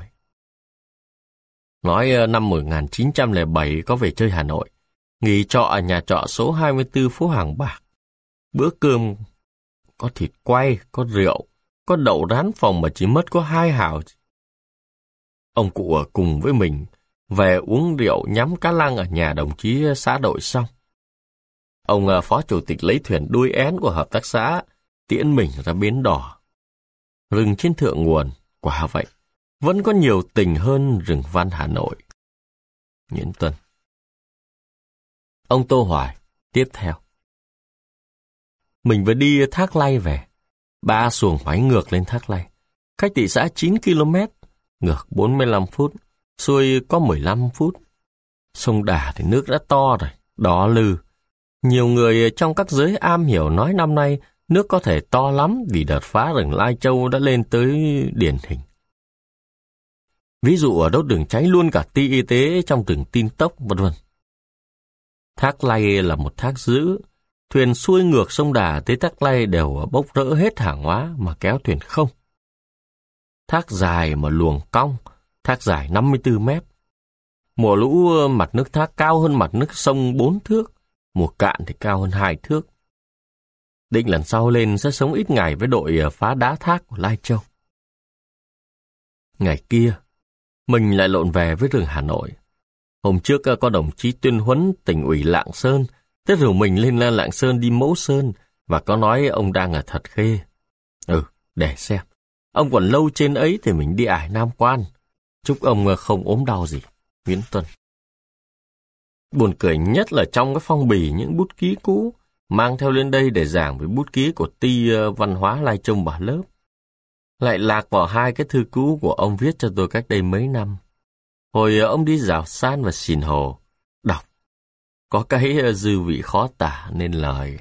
Nói năm một nghìn chín trăm lẻ bảy có về chơi Hà Nội, nghỉ trọ ở nhà trọ số hai mươi tư phố Hàng Bạc. Bữa cơm có thịt quay, có rượu, có đậu rán phòng mà chỉ mất có hai hào. Ông cụ ở cùng với mình về uống rượu nhắm cá lăng ở nhà đồng chí xã đội xong. Ông phó chủ tịch lấy thuyền đuôi én của hợp tác xã tiễn mình ra bến đò. Rừng trên thượng nguồn, quả vậy, vẫn có nhiều tình hơn rừng văn Hà Nội. Nguyễn Tuân. Ông Tô Hoài tiếp theo. Mình vừa đi Thác Lay về. Ba xuồng máy ngược lên Thác Lay. Cách thị xã chín ki lô mét, ngược bốn mươi lăm phút, xuôi có mười lăm phút. Sông Đà thì nước đã to rồi, đỏ lừ. Nhiều người trong các giới am hiểu nói năm nay nước có thể to lắm vì đợt phá rừng Lai Châu đã lên tới điển hình. Ví dụ ở đốt đường cháy luôn cả ti y tế trong từng tin tốc, vân vân. Thác Lay là một thác dữ, thuyền xuôi ngược sông Đà tới Thác Lay đều bốc rỡ hết hàng hóa mà kéo thuyền không. Thác dài mà luồng cong, thác dài năm mươi tư mét. Mùa lũ mặt nước thác cao hơn mặt nước sông bốn thước, mùa cạn thì cao hơn hai thước. Định lần sau lên sẽ sống ít ngày với đội phá đá thác của Lai Châu. Ngày kia, mình lại lộn về với rừng Hà Nội. Hôm trước có đồng chí tuyên huấn tỉnh ủy Lạng Sơn, thế rủ mình lên Lạng Sơn đi Mẫu Sơn, và có nói ông đang ở Thật Khê. Ừ, để xem. Ông còn lâu trên ấy thì mình đi ải Nam Quan. Chúc ông không ốm đau gì. Nguyễn Tuân. Buồn cười nhất là trong cái phong bì những bút ký cũ, mang theo lên đây để giảng với bút ký của ty văn hóa Lai Châu Bà Lớp. Lại lạc vào hai cái thư cũ của ông viết cho tôi cách đây mấy năm. Hồi ông đi dạo san và xìn hồ, đọc. Có cái dư vị khó tả nên lời.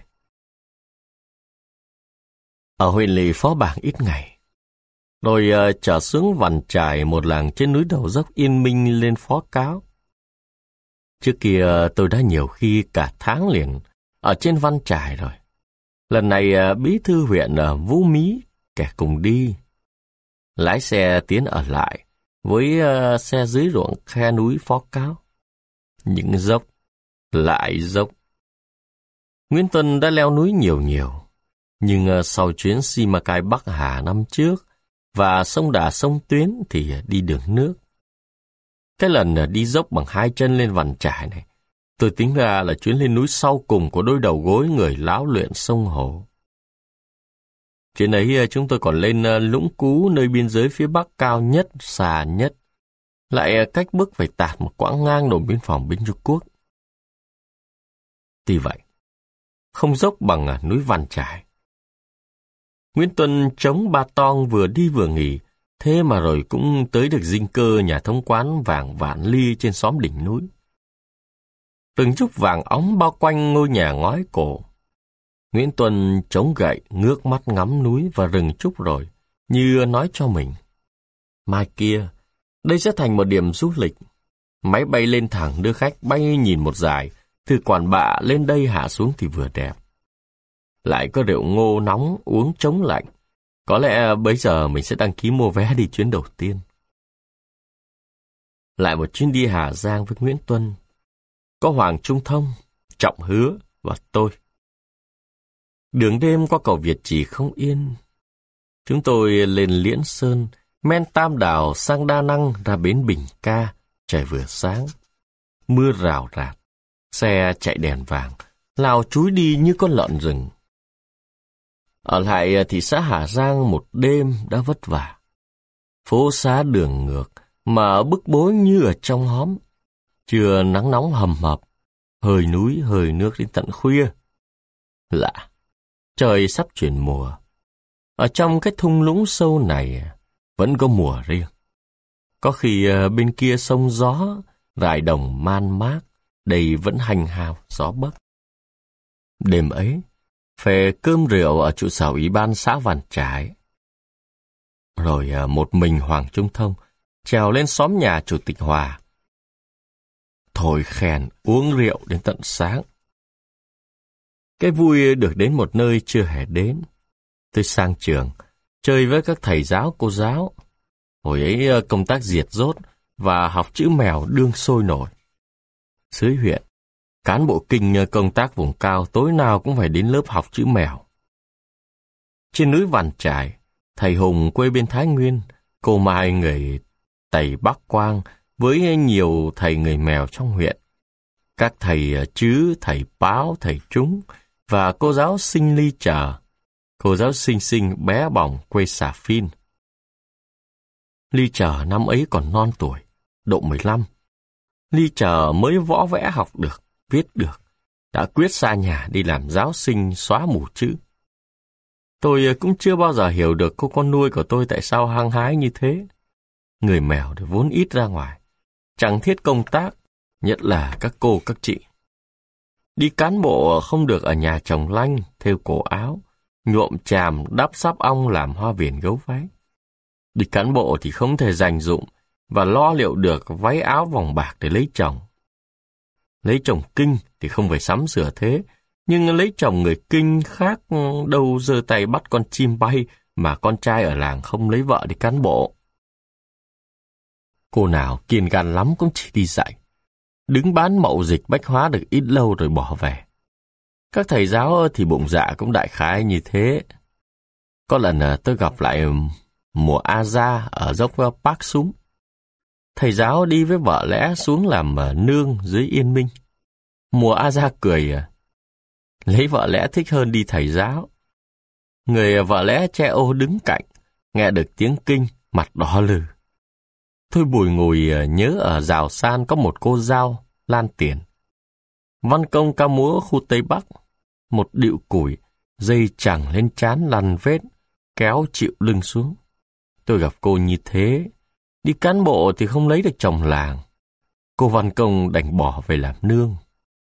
Ở huyện lỵ Phó Bảng ít ngày. Rồi uh, trở xuống Vằn Trải, một làng trên núi đầu dốc Yên Minh lên Phó Cáo. Trước kia tôi đã nhiều khi cả tháng liền ở trên Văn Trải rồi. Lần này uh, bí thư huyện ở Vũ Mí kẻ cùng đi. Lái xe tiến ở lại với uh, xe dưới ruộng khe núi Phó Cáo. Những dốc, lại dốc. Nguyễn Tuân đã leo núi nhiều nhiều, nhưng uh, sau chuyến Simacai Bắc Hà năm trước và sông Đà sông Tuyến thì uh, đi đường nước. Cái lần uh, đi dốc bằng hai chân lên Vằn Trải này, tôi tính ra là chuyến lên núi sau cùng của đôi đầu gối người láo luyện sông Hồ. Chuyến ấy chúng tôi còn lên Lũng Cú, nơi biên giới phía Bắc cao nhất, xa nhất. Lại cách bước phải tạt một quãng ngang đồn biên phòng Binh Trung Quốc. Tuy vậy, không dốc bằng núi Vằn Trải. Nguyễn Tuân chống Ba Tong vừa đi vừa nghỉ, thế mà rồi cũng tới được dinh cơ nhà thống quán vàng Vạn Ly trên xóm đỉnh núi. Từng chút vàng óng bao quanh ngôi nhà ngói cổ. Nguyễn Tuân chống gậy, ngước mắt ngắm núi và rừng trúc rồi, như nói cho mình. Mai kia, đây sẽ thành một điểm du lịch. Máy bay lên thẳng đưa khách bay nhìn một dải, từ Quản Bạ lên đây hạ xuống thì vừa đẹp. Lại có rượu ngô nóng uống chống lạnh. Có lẽ bấy giờ mình sẽ đăng ký mua vé đi chuyến đầu tiên. Lại một chuyến đi Hà Giang với Nguyễn Tuân. Có Hoàng Trung Thông, Trọng Hứa và tôi. Đường đêm qua cầu Việt Trì không yên. Chúng tôi lên Liễn Sơn, men Tam Đảo sang Đa Năng ra bến Bình Ca, trời vừa sáng. Mưa rào rạt, xe chạy đèn vàng, lao chúi đi như con lợn rừng. Ở lại thị xã Hà Giang một đêm đã vất vả. Phố xá đường ngược, mà bức bối như ở trong hóm. Trưa nắng nóng hầm hập, hơi núi hơi nước đến tận khuya. Lạ, trời sắp chuyển mùa. Ở trong cái thung lũng sâu này vẫn có mùa riêng. Có khi bên kia sông gió, rải đồng man mác, đây vẫn hành hào gió bấc. Đêm ấy, phê cơm rượu ở trụ sở ủy ban xã Vạn Trải. Rồi một mình Hoàng Trung Thông trèo lên xóm nhà Chủ tịch Hòa. Thổi kèn uống rượu đến tận sáng. Cái vui được đến một nơi chưa hề đến. Tôi sang trường, chơi với các thầy giáo cô giáo. Hồi ấy công tác diệt dốt và học chữ mèo đương sôi nổi. Dưới huyện, cán bộ kinh công tác vùng cao tối nào cũng phải đến lớp học chữ mèo. Trên núi Vạn Trải, thầy Hùng quê bên Thái Nguyên, cô Mai người Tây Bắc Quang với nhiều thầy người mèo trong huyện. Các thầy Chứ, thầy Báo, thầy Trúng và cô giáo Sinh Ly Trờ, cô giáo Sinh Sinh bé bỏng quê Xà Phiên. Ly Trờ năm ấy còn non tuổi, độ mười lăm. Ly Trờ mới võ vẽ học được, viết được, đã quyết xa nhà đi làm giáo sinh xóa mù chữ. Tôi cũng chưa bao giờ hiểu được cô con nuôi của tôi tại sao hăng hái như thế. Người mèo thì vốn ít ra ngoài, chẳng thiết công tác, nhất là các cô các chị. Đi cán bộ không được ở nhà trồng lanh, thêu cổ áo, nhuộm chàm, đắp sáp ong làm hoa viền gấu váy. Đi cán bộ thì không thể dành dụm và lo liệu được váy áo vòng bạc để lấy chồng. Lấy chồng kinh thì không phải sắm sửa thế, nhưng lấy chồng người kinh khác đâu giơ tay bắt con chim bay mà con trai ở làng không lấy vợ đi cán bộ. Cô nào kiên gan lắm cũng chỉ đi dạy. Đứng bán mậu dịch bách hóa được ít lâu rồi bỏ về. Các thầy giáo thì bụng dạ cũng đại khái như thế. Có lần tôi gặp lại mùa A Gia ở dốc Park Súng. Thầy giáo đi với vợ lẽ xuống làm nương dưới Yên Minh. Mùa A Gia cười, lấy vợ lẽ thích hơn đi thầy giáo. Người vợ lẽ che ô đứng cạnh, nghe được tiếng kinh, mặt đỏ lừ. Thôi bùi ngùi nhớ ở Giào San có một cô dao, Lan Tiền. Văn công ca múa khu Tây Bắc, một điệu củi, dây chẳng lên trán lăn vết, kéo chịu lưng xuống. Tôi gặp cô như thế, đi cán bộ thì không lấy được chồng làng. Cô Văn Công đành bỏ về làm nương.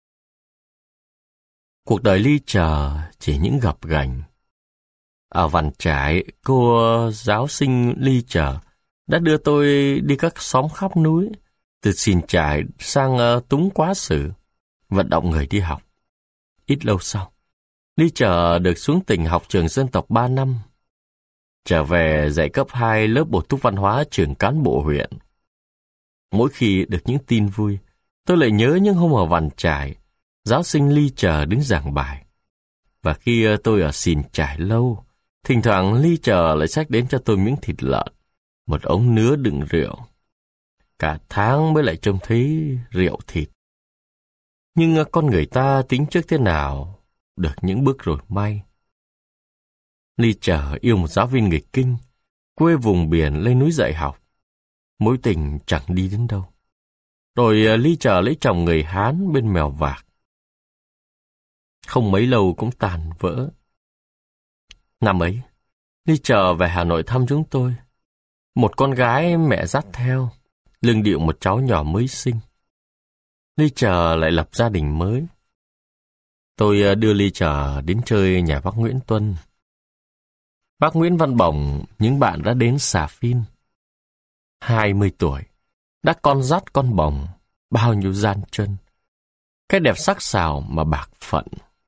Cuộc đời Ly Trờ chỉ những gập ghềnh. Ở Vạn Trải, cô giáo sinh Ly Trờ đã đưa tôi đi các xóm khắp núi, từ Xìn Trải sang uh, Túng Quá Sử, vận động người đi học. Ít lâu sau, Ly Trờ được xuống tỉnh học trường dân tộc ba năm. Trở về dạy cấp hai lớp bổ túc văn hóa trường cán bộ huyện. Mỗi khi được những tin vui, tôi lại nhớ những hôm ở Vạn Trải, giáo sinh Ly Trờ đứng giảng bài. Và khi tôi ở Xìn Trải lâu, thỉnh thoảng Ly Trờ lại xách đến cho tôi miếng thịt lợn, một ống nứa đựng rượu. Cả tháng mới lại trông thấy rượu thịt. Nhưng con người ta tính trước thế nào, được những bước rồi may. Ly Trờ yêu một giáo viên người Kinh, quê vùng biển lên núi dạy học. Mối tình chẳng đi đến đâu. Rồi Ly Trờ lấy chồng người Hán bên Mèo Vạc. Không mấy lâu cũng tàn vỡ. Năm ấy, Ly Trờ về Hà Nội thăm chúng tôi. Một con gái mẹ dắt theo, lưng điệu một cháu nhỏ mới sinh. Ly Trờ lại lập gia đình mới. Tôi đưa Ly Trờ đến chơi nhà bác Nguyễn Tuân. Bác Nguyễn Văn Bổng, những bạn đã đến Xà Phiên. Hai mươi tuổi, đã con dắt con bồng, bao nhiêu gian chân. Cái đẹp sắc sảo mà bạc phận.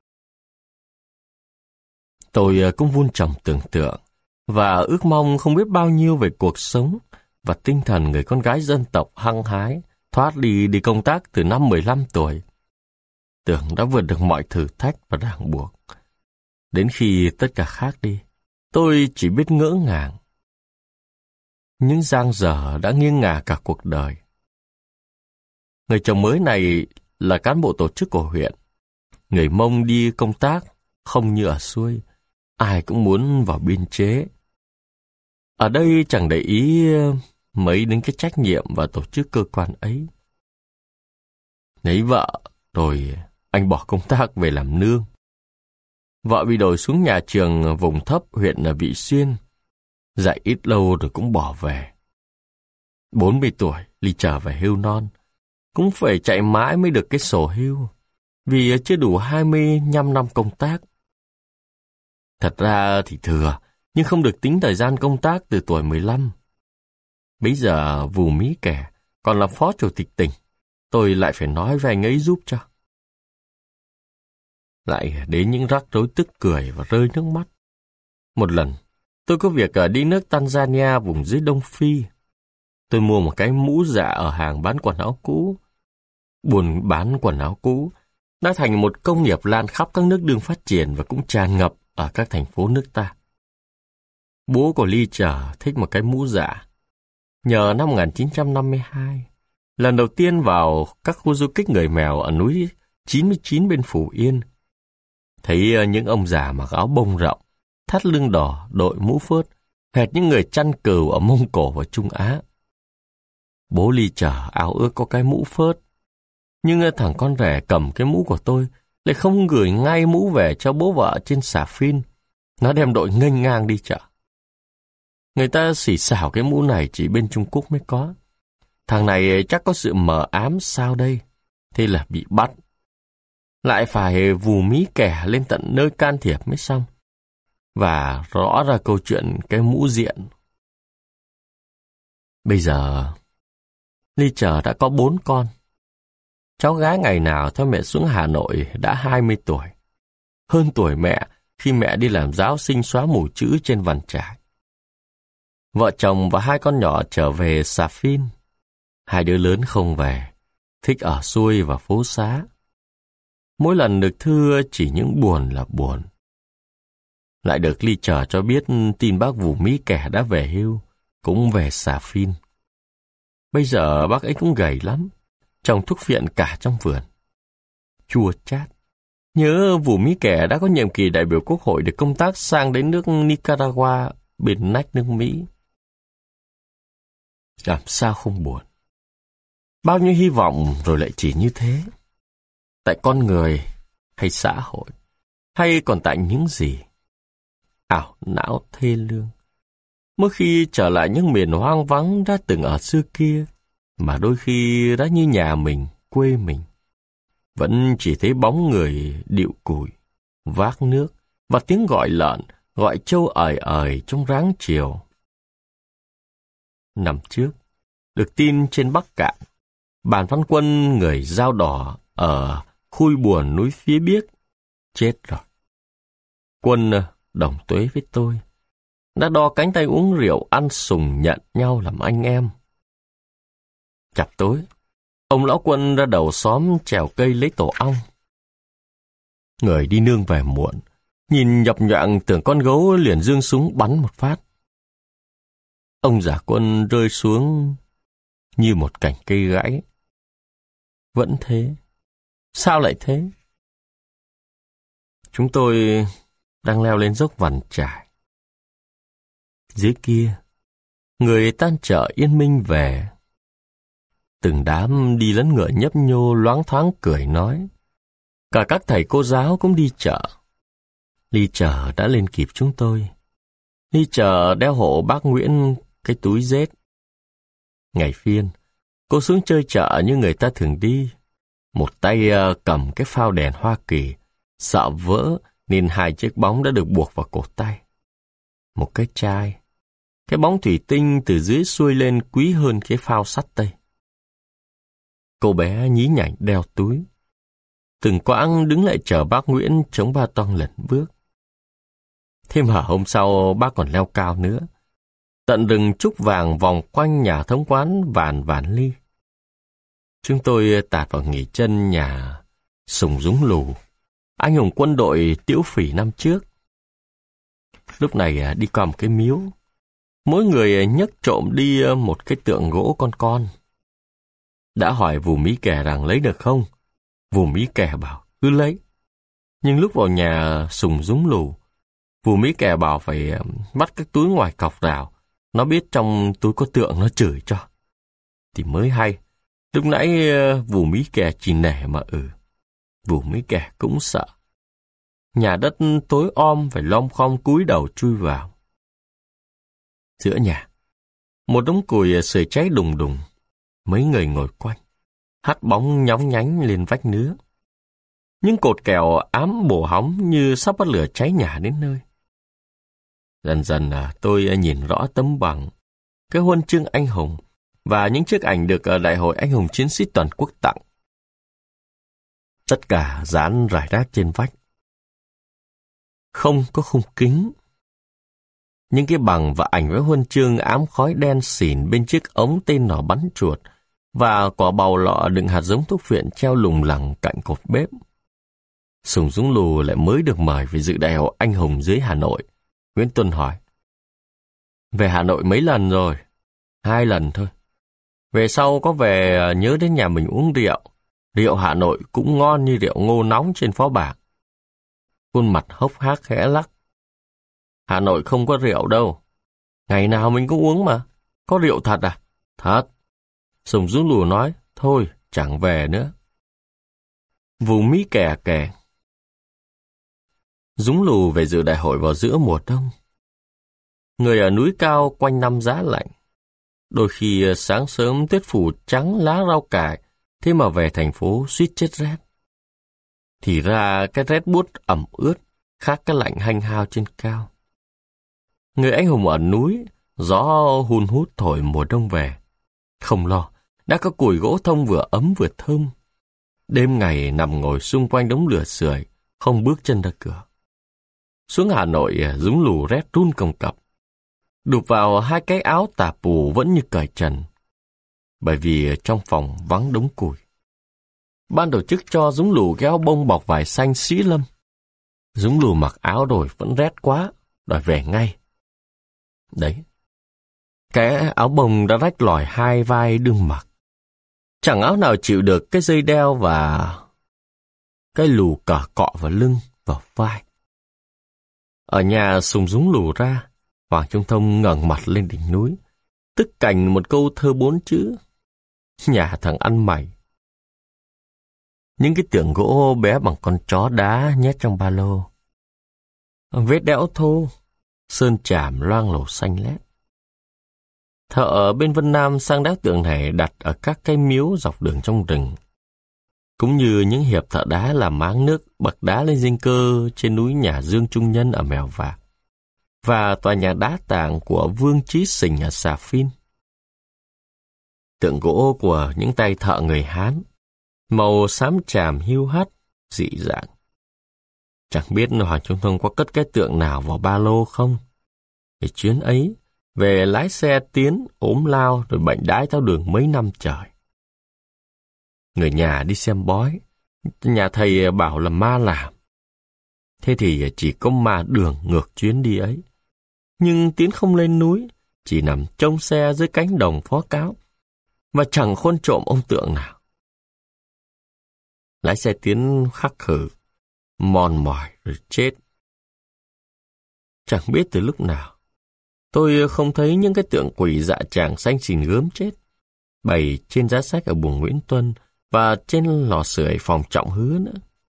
Tôi cũng vun trồng tưởng tượng và ước mong không biết bao nhiêu về cuộc sống và tinh thần người con gái dân tộc hăng hái thoát đi đi công tác từ năm mười lăm tuổi. Tưởng đã vượt được mọi thử thách và ràng buộc. Đến khi tất cả khác đi, tôi chỉ biết ngỡ ngàng. Những giang dở đã nghiêng ngả cả cuộc đời. Người chồng mới này là cán bộ tổ chức của huyện. Người Mông đi công tác, không như ở xuôi. Ai cũng muốn vào biên chế. Ở đây chẳng để ý mấy đến cái trách nhiệm và tổ chức cơ quan ấy. Lấy vợ, Rồi anh bỏ công tác về làm nương. Vợ bị đổi xuống nhà trường vùng thấp huyện Vị Xuyên. Dạy ít lâu rồi cũng bỏ về. bốn mươi tuổi, Ly trở về hưu non. Cũng phải chạy mãi mới được cái sổ hưu, vì chưa đủ hai mươi lăm năm công tác. Thật ra thì thừa, nhưng không được tính thời gian công tác từ tuổi mười lăm. Bây giờ Vù Mí Kẻ còn là phó chủ tịch tỉnh, tôi lại phải nói với anh ấy giúp cho. Lại đến những rắc rối tức cười và rơi nước mắt. Một lần, tôi có việc đi nước Tanzania vùng dưới Đông Phi. Tôi mua một cái mũ dạ ở hàng bán quần áo cũ. Buôn bán quần áo cũ đã thành một công nghiệp lan khắp các nước đường phát triển và cũng tràn ngập ở các thành phố nước ta. Bố của Ly Trở thích một cái mũ dạ. Nhờ năm một nghìn chín trăm năm mươi hai, lần đầu tiên vào các khu du kích người mèo ở núi chín mươi chín bên Phú Yên, thấy những ông già mặc áo bông rộng, thắt lưng đỏ, đội mũ phớt, hệt những người chăn cừu ở Mông Cổ và Trung Á. Bố Ly Trở áo ước có cái mũ phớt, nhưng thằng con rể cầm cái mũ của tôi lại không gửi ngay mũ về cho bố vợ trên Xà Phiên. Nó đem đội nghênh ngang đi chợ. Người ta xỉ xảo cái mũ này chỉ bên Trung Quốc mới có. Thằng này chắc có sự mờ ám sao đây, thế là bị bắt. Lại phải Vù Mí Kẻ lên tận nơi can thiệp mới xong. Và rõ ra câu chuyện cái mũ diện. Bây giờ, Ly Trở đã có bốn con. Cháu gái ngày nào theo mẹ xuống Hà Nội đã hai mươi tuổi. Hơn tuổi mẹ khi mẹ đi làm giáo sinh xóa mù chữ trên Vằn Trải. Vợ chồng và hai con nhỏ trở về Xà Phiên. Hai đứa lớn không về, thích ở xuôi và phố xá. Mỗi lần được thư chỉ những buồn là buồn. Lại được Ly Trở cho biết tin bác Vù Mí Kẻ đã về hưu, cũng về Xà Phiên. Bây giờ bác ấy cũng gầy lắm, trồng thuốc phiện cả trong vườn. Chua chát. Nhớ Vù Mí Kẻ đã có nhiệm kỳ đại biểu quốc hội được công tác sang đến nước Nicaragua, bên nách nước Mỹ. Làm sao không buồn. Bao nhiêu hy vọng rồi lại chỉ như thế. Tại con người, hay xã hội, hay còn tại những gì? Ảo não thê lương. Mỗi khi trở lại những miền hoang vắng đã từng ở xưa kia, mà đôi khi đã như nhà mình, quê mình, vẫn chỉ thấy bóng người điệu cùi, vác nước và tiếng gọi lợn, gọi trâu ời ời trong ráng chiều. Năm trước, được tin trên Bắc Cạn, Bàn Văn Quân người Dao Đỏ ở Khui Buồn núi Phía Biếc chết rồi. Quân đồng tuế với tôi, đã đo cánh tay uống rượu ăn sùng nhận nhau làm anh em. Chập tối, ông lão Quân ra đầu xóm trèo cây lấy tổ ong. Người đi nương về muộn, nhìn nhập nhoạng tưởng con gấu liền giương súng bắn một phát. Ông già Quân rơi xuống như một cành cây gãy. Vẫn thế. Sao lại thế? Chúng tôi đang leo lên dốc Vằn Trải. Dưới kia, người tan chợ yên minh về. Từng đám đi lấn ngựa nhấp nhô loáng thoáng cười nói. Cả các thầy cô giáo cũng đi chợ. Ly Trở đã lên kịp chúng tôi. Ly Trở đeo hộ bác Nguyễn cái túi rết. Ngày phiên, cô xuống chơi chợ như người ta thường đi. Một tay cầm cái phao đèn Hoa Kỳ, sợ vỡ nên hai chiếc bóng đã được buộc vào cổ tay. Một cái chai, cái bóng thủy tinh từ dưới xuôi lên quý hơn cái phao sắt tây. Cô bé nhí nhảnh đeo túi. Từng quãng đứng lại chờ bác Nguyễn chống ba toang lẩn bước. Thế mà hôm sau bác còn leo cao nữa. Tận rừng trúc vàng vòng quanh nhà thống quán Vàn Vạn Ly. Chúng tôi tạt vào nghỉ chân nhà Sùng Dúng Lù, anh hùng quân đội Tiễu Phỉ năm trước. Lúc này đi qua một cái miếu. Mỗi người nhấc trộm đi một cái tượng gỗ con con. Đã hỏi Vù Mí Kẻ rằng lấy được không? Vù Mí Kẻ bảo cứ lấy. Nhưng lúc vào nhà Sùng Dúng Lù, Vù Mí Kẻ bảo phải bắt cái túi ngoài cọc rào. Nó biết trong túi có tượng nó chửi cho. Thì mới hay. Lúc nãy Vù Mí Kẻ chỉ nể mà ừ. Vù mấy kẻ cũng sợ. Nhà đất tối om phải lom khom cúi đầu chui vào. Giữa nhà, một đống củi sưởi cháy đùng đùng. Mấy người ngồi quanh, hắt bóng nhóng nhánh lên vách nứa. Những cột kèo ám bổ hóng như sắp bắt lửa cháy nhà đến nơi. Dần dần tôi nhìn rõ tấm bằng, cái huân chương anh hùng và những chiếc ảnh được Đại hội Anh hùng Chiến sĩ Toàn quốc tặng. Tất cả dán rải rác trên vách. Không có khung kính. Những cái bằng và ảnh với huân chương ám khói đen xỉn bên chiếc ống tên nỏ bắn chuột và quả bầu lọ đựng hạt giống thuốc viện treo lủng lẳng cạnh cột bếp. Sùng Dũng Lù lại mới được mời về dự Đại hội Anh hùng dưới Hà Nội. Nguyễn Tuân hỏi. Về Hà Nội mấy lần rồi? Hai lần thôi. Về sau có về nhớ đến nhà mình uống rượu. Rượu Hà Nội cũng ngon như rượu ngô nóng trên phó bảng. Khuôn mặt hốc hác khẽ lắc. Hà Nội không có rượu đâu. Ngày nào mình cũng uống mà. Có rượu thật à? Thật. Sùng Dũng Lù nói. Thôi, chẳng về nữa. Vù mí kè kè. Dũng Lù về dự đại hội vào giữa mùa đông. Người ở núi cao quanh năm giá lạnh. Đôi khi sáng sớm tuyết phủ trắng lá rau cải, thế mà về thành phố suýt chết rét. Thì ra cái rét buốt ẩm ướt, khác cái lạnh hanh hao trên cao. Người anh hùng ở núi, gió hun hút thổi mùa đông về. Không lo, đã có củi gỗ thông vừa ấm vừa thơm. Đêm ngày nằm ngồi xung quanh đống lửa sưởi, không bước chân ra cửa. Xuống Hà Nội, Dũng Lù rét run cầm cập. Đụp vào hai cái áo tà pù vẫn như cởi trần. Bởi vì trong phòng vắng đống củi. Ban tổ chức cho Dũng Lù cái áo bông bọc vải xanh sĩ lâm. Dũng Lù mặc áo rồi vẫn rét quá, đòi về ngay. Đấy, cái áo bông đã rách lòi hai vai đương mặc. Chẳng áo nào chịu được cái dây đeo và cái lù cờ cọ vào lưng, vào vai. Ở nhà Sùng Dũng Lù ra, Hoàng Trung Thông ngẩng mặt lên đỉnh núi, tức cành một câu thơ bốn chữ. Nhà thằng ăn mày. Những cái tượng gỗ bé bằng con chó đá nhét trong ba lô. Vết đẽo thô, sơn chàm loang lổ xanh lét. Thợ ở bên Vân Nam sang đá tượng này đặt ở các cái miếu dọc đường trong rừng. Cũng như những hiệp thợ đá làm máng nước bậc đá lên dinh cơ trên núi nhà Dương Trung Nhân ở Mèo Vạc và tòa nhà đá tảng của Vương Chí Sình ở Xà Phiên. Tượng gỗ của những tay thợ người Hán, màu xám chàm hiu hắt, dị dạng. Chẳng biết Hoàng Trung Thông có cất cái tượng nào vào ba lô không? Thì chuyến ấy, về lái xe tiến, ốm lao rồi bệnh đái tháo đường mấy năm trời. Người nhà đi xem bói, nhà thầy bảo là ma làm. Thế thì chỉ có ma đường ngược chuyến đi ấy. Nhưng Tiến không lên núi, chỉ nằm trông xe dưới cánh đồng phó cáo, và chẳng khôn trộm ông tượng nào. Lái xe Tiến khắc khử, mòn mỏi rồi chết. Chẳng biết từ lúc nào, tôi không thấy những cái tượng quỷ dạ chàng xanh xìn gớm chết, bày trên giá sách ở buồng Nguyễn Tuân và trên lò sưởi phòng Trọng Hứa nữa.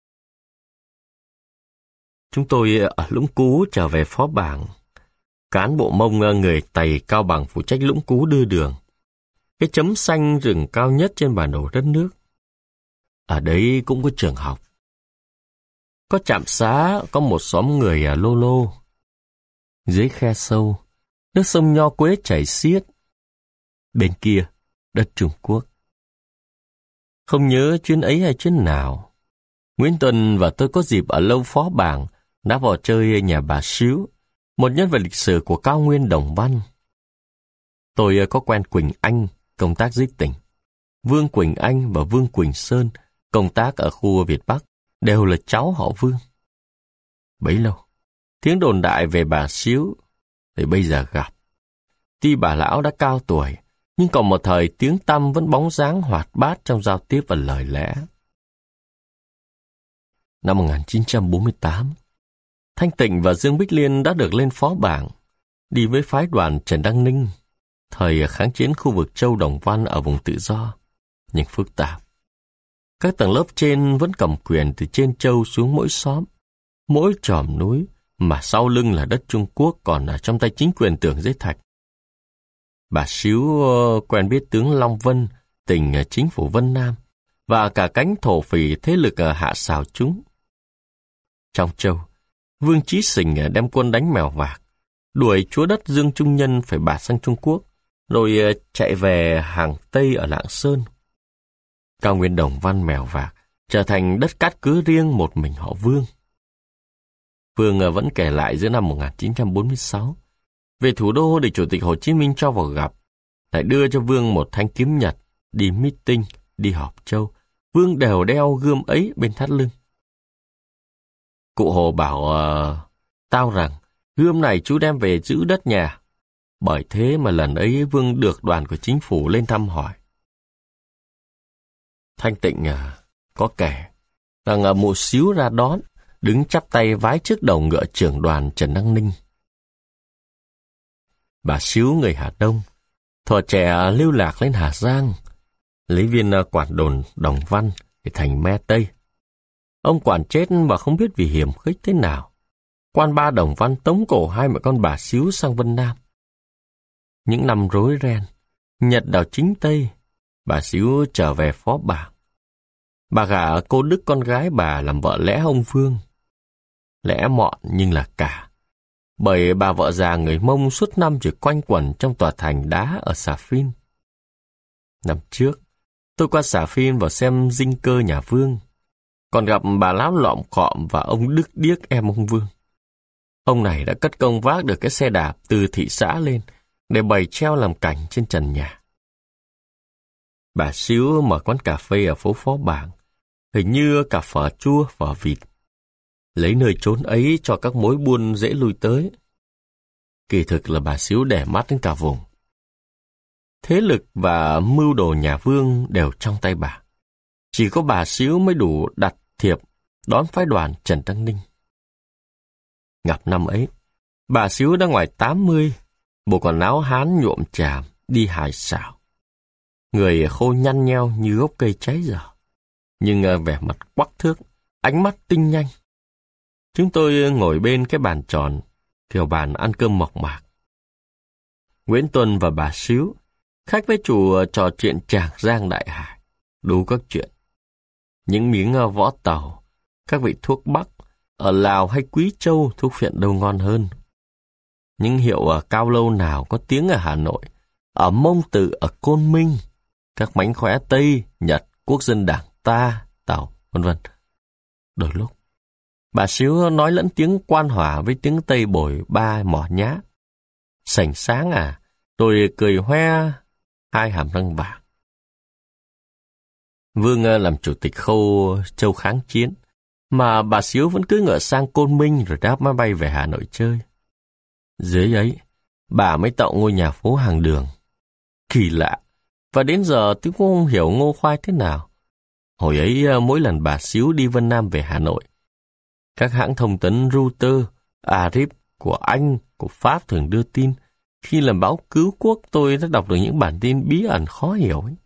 Chúng tôi ở Lũng Cú trở về phó bảng. Cán bộ Mông người Tày Cao Bằng phụ trách Lũng Cú đưa đường. Cái chấm xanh rừng cao nhất trên bản đồ đất nước. Ở đấy cũng có trường học. Có trạm xá, có một xóm người ở Lô Lô. Dưới khe sâu, nước sông Nho Quế chảy xiết. Bên kia, đất Trung Quốc. Không nhớ chuyến ấy hay chuyến nào, Nguyễn Tuân và tôi có dịp ở lâu phó bảng đã vào chơi nhà bà Xíu, một nhân vật lịch sử của cao nguyên Đồng Văn. Tôi có quen Quỳnh Anh, công tác dưới tỉnh. Vương Quỳnh Anh và Vương Quỳnh Sơn, công tác ở khu Việt Bắc, đều là cháu họ Vương. Bấy lâu, tiếng đồn đại về bà Xíu, thì bây giờ gặp. Tuy bà lão đã cao tuổi, nhưng còn một thời tiếng tăm vẫn bóng dáng hoạt bát trong giao tiếp và lời lẽ. Năm một nghìn chín trăm bốn mươi tám, Thanh Tịnh và Dương Bích Liên đã được lên phó bảng, đi với phái đoàn Trần Đăng Ninh, thời kháng chiến khu vực Châu Đồng Văn ở vùng tự do, nhưng phức tạp. Các tầng lớp trên vẫn cầm quyền từ trên châu xuống mỗi xóm, mỗi chòm núi, mà sau lưng là đất Trung Quốc còn ở trong tay chính quyền Tưởng Giới Thạch. Bà Xíu uh, quen biết tướng Long Vân, tỉnh uh, chính phủ Vân Nam, và cả cánh thổ phỉ thế lực uh, hạ sào chúng. Trong châu, Vương Chí Sình uh, đem quân đánh Mèo Vạc, đuổi chúa đất Dương Trung Nhân phải bạt sang Trung Quốc, rồi uh, chạy về hàng Tây ở Lạng Sơn. Cao nguyên Đồng Văn Mèo Vạc trở thành đất cát cứ riêng một mình họ Vương. Vương uh, vẫn kể lại giữa năm một nghìn chín trăm bốn mươi sáu, về thủ đô để Chủ tịch Hồ Chí Minh cho vào gặp, lại đưa cho Vương một thanh kiếm nhật, đi meeting, đi họp châu. Vương đều đeo gươm ấy bên thắt lưng. Cụ Hồ bảo uh, tao rằng, gươm này chú đem về giữ đất nhà. Bởi thế mà lần ấy Vương được đoàn của chính phủ lên thăm hỏi. Thanh Tịnh uh, có kể rằng uh, Mụ Xíu ra đón, đứng chắp tay vái trước đầu ngựa trưởng đoàn Trần Đăng Ninh. Bà Xíu người Hà Đông, thuở trẻ lưu lạc lên Hà Giang, lấy viên quản đồn Đồng Văn để thành Me Tây. Ông quản chết mà không biết vì hiểm khích thế nào. Quan ba Đồng Văn tống cổ hai mẹ con bà Xíu sang Vân Nam. Những năm rối ren, Nhật đảo chính Tây, bà Xíu trở về phó bảng. Bà gả cô Đức con gái bà làm vợ lẽ ông Vương. Lẽ mọn nhưng là cả. Bởi bà vợ già người Mông suốt năm chỉ quanh quẩn trong tòa thành đá ở Xà Phiên. Năm trước, tôi qua Xà Phiên vào xem dinh cơ nhà Vương, còn gặp bà Láo Lọm Cọm và ông Đức Điếc em ông Vương. Ông này đã cất công vác được cái xe đạp từ thị xã lên để bày treo làm cảnh trên trần nhà. Bà Xíu mở quán cà phê ở phố Phó Bảng, hình như cả phở chua, phở vịt. Lấy nơi trốn ấy cho các mối buôn dễ lui tới. Kỳ thực là bà Xíu để mắt đến cả vùng. Thế lực và mưu đồ nhà Vương đều trong tay bà. Chỉ có bà Xíu mới đủ đặt thiệp đón phái đoàn Trần Đăng Ninh. Ngập năm ấy, bà Xíu đã ngoài tám mươi, bộ quần áo Hán nhuộm chàm, đi hài xảo. Người khô nhăn nheo như gốc cây cháy dở, nhưng vẻ mặt quắc thước, ánh mắt tinh nhanh. Chúng tôi ngồi bên cái bàn tròn, kiểu bàn ăn cơm mộc mạc. Nguyễn Tuân và bà Xíu, khách với chủ trò chuyện Tràng Giang Đại Hải, đủ các chuyện. Những miếng võ tàu, các vị thuốc Bắc, ở Lào hay Quý Châu thuốc phiện đâu ngon hơn. Những hiệu cao lâu nào có tiếng ở Hà Nội, ở Mông Tự, ở Côn Minh, các mánh khóe Tây, Nhật, Quốc dân đảng ta, Tàu, vân vân. Đôi lúc, bà Xíu nói lẫn tiếng Quan Hòa với tiếng Tây bồi ba mỏ nhá. Sảnh sáng à, tôi cười hoe hai hàm răng vàng. Vương làm chủ tịch khâu châu kháng chiến, mà bà Xíu vẫn cứ ngựa sang Côn Minh rồi đáp máy bay về Hà Nội chơi. Dưới ấy, bà mới tạo ngôi nhà phố hàng đường. Kỳ lạ, và đến giờ tôi cũng không hiểu Ngô Khoai thế nào. Hồi ấy mỗi lần bà Xíu đi Vân Nam về Hà Nội, các hãng thông tấn Reuters, Arip của Anh, của Pháp thường đưa tin. Khi làm báo cứu quốc, tôi đã đọc được những bản tin bí ẩn khó hiểu ấy.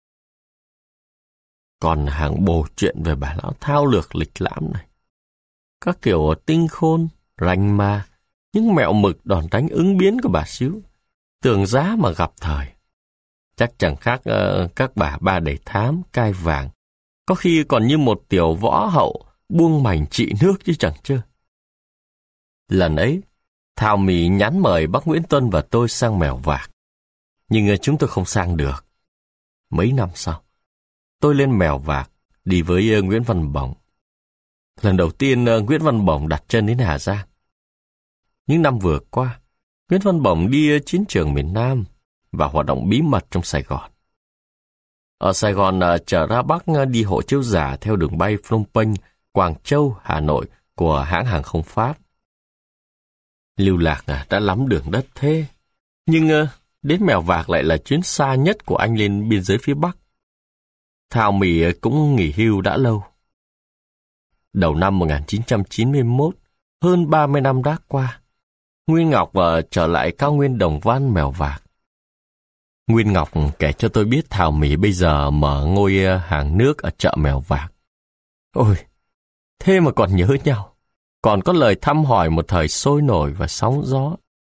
Còn hàng bồ chuyện về bà lão thao lược lịch lãm này. Các kiểu tinh khôn, rành ma, những mẹo mực đòn đánh ứng biến của bà Xíu, tưởng giá mà gặp thời. Chắc chẳng khác uh, các bà ba đầy thám, cai vàng, có khi còn như một tiểu võ hậu buông mảnh trị nước chứ chẳng chơi. Lần ấy, Thảo Mỹ nhắn mời bác Nguyễn Tuân và tôi sang Mèo Vạc, nhưng uh, chúng tôi không sang được. Mấy năm sau, tôi lên Mèo Vạc đi với uh, Nguyễn Văn Bổng. Lần đầu tiên uh, Nguyễn Văn Bổng đặt chân đến Hà Giang. Những năm vừa qua, Nguyễn Văn Bổng đi uh, chiến trường miền Nam và hoạt động bí mật trong Sài Gòn. Ở Sài Gòn uh, trở ra Bắc uh, đi hộ chiếu giả theo đường bay Phnom Penh, Quảng Châu, Hà Nội của hãng hàng không Pháp. Lưu lạc uh, đã lắm đường đất thế, nhưng uh, đến Mèo Vạc lại là chuyến xa nhất của anh lên biên giới phía Bắc. Thảo Mỹ cũng nghỉ hưu đã lâu. Đầu năm một nghìn chín trăm chín mươi mốt, hơn ba mươi năm đã qua, Nguyên Ngọc uh, trở lại cao nguyên Đồng Văn Mèo Vạc. Nguyên Ngọc kể cho tôi biết Thảo Mỹ bây giờ mở ngôi hàng nước ở chợ Mèo Vạc. Ôi, thế mà còn nhớ nhau, còn có lời thăm hỏi một thời sôi nổi và sóng gió.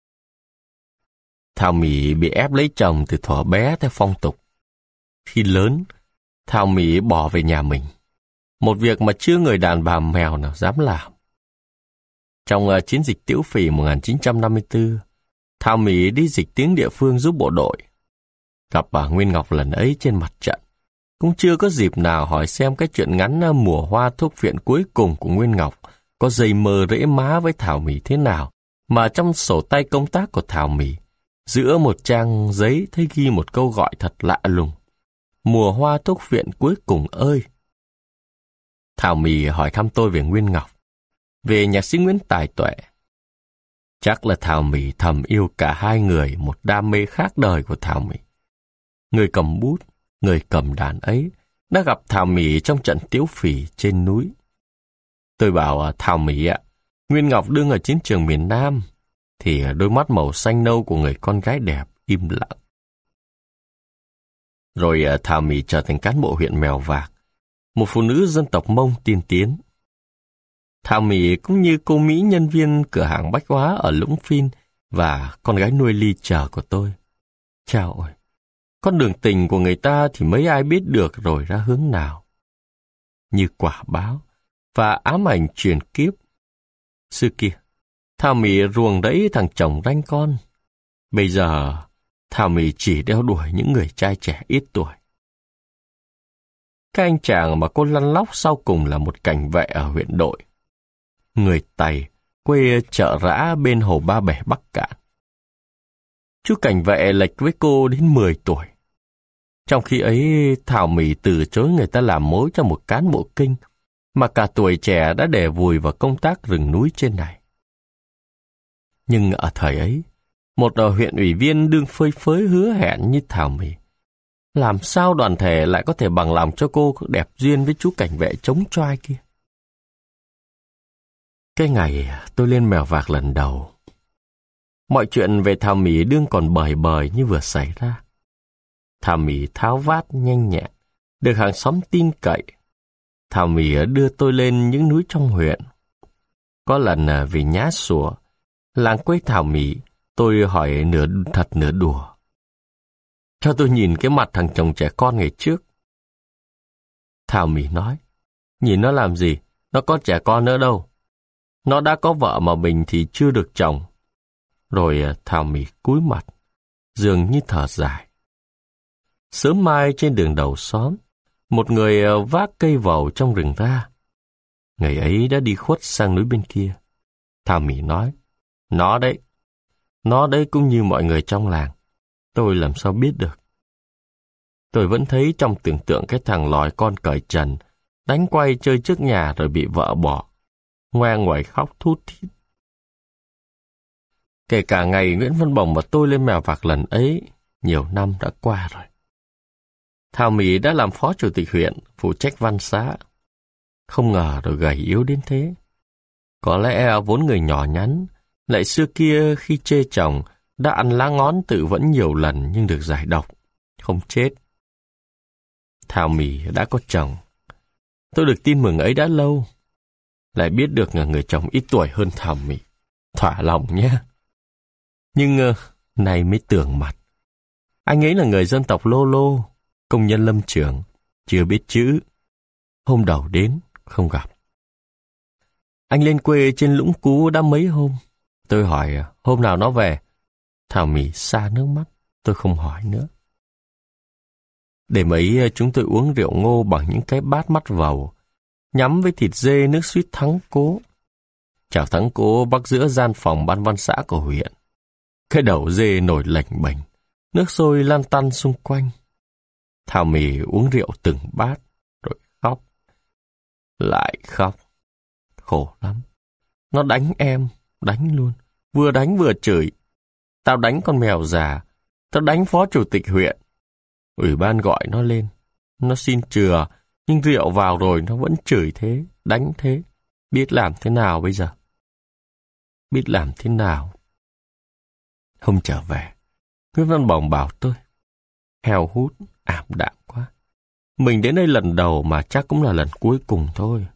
Thảo Mỹ bị ép lấy chồng từ thuở bé theo phong tục. Khi lớn, Thảo Mỹ bỏ về nhà mình, một việc mà chưa người đàn bà mèo nào dám làm. Trong uh, chiến dịch Tiễu Phì một nghìn chín trăm năm mươi tư, Thảo Mỹ đi dịch tiếng địa phương giúp bộ đội. Gặp bà Nguyên Ngọc lần ấy trên mặt trận, cũng chưa có dịp nào hỏi xem cái chuyện ngắn uh, mùa hoa thuốc viện cuối cùng của Nguyên Ngọc có dây mơ rễ má với Thảo Mỹ thế nào, mà trong sổ tay công tác của Thảo Mỹ, giữa một trang giấy thấy ghi một câu gọi thật lạ lùng: Mùa hoa thuốc viện cuối cùng ơi. Thảo Mỹ hỏi thăm tôi về Nguyên Ngọc, về nhạc sĩ Nguyễn Tài Tuệ. Chắc là Thảo Mỹ thầm yêu cả hai người, một đam mê khác đời của Thảo Mỹ. Người cầm bút, người cầm đàn ấy đã gặp Thảo Mỹ trong trận Tiễu Phì trên núi. Tôi bảo Thảo Mỹ ạ, Nguyên Ngọc đương ở chiến trường miền Nam, thì đôi mắt màu xanh nâu của người con gái đẹp im lặng. Rồi Thảo Mỹ trở thành cán bộ huyện Mèo Vạc, một phụ nữ dân tộc Mông tiên tiến. Thảo Mỹ cũng như cô Mỹ nhân viên cửa hàng bách hóa ở Lũng Phin và con gái nuôi Ly Chờ của tôi. Chao ôi, con đường tình của người ta thì mấy ai biết được rồi ra hướng nào. Như quả báo và ám ảnh truyền kiếp. Xưa kia, Thảo Mỹ ruồng rẫy thằng chồng ranh con. Bây giờ, Thảo Mỹ chỉ đeo đuổi những người trai trẻ ít tuổi. Cái anh chàng mà cô lăn lóc sau cùng là một cảnh vệ ở huyện Đội. Người Tày, quê Chợ Rã bên Hồ Ba Bể Bắc Cạn. Chú cảnh vệ lệch với cô đến mười tuổi. Trong khi ấy, Thảo Mỹ từ chối người ta làm mối cho một cán bộ kinh, mà cả tuổi trẻ đã để vùi vào công tác rừng núi trên này. Nhưng ở thời ấy, một huyện ủy viên đương phơi phới hứa hẹn như Thảo Mỹ, làm sao đoàn thể lại có thể bằng lòng cho cô đẹp duyên với chú cảnh vệ chống choai kia. Cái ngày tôi lên Mèo Vạc lần đầu, mọi chuyện về Thảo Mỹ đương còn bời bời như vừa xảy ra. Thảo Mỹ tháo vát nhanh nhẹn, được hàng xóm tin cậy. Thảo Mỹ đưa tôi lên những núi trong huyện. Có lần vì nhá sủa, làng quê Thảo Mỹ, tôi hỏi nửa thật nửa đùa: cho tôi nhìn cái mặt thằng chồng trẻ con ngày trước. Thảo Mỹ nói: nhìn nó làm gì, nó có trẻ con nữa đâu. Nó đã có vợ mà mình thì chưa được chồng. Rồi Thảo Mỹ cúi mặt, dường như thở dài. Sớm mai trên đường đầu xóm, một người vác cây vầu trong rừng ra. Người ấy đã đi khuất sang núi bên kia. Thảo Mỹ nói: nó đấy, nó đấy cũng như mọi người trong làng. Tôi làm sao biết được. Tôi vẫn thấy trong tưởng tượng cái thằng lòi con cởi trần, đánh quay chơi trước nhà rồi bị vợ bỏ, ngoe nguẩy khóc thút thít. Kể cả ngày Nguyễn Văn Bồng và tôi lên Mèo Vạc lần ấy, nhiều năm đã qua rồi. Thảo Mỹ đã làm phó chủ tịch huyện, phụ trách văn xã. Không ngờ rồi gầy yếu đến thế. Có lẽ vốn người nhỏ nhắn, lại xưa kia khi chê chồng, đã ăn lá ngón tự vẫn nhiều lần nhưng được giải độc, không chết. Thảo Mỹ đã có chồng. Tôi được tin mừng ấy đã lâu. Lại biết được là người chồng ít tuổi hơn Thảo Mỹ. Thỏa lòng nhé. Nhưng uh, này mới tưởng mặt. Anh ấy là người dân tộc Lô Lô, công nhân lâm trường, chưa biết chữ. Hôm đầu đến, không gặp. Anh lên quê trên Lũng Cú đã mấy hôm. Tôi hỏi hôm nào nó về. Thảo Mỹ xa nước mắt, tôi không hỏi nữa. Đêm ấy chúng tôi uống rượu ngô bằng những cái bát mắt vầu, nhắm với thịt dê nước suýt thắng cố. Chảo thắng cố bắc giữa gian phòng ban văn xã của huyện. Cái đầu dê nổi lềnh bềnh, nước sôi lan tăn xung quanh. Thảo Mỹ uống rượu từng bát, rồi khóc. Lại khóc. Khổ lắm. Nó đánh em, đánh luôn. Vừa đánh vừa chửi. Tao đánh con mèo già. Tao đánh phó chủ tịch huyện. Ủy ban gọi nó lên. Nó xin chừa, nhưng rượu vào rồi nó vẫn chửi thế, đánh thế. Biết làm thế nào bây giờ? Biết làm thế nào? Hôm trở về, Nguyễn Văn Bồng bảo tôi: heo hút, ảm đạm quá. Mình đến đây lần đầu mà chắc cũng là lần cuối cùng thôi.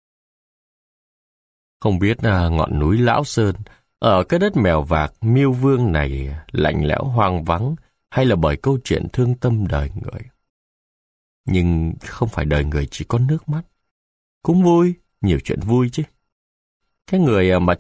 Không biết à, ngọn núi Lão Sơn, ở cái đất mèo vạc Miêu Vương này lạnh lẽo hoang vắng, hay là bởi câu chuyện thương tâm đời người. Nhưng không phải đời người chỉ có nước mắt. Cũng vui, nhiều chuyện vui chứ. Cái người mà